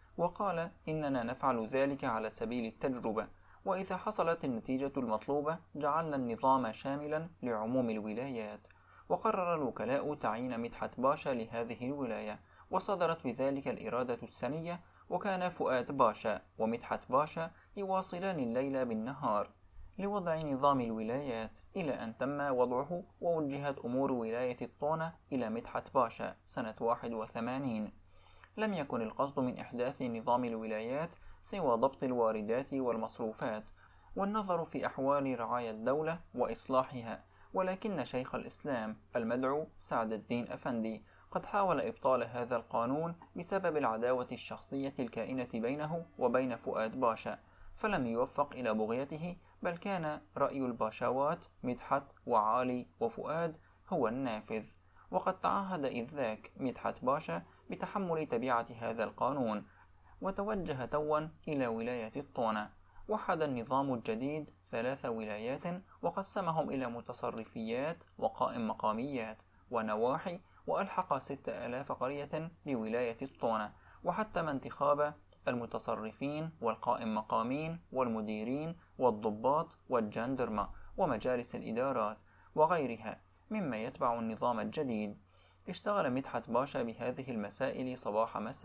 وقال إننا نفعل ذلك على سبيل التجربة، وإذا حصلت النتيجة المطلوبة جعلنا النظام شاملا لعموم الولايات. وقرر الوكلاء تعيين مدحت باشا لهذه الولاية، وصدرت بذلك الإرادة السنية، وكان فؤاد باشا ومدحت باشا يواصلان الليل بالنهار لوضع نظام الولايات، إلى أن تم وضعه، ووجهت أمور ولاية الطونة إلى مدحت باشا سنة واحد وثمانين. لم يكن القصد من إحداث نظام الولايات سوى ضبط الواردات والمصروفات، والنظر في أحوال رعايا الدولة وإصلاحها، ولكن شيخ الإسلام المدعو سعد الدين أفندي قد حاول إبطال هذا القانون بسبب العداوة الشخصية الكائنة بينه وبين فؤاد باشا، فلم يوفق إلى بغيته، بل كان رأي الباشوات مدحت وعالي وفؤاد هو النافذ. وقد تعهد إذ ذاك مدحت باشا بتحمل تبعة هذا القانون، وتوجه توا إلى ولاية الطونة. وحد النظام الجديد ثلاث ولايات، وقسمهم إلى متصرفيات وقائم مقاميات ونواحي، وألحق ستة آلاف قرية بولاية الطونة، وحتم انتخاب المتصرفين والقائم مقامين والمديرين والضباط والجندرمة ومجالس الإدارات وغيرها مما يتبع النظام الجديد. اشتغل مدحت باشا بهذه المسائل صباح مساء،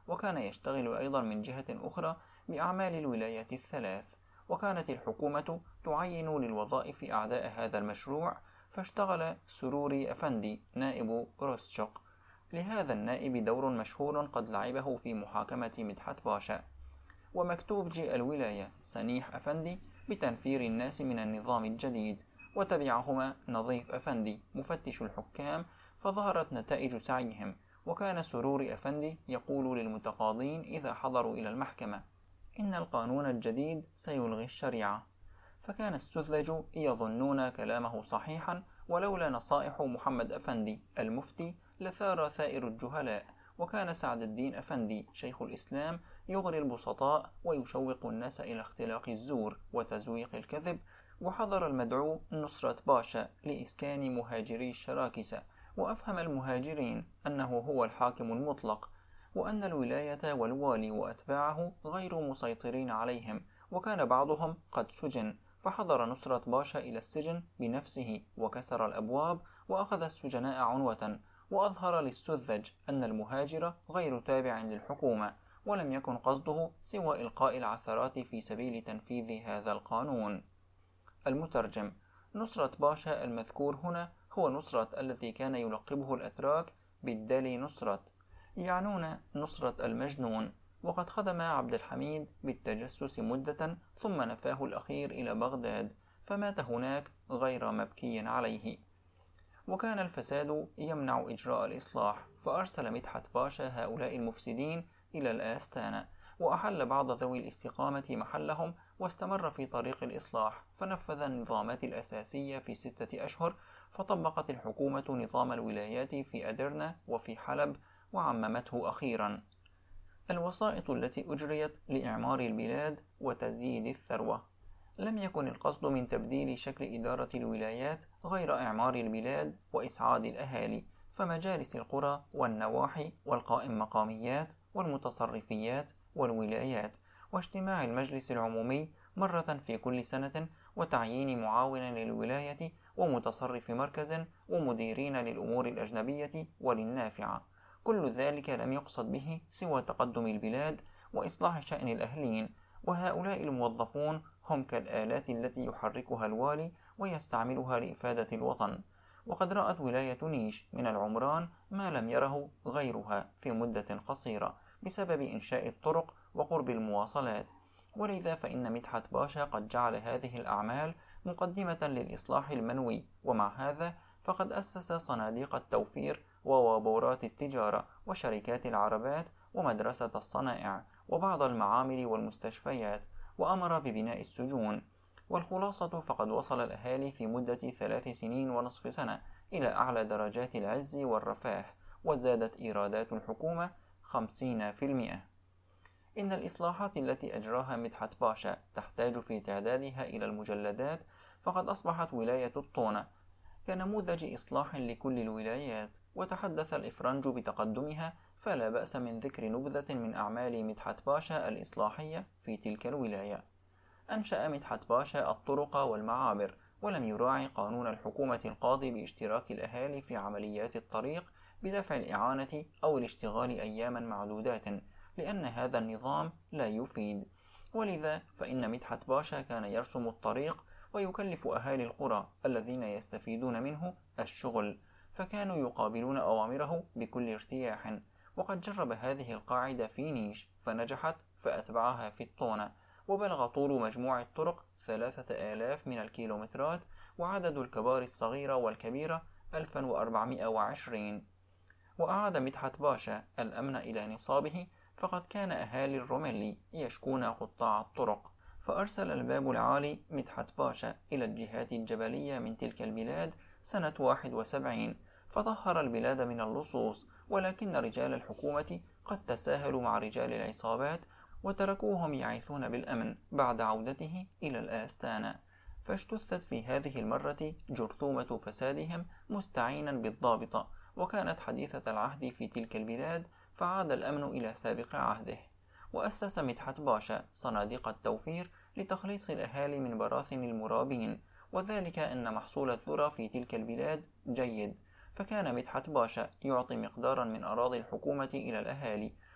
وكان يشتغل أيضا من جهة أخرى بأعمال الولايات الثلاث. وكانت الحكومة تعين للوظائف أعداء هذا المشروع، فاشتغل سروري أفندي نائب روستشوك. لهذا النائب دور مشهور قد لعبه في محاكمة مدحت باشا. ومكتوب جي الولاية سنيح أفندي بتنفير الناس من النظام الجديد، وتبعهما نظيف أفندي مفتش الحكام، فظهرت نتائج سعيهم. وكان سرور أفندي يقول للمتقاضين إذا حضروا إلى المحكمة: إن القانون الجديد سيلغي الشريعة. فكان السذج يظنون كلامه صحيحا، ولولا نصائح محمد أفندي المفتي لثار ثائر الجهلاء. وكان سعد الدين أفندي شيخ الإسلام يغري البسطاء ويشوق الناس إلى اختلاق الزور وتزويق الكذب. وحضر المدعو نصرة باشا لإسكان مهاجري الشراكسة، وأفهم المهاجرين أنه هو الحاكم المطلق، وأن الولاية والوالي وأتباعه غير مسيطرين عليهم. وكان بعضهم قد سجن، فحضر نصرة باشا إلى السجن بنفسه وكسر الأبواب وأخذ السجناء عنوة، وأظهر للسذج أن المهاجر غير تابع للحكومة، ولم يكن قصده سوى إلقاء العثرات في سبيل تنفيذ هذا القانون. المترجم: نصرة باشا المذكور هنا هو نصرة الذي كان يلقبه الأتراك بالدالي نصرة، يعنون نصرة المجنون. وقد خدم عبد الحميد بالتجسس مدة، ثم نفاه الأخير إلى بغداد، فمات هناك غير مبكي عليه. وكان الفساد يمنع إجراء الإصلاح، فأرسل مدحت باشا هؤلاء المفسدين إلى الآستانة، وأحل بعض ذوي الاستقامة محلهم، واستمر في طريق الإصلاح، فنفذ النظامات الأساسية في ستة أشهر. فطبقت الحكومة نظام الولايات في أدرنة وفي حلب، وعممته أخيرا. الوسائط التي أجريت لإعمار البلاد وتزييد الثروة. لم يكن القصد من تبديل شكل إدارة الولايات غير إعمار البلاد وإسعاد الأهالي، فمجالس القرى والنواحي والقائم مقاميات والمتصرفيات والولايات، واجتماع المجلس العمومي مرة في كل سنة، وتعيين معاون للولاية ومتصرف مركز ومديرين للأمور الأجنبية وللنافعة. كل ذلك لم يقصد به سوى تقدم البلاد وإصلاح شأن الأهلين، وهؤلاء الموظفون هم كالآلات التي يحركها الوالي ويستعملها لإفادة الوطن. وقد رأت ولاية نيش من العمران ما لم يره غيرها في مدة قصيرة بسبب إنشاء الطرق وقرب المواصلات، ولذا فإن مدحت باشا قد جعل هذه الأعمال مقدمة للإصلاح المنوي. ومع هذا فقد أسس صناديق التوفير ووابورات التجارة وشركات العربات ومدرسة الصنائع وبعض المعامل والمستشفيات، وأمر ببناء السجون. والخلاصة فقد وصل الأهالي في مدة ثلاث سنين ونصف سنة إلى أعلى درجات العز والرفاه، وزادت إيرادات الحكومة خمسين في المئة. إن الإصلاحات التي أجراها مدحت باشا تحتاج في تعدادها إلى المجلدات، فقد أصبحت ولاية الطونة كنموذج إصلاح لكل الولايات. وتحدث الإفرنج بتقدمها، فلا بأس من ذكر نبذة من أعمال مدحت باشا الإصلاحية في تلك الولاية. أنشأ مدحت باشا الطرق والمعابر، ولم يراعي قانون الحكومة القاضي باشتراك الأهالي في عمليات الطريق بدفع الإعانة أو الاشتغال أياما معدودات، لأن هذا النظام لا يفيد. ولذا فإن مدحت باشا كان يرسم الطريق ويكلف أهالي القرى الذين يستفيدون منه الشغل، فكانوا يقابلون أوامره بكل ارتياح. وقد جرب هذه القاعدة في نيش فنجحت، فأتبعها في الطونة، وبلغ طول مجموع الطرق ثلاثة آلاف من الكيلومترات، وعدد الكبار الصغيرة والكبيرة ألفا وأربعمائة وعشرين. وأعاد مدحت باشا الأمن إلى نصابه، فقد كان أهالي الرملي يشكون قطاع الطرق، فأرسل الباب العالي مدحت باشا إلى الجهات الجبلية من تلك البلاد سنة واحد وسبعين، فطهر البلاد من اللصوص. ولكن رجال الحكومة قد تساهلوا مع رجال العصابات وتركوهم يعيثون بالأمن بعد عودته إلى الآستانة، فاجتثت في هذه المرة جرثومة فسادهم مستعينا بالضابطة، وكانت حديثة العهد في تلك البلاد، فعاد الأمن إلى سابق عهده. وأسس مدحت باشا صناديق التوفير لتخليص الأهالي من براثن المرابين، وذلك أن محصول الذرة في تلك البلاد جيد، فكان مدحت باشا يعطي مقدارا من أراضي الحكومة إلى الأهالي،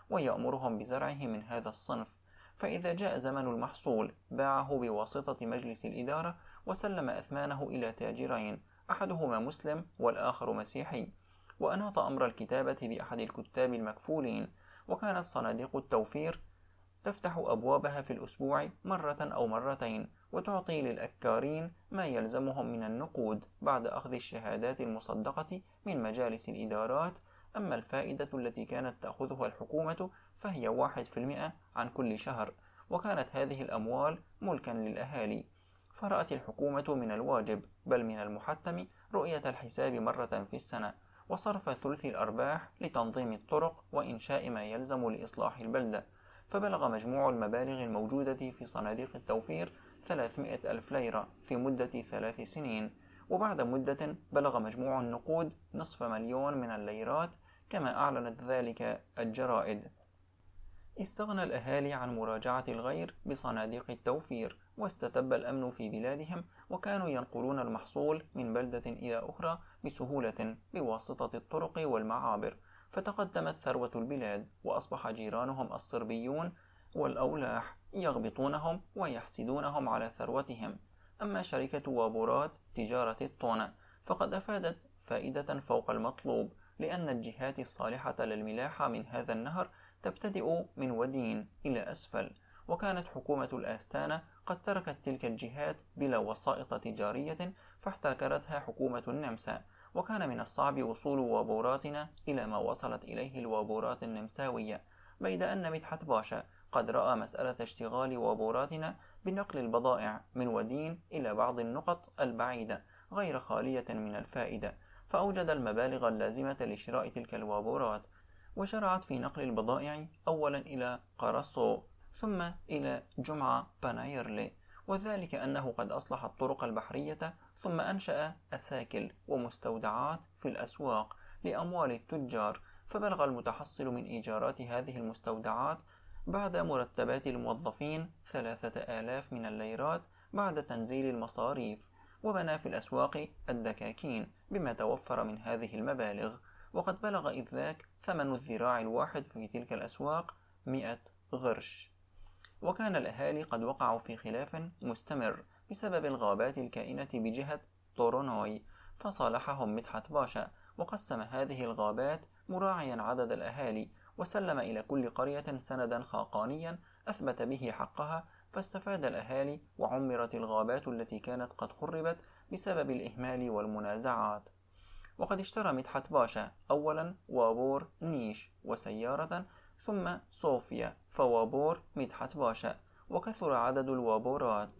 ويأمرهم بزرعه من هذا الصنف، فإذا جاء زمن المحصول باعه بواسطة مجلس الإدارة وسلم أثمانه إلى تاجرين، أحدهما مسلم والآخر مسيحي، وأناط أمر الكتابة بأحد الكتاب المكفولين. وكانت صناديق التوفير تفتح أبوابها في الأسبوع مرة أو مرتين، وتعطي للأكارين ما يلزمهم من النقود بعد أخذ الشهادات المصدقة من مجالس الإدارات. أما الفائدة التي كانت تأخذها الحكومة فهي واحد في المئة عن كل شهر، وكانت هذه الأموال ملكا للأهالي. فرأت الحكومة من الواجب بل من المحتم رؤية الحساب مرة في السنة، وصرف ثلث الأرباح لتنظيم الطرق وإنشاء ما يلزم لإصلاح البلدة. فبلغ مجموع المبالغ الموجودة في صناديق التوفير ثلاثمائة ألف ليرة في مدة ثلاث سنين، وبعد مدة بلغ مجموع النقود نصف مليون من الليرات كما أعلنت ذلك الجرائد. استغنى الأهالي عن مراجعة الغير بصناديق التوفير، واستتب الأمن في بلادهم، وكانوا ينقلون المحصول من بلدة إلى أخرى بسهولة بواسطة الطرق والمعابر، فتقدمت ثروة البلاد، وأصبح جيرانهم الصربيون والأولاح يغبطونهم ويحسدونهم على ثروتهم. أما شركة وابورات تجارة الطونة فقد أفادت فائدة فوق المطلوب، لأن الجهات الصالحة للملاحة من هذا النهر تبتدئ من ودين إلى أسفل، وكانت حكومة الآستانة قد تركت تلك الجهات بلا وسائط تجارية فاحتكرتها حكومة النمسا، وكان من الصعب وصول وابوراتنا إلى ما وصلت إليه الوابورات النمساوية، بيد أن مدحت باشا قد رأى مسألة اشتغال وابوراتنا بنقل البضائع من ودين إلى بعض النقط البعيدة غير خالية من الفائدة، فأوجد المبالغ اللازمة لشراء تلك الوابورات، وشرعت في نقل البضائع أولا إلى قرصو ثم إلى جمعة بانايرلي، وذلك أنه قد أصلح الطرق البحرية ثم أنشأ أساكل ومستودعات في الأسواق لأموال التجار، فبلغ المتحصل من إيجارات هذه المستودعات بعد مرتبات الموظفين ثلاثة آلاف من الليرات بعد تنزيل المصاريف، وبنى في الأسواق الدكاكين بما توفر من هذه المبالغ، وقد بلغ إذ ذاك ثمن الذراع الواحد في تلك الأسواق مئة غرش. وكان الأهالي قد وقعوا في خلاف مستمر بسبب الغابات الكائنة بجهة طورونوي، فصالحهم مدحت باشا وقسم هذه الغابات مراعيا عدد الأهالي، وسلم إلى كل قرية سندا خاقانيا أثبت به حقها، فاستفاد الأهالي وعمرت الغابات التي كانت قد خربت بسبب الإهمال والمنازعات. وقد اشترى مدحت باشا أولا وابور نيش وسيارة، ثم صوفيا فوابور مدحت باشا، وكثر عدد الوابورات،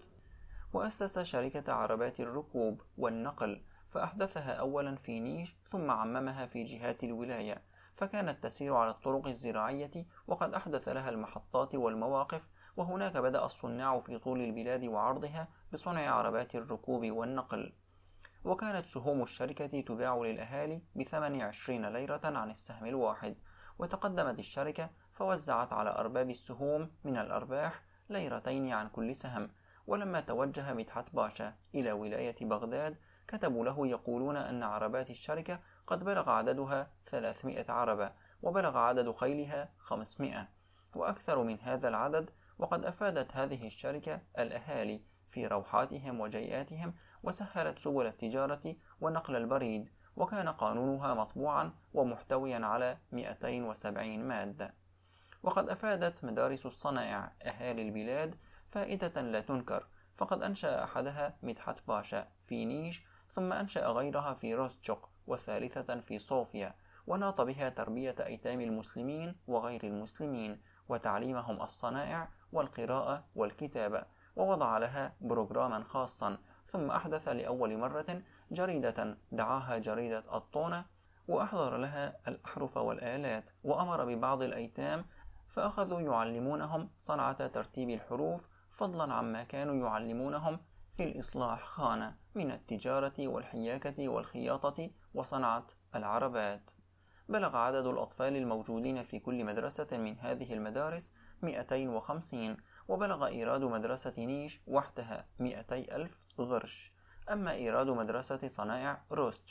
وأسس شركة عربات الركوب والنقل، فأحدثها أولا في نيش ثم عممها في جهات الولاية، فكانت تسير على الطرق الزراعية، وقد أحدث لها المحطات والمواقف، وهناك بدأ الصناع في طول البلاد وعرضها بصنع عربات الركوب والنقل. وكانت سهوم الشركة تباع للأهالي بثمن عشرين ليرة عن السهم الواحد، وتقدمت الشركة فوزعت على أرباب السهوم من الأرباح ليرتين عن كل سهم. ولما توجه مدحت باشا إلى ولاية بغداد كتبوا له يقولون أن عربات الشركة قد بلغ عددها ثلاثمائة عربة، وبلغ عدد خيلها خمسمائة وأكثر من هذا العدد، وقد أفادت هذه الشركة الأهالي في روحاتهم وجيئاتهم، وسهلت سبل التجارة ونقل البريد، وكان قانونها مطبوعا ومحتويا على مئتين وسبعين مادة. وقد أفادت مدارس الصنائع أهالي البلاد فائدة لا تنكر، فقد أنشأ أحدها مدحت باشا في نيش، ثم أنشأ غيرها في روستشوك، والثالثة في صوفيا، وناط بها تربية أيتام المسلمين وغير المسلمين، وتعليمهم الصنائع والقراءة والكتابة، ووضع لها بروجراما خاصا، ثم أحدث لأول مرة جريدة دعاها جريدة الطونة، وأحضر لها الأحرف والآلات، وأمر ببعض الأيتام فأخذوا يعلمونهم صنعة ترتيب الحروف، فضلا عما كانوا يعلمونهم في الإصلاح خانة من التجارة والحياكة والخياطة وصنعة العربات. بلغ عدد الأطفال الموجودين في كل مدرسة من هذه المدارس مئتين وخمسين، وبلغ إيراد مدرسة نيش وحدها مئتي ألف غرش. أما إيراد مدرسة صنائع روستشوك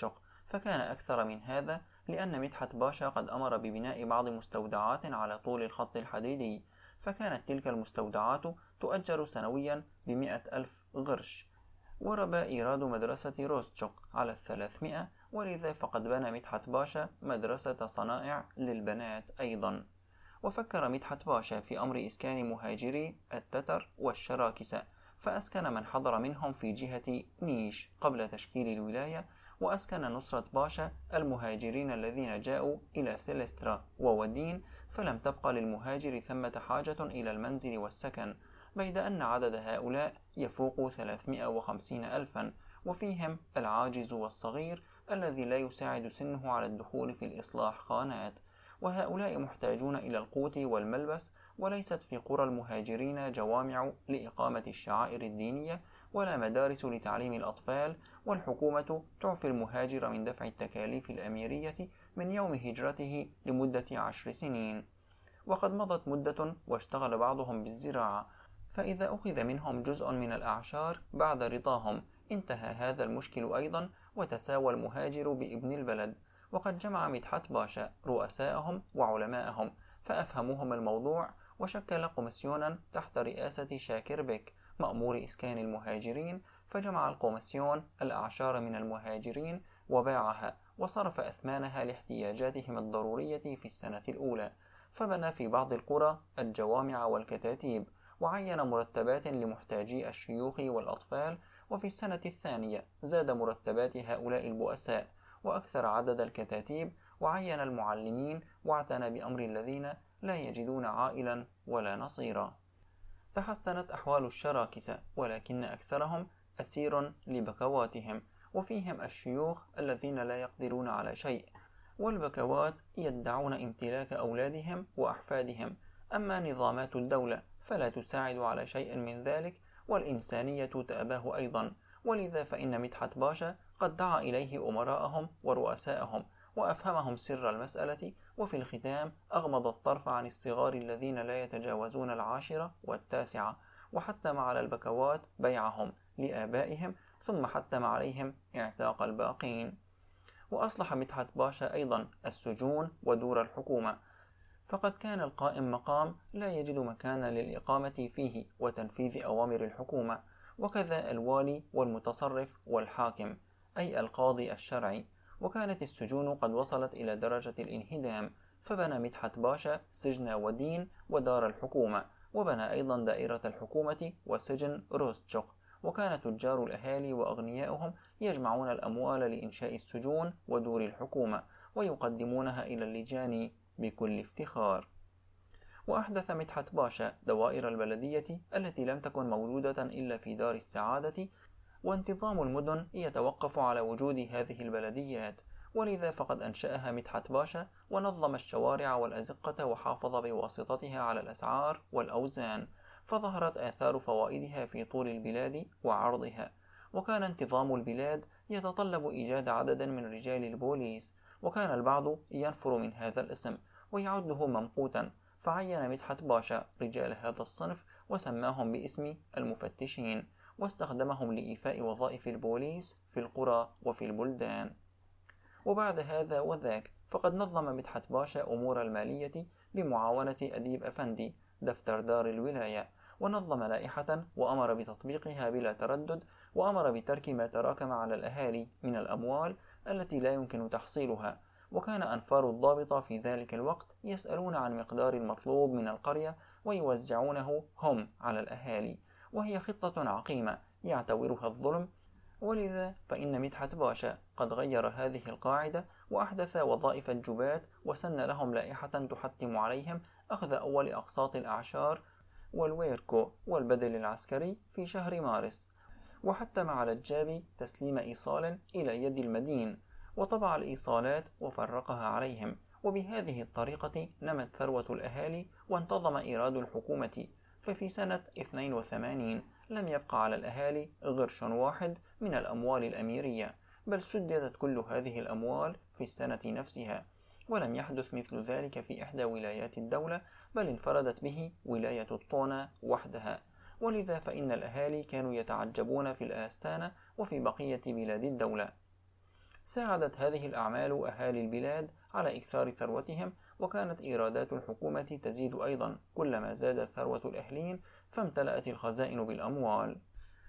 فكان أكثر من هذا لأن مدحت باشا قد أمر ببناء بعض مستودعات على طول الخط الحديدي، فكانت تلك المستودعات تؤجر سنويا بمئة ألف غرش. وربى إيراد مدرسة روستشوك على الثلاثمائة، ولذا فقد بنى مدحت باشا مدرسة صنائع للبنات أيضا. وفكر مدحت باشا في أمر إسكان مهاجري التتر والشراكسة، فأسكن من حضر منهم في جهة نيش قبل تشكيل الولاية، وأسكن نصرة باشا المهاجرين الذين جاءوا إلى سيلسترا وودين، فلم تبق للمهاجر ثمة حاجة إلى المنزل والسكن، بيد أن عدد هؤلاء يفوق ثلاثمائة وخمسين ألفا، وفيهم العاجز والصغير الذي لا يساعد سنه على الدخول في الإصلاح خانات، وهؤلاء محتاجون إلى القوت والملبس. وليست في قرى المهاجرين جوامع لإقامة الشعائر الدينية ولا مدارس لتعليم الأطفال، والحكومة تعفي المهاجر من دفع التكاليف الأميرية من يوم هجرته لمدة عشر سنين. وقد مضت مدة واشتغل بعضهم بالزراعة، فإذا أخذ منهم جزء من الأعشار بعد رضاهم انتهى هذا المشكل أيضا، وتساوى المهاجر بابن البلد. وقد جمع مدحت باشا رؤساءهم وعلماءهم فأفهموهم الموضوع، وشكل كوميسيونا تحت رئاسة شاكر بيك مأمور إسكان المهاجرين، فجمع الكوميسيون الأعشار من المهاجرين وباعها وصرف أثمانها لاحتياجاتهم الضرورية في السنة الأولى. فبنى في بعض القرى الجوامع والكتاتيب، وعين مرتبات لمحتاجي الشيوخ والأطفال. وفي السنة الثانية زاد مرتبات هؤلاء البؤساء وأكثر عدد الكتاتيب، وعين المعلمين، واعتنى بأمر الذين لا يجدون عائلا ولا نصيرا. تحسنت أحوال الشراكسة، ولكن أكثرهم أسير لبكواتهم، وفيهم الشيوخ الذين لا يقدرون على شيء، والبكوات يدعون امتلاك أولادهم وأحفادهم. أما نظامات الدولة فلا تساعد على شيء من ذلك، والإنسانية تأباه أيضا. ولذا فإن مدحت باشا قد دعا إليه أمراءهم ورؤساءهم وأفهمهم سر المسألة، وفي الختام أغمض الطرف عن الصغار الذين لا يتجاوزون العاشرة والتاسعة، وحتم على البكوات بيعهم لآبائهم، ثم حتم عليهم اعتاق الباقين. وأصلح مدحت باشا أيضا السجون ودور الحكومة، فقد كان القائم مقام لا يجد مكانا للإقامة فيه وتنفيذ أوامر الحكومة، وكذا الوالي والمتصرف والحاكم أي القاضي الشرعي. وكانت السجون قد وصلت إلى درجة الانهدام، فبنى مدحت باشا سجن ودين ودار الحكومة، وبنى أيضا دائرة الحكومة وسجن روستشوك. وكان تجار الأهالي وأغنياؤهم يجمعون الأموال لإنشاء السجون ودور الحكومة ويقدمونها إلى اللجان بكل افتخار. وأحدث مدحت باشا دوائر البلدية التي لم تكن موجودة إلا في دار السعادة، وانتظام المدن يتوقف على وجود هذه البلديات، ولذا فقد أنشأها مدحت باشا ونظم الشوارع والأزقة وحافظ بواسطتها على الأسعار والأوزان، فظهرت آثار فوائدها في طول البلاد وعرضها. وكان انتظام البلاد يتطلب إيجاد عدد من رجال البوليس، وكان البعض ينفر من هذا الاسم ويعده ممقوتا، فعين مدحت باشا رجال هذا الصنف وسماهم باسم المفتشين، واستخدمهم لإيفاء وظائف البوليس في القرى وفي البلدان. وبعد هذا وذاك فقد نظم مدحت باشا أمور المالية بمعاونة أديب أفندي دفتر دار الولاية، ونظم لائحة وأمر بتطبيقها بلا تردد، وأمر بترك ما تراكم على الأهالي من الأموال التي لا يمكن تحصيلها. وكان أنفار الضابطة في ذلك الوقت يسألون عن مقدار المطلوب من القرية ويوزعونه هم على الأهالي، وهي خطة عقيمة يعتبرها الظلم. ولذا فإن مدحت باشا قد غير هذه القاعدة وأحدث وظائف الجبات، وسن لهم لائحة تحتم عليهم أخذ أول أقساط الأعشار والويركو والبدل العسكري في شهر مارس، وحتم على الجابي تسليم إيصال إلى يد المدين، وطبع الإيصالات وفرقها عليهم. وبهذه الطريقة نمت ثروة الأهالي وانتظم إيراد الحكومة. ففي سنة اثنين وثمانين لم يبقى على الأهالي غرش واحد من الأموال الأميرية، بل سددت كل هذه الأموال في السنة نفسها. ولم يحدث مثل ذلك في إحدى ولايات الدولة، بل انفردت به ولاية الطونة وحدها. ولذا فإن الأهالي كانوا يتعجبون في الآستانة وفي بقية بلاد الدولة. ساعدت هذه الأعمال أهالي البلاد على إكثار ثروتهم، وكانت إيرادات الحكومة تزيد أيضا كلما زادت ثروة الأهلين، فامتلأت الخزائن بالأموال.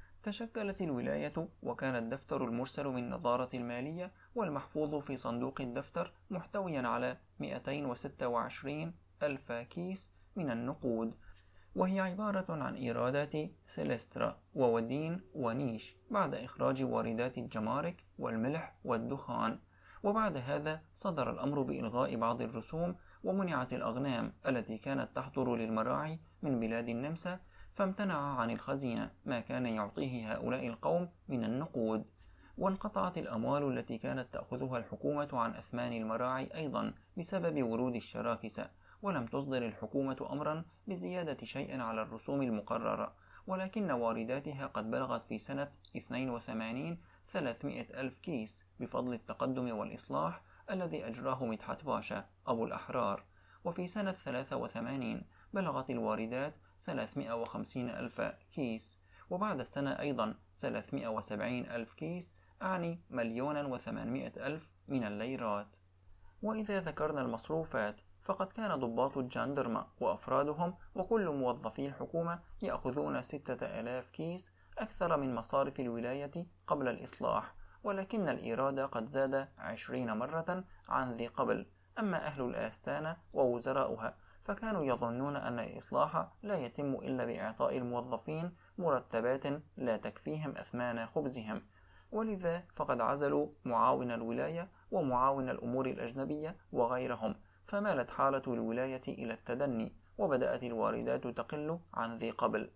تشكلت الولاية، وكان الدفتر المرسل من نظارة المالية والمحفوظ في صندوق الدفتر محتويا على مئتين وستة وعشرين ألف كيس من النقود، وهي عبارة عن إيرادات سيلسترا وودين ونيش بعد إخراج واردات الجمارك والملح والدخان. وبعد هذا صدر الأمر بإلغاء بعض الرسوم، ومنعت الأغنام التي كانت تحضر للمراعي من بلاد النمسا، فامتنع عن الخزينة ما كان يعطيه هؤلاء القوم من النقود. وانقطعت الأموال التي كانت تأخذها الحكومة عن أثمان المراعي أيضا بسبب ورود الشراكسة، ولم تصدر الحكومة أمرا بزيادة شيء على الرسوم المقررة، ولكن وارداتها قد بلغت في سنة اثنين وثمانين ثلاثمائة ألف كيس بفضل التقدم والإصلاح الذي أجراه مدحت باشا أبو الأحرار. وفي سنة ثلاثة وثمانين بلغت الواردات ثلاثمائة وخمسين ألف كيس، وبعد السنة أيضا ثلاثمائة وسبعين ألف كيس، أعني مليونا وثمانمائة ألف من الليرات. وإذا ذكرنا المصروفات، فقد كان ضباط الجاندرما وأفرادهم وكل موظفي الحكومة يأخذون ستة آلاف كيس، أكثر من مصارف الولاية قبل الإصلاح، ولكن الإيراد قد زاد عشرين مرة عن ذي قبل. أما أهل الآستانة ووزراؤها فكانوا يظنون أن الإصلاح لا يتم إلا بإعطاء الموظفين مرتبات لا تكفيهم أثمان خبزهم، ولذا فقد عزلوا معاون الولاية ومعاون الأمور الأجنبية وغيرهم، فمالت حالة الولاية إلى التدني، وبدأت الواردات تقل عن ذي قبل.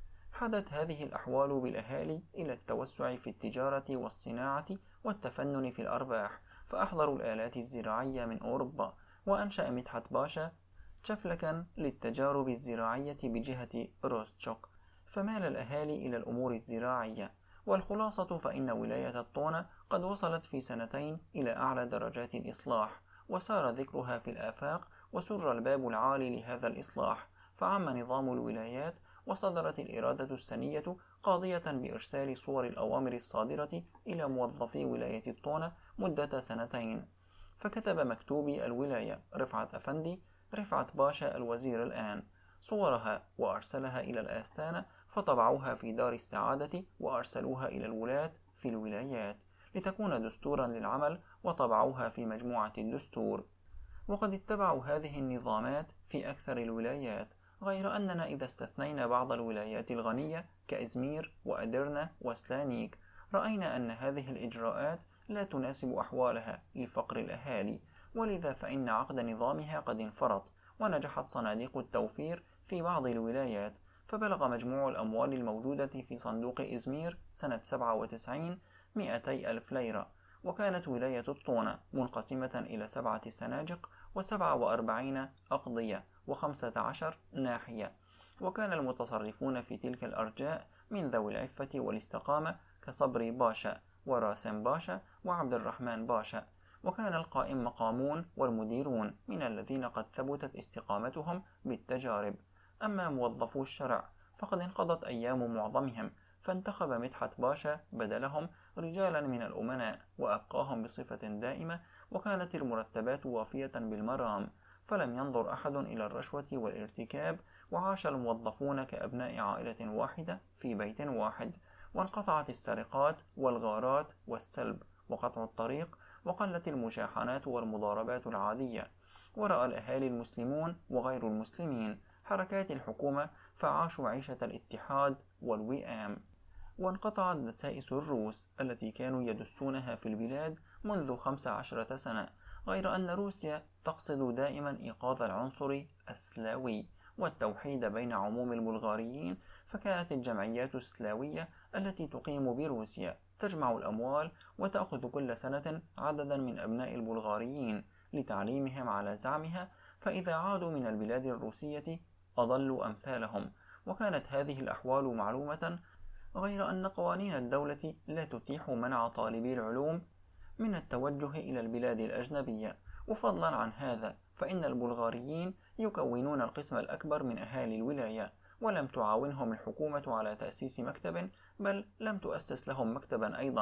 حدت هذه الأحوال بالأهالي إلى التوسع في التجارة والصناعة والتفنن في الأرباح، فأحضروا الآلات الزراعية من أوروبا، وأنشأ مدحت باشا شفلكا للتجارب الزراعية بجهة روستشوك، فمال الأهالي إلى الأمور الزراعية. والخلاصة فإن ولاية الطونة قد وصلت في سنتين إلى أعلى درجات الإصلاح، وسار ذكرها في الآفاق، وسر الباب العالي لهذا الإصلاح، فعم نظام الولايات، وصدرت الإرادة السنية قاضية بإرسال صور الأوامر الصادرة إلى موظفي ولاية الطونة مدة سنتين. فكتب مكتوبي الولاية رفعت أفندي رفعت باشا الوزير الآن صورها، وأرسلها إلى الآستانة، فطبعوها في دار السعادة وأرسلوها إلى الولاة في الولايات لتكون دستورا للعمل، وطبعوها في مجموعة الدستور. وقد اتبعوا هذه النظامات في أكثر الولايات، غير أننا إذا استثنينا بعض الولايات الغنية كإزمير وأدرنا وسلانيك، رأينا أن هذه الإجراءات لا تناسب أحوالها لفقر الأهالي، ولذا فإن عقد نظامها قد انفرط، ونجحت صناديق التوفير في بعض الولايات، فبلغ مجموع الأموال الموجودة في صندوق إزمير سنة سبعة وتسعين مئتي ألف ليرة. وكانت ولاية الطونة منقسمة إلى سبعة سناجق وسبعة وأربعين أقضية وخمسة عشر ناحية، وكان المتصرفون في تلك الأرجاء من ذوي العفة والاستقامة كصبري باشا وراسم باشا وعبد الرحمن باشا، وكان القائم مقامون والمديرون من الذين قد ثبتت استقامتهم بالتجارب. أما موظفو الشرع فقد انقضت أيام معظمهم، فانتخب مدحت باشا بدلهم رجالا من الأمناء وأبقاهم بصفة دائمة، وكانت المرتبات وافية بالمرام، فلم ينظر أحد إلى الرشوة والارتكاب، وعاش الموظفون كأبناء عائلة واحدة في بيت واحد، وانقطعت السرقات والغارات والسلب وقطع الطريق، وقلت المشاحنات والمضاربات العادية، ورأى الأهالي المسلمون وغير المسلمين حركات الحكومة، فعاشوا عيشة الاتحاد والوئام. وانقطعت دسائس الروس التي كانوا يدسونها في البلاد منذ خمس عشرة سنة، غير أن روسيا تقصد دائما إيقاظ العنصر السلاوي والتوحيد بين عموم البلغاريين، فكانت الجمعيات السلاوية التي تقيم بروسيا تجمع الأموال وتأخذ كل سنة عددا من أبناء البلغاريين لتعليمهم على زعمها، فإذا عادوا من البلاد الروسية أضلوا أمثالهم. وكانت هذه الأحوال معلومة، غير أن قوانين الدولة لا تتيح منع طالبي العلوم من التوجه إلى البلاد الأجنبية. وفضلا عن هذا فإن البلغاريين يكونون القسم الأكبر من أهالي الولاية، ولم تعاونهم الحكومة على تأسيس مكتب، بل لم تؤسس لهم مكتبا أيضا،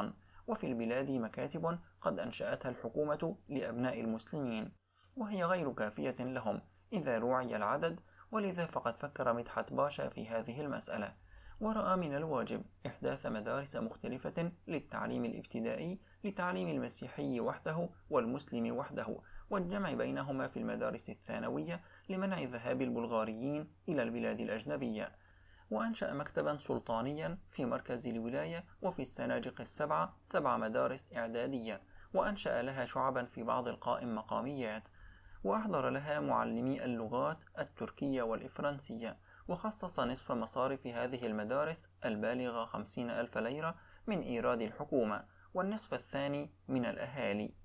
وفي البلاد مكاتب قد أنشأتها الحكومة لأبناء المسلمين، وهي غير كافية لهم إذا روعي العدد، ولذا فقد فكر مدحت باشا في هذه المسألة، ورأى من الواجب إحداث مدارس مختلفة للتعليم الابتدائي لتعليم المسيحي وحده والمسلم وحده، والجمع بينهما في المدارس الثانوية لمنع ذهاب البلغاريين إلى البلاد الأجنبية. وأنشأ مكتبا سلطانيا في مركز الولاية وفي السناجق السبعة سبع مدارس إعدادية، وأنشأ لها شعبا في بعض القائم مقاميات، وأحضر لها معلمي اللغات التركية والإفرنسية، وخصص نصف مصارف هذه المدارس البالغة خمسين ألف ليرة من إيراد الحكومة، والنصف الثاني من الأهالي.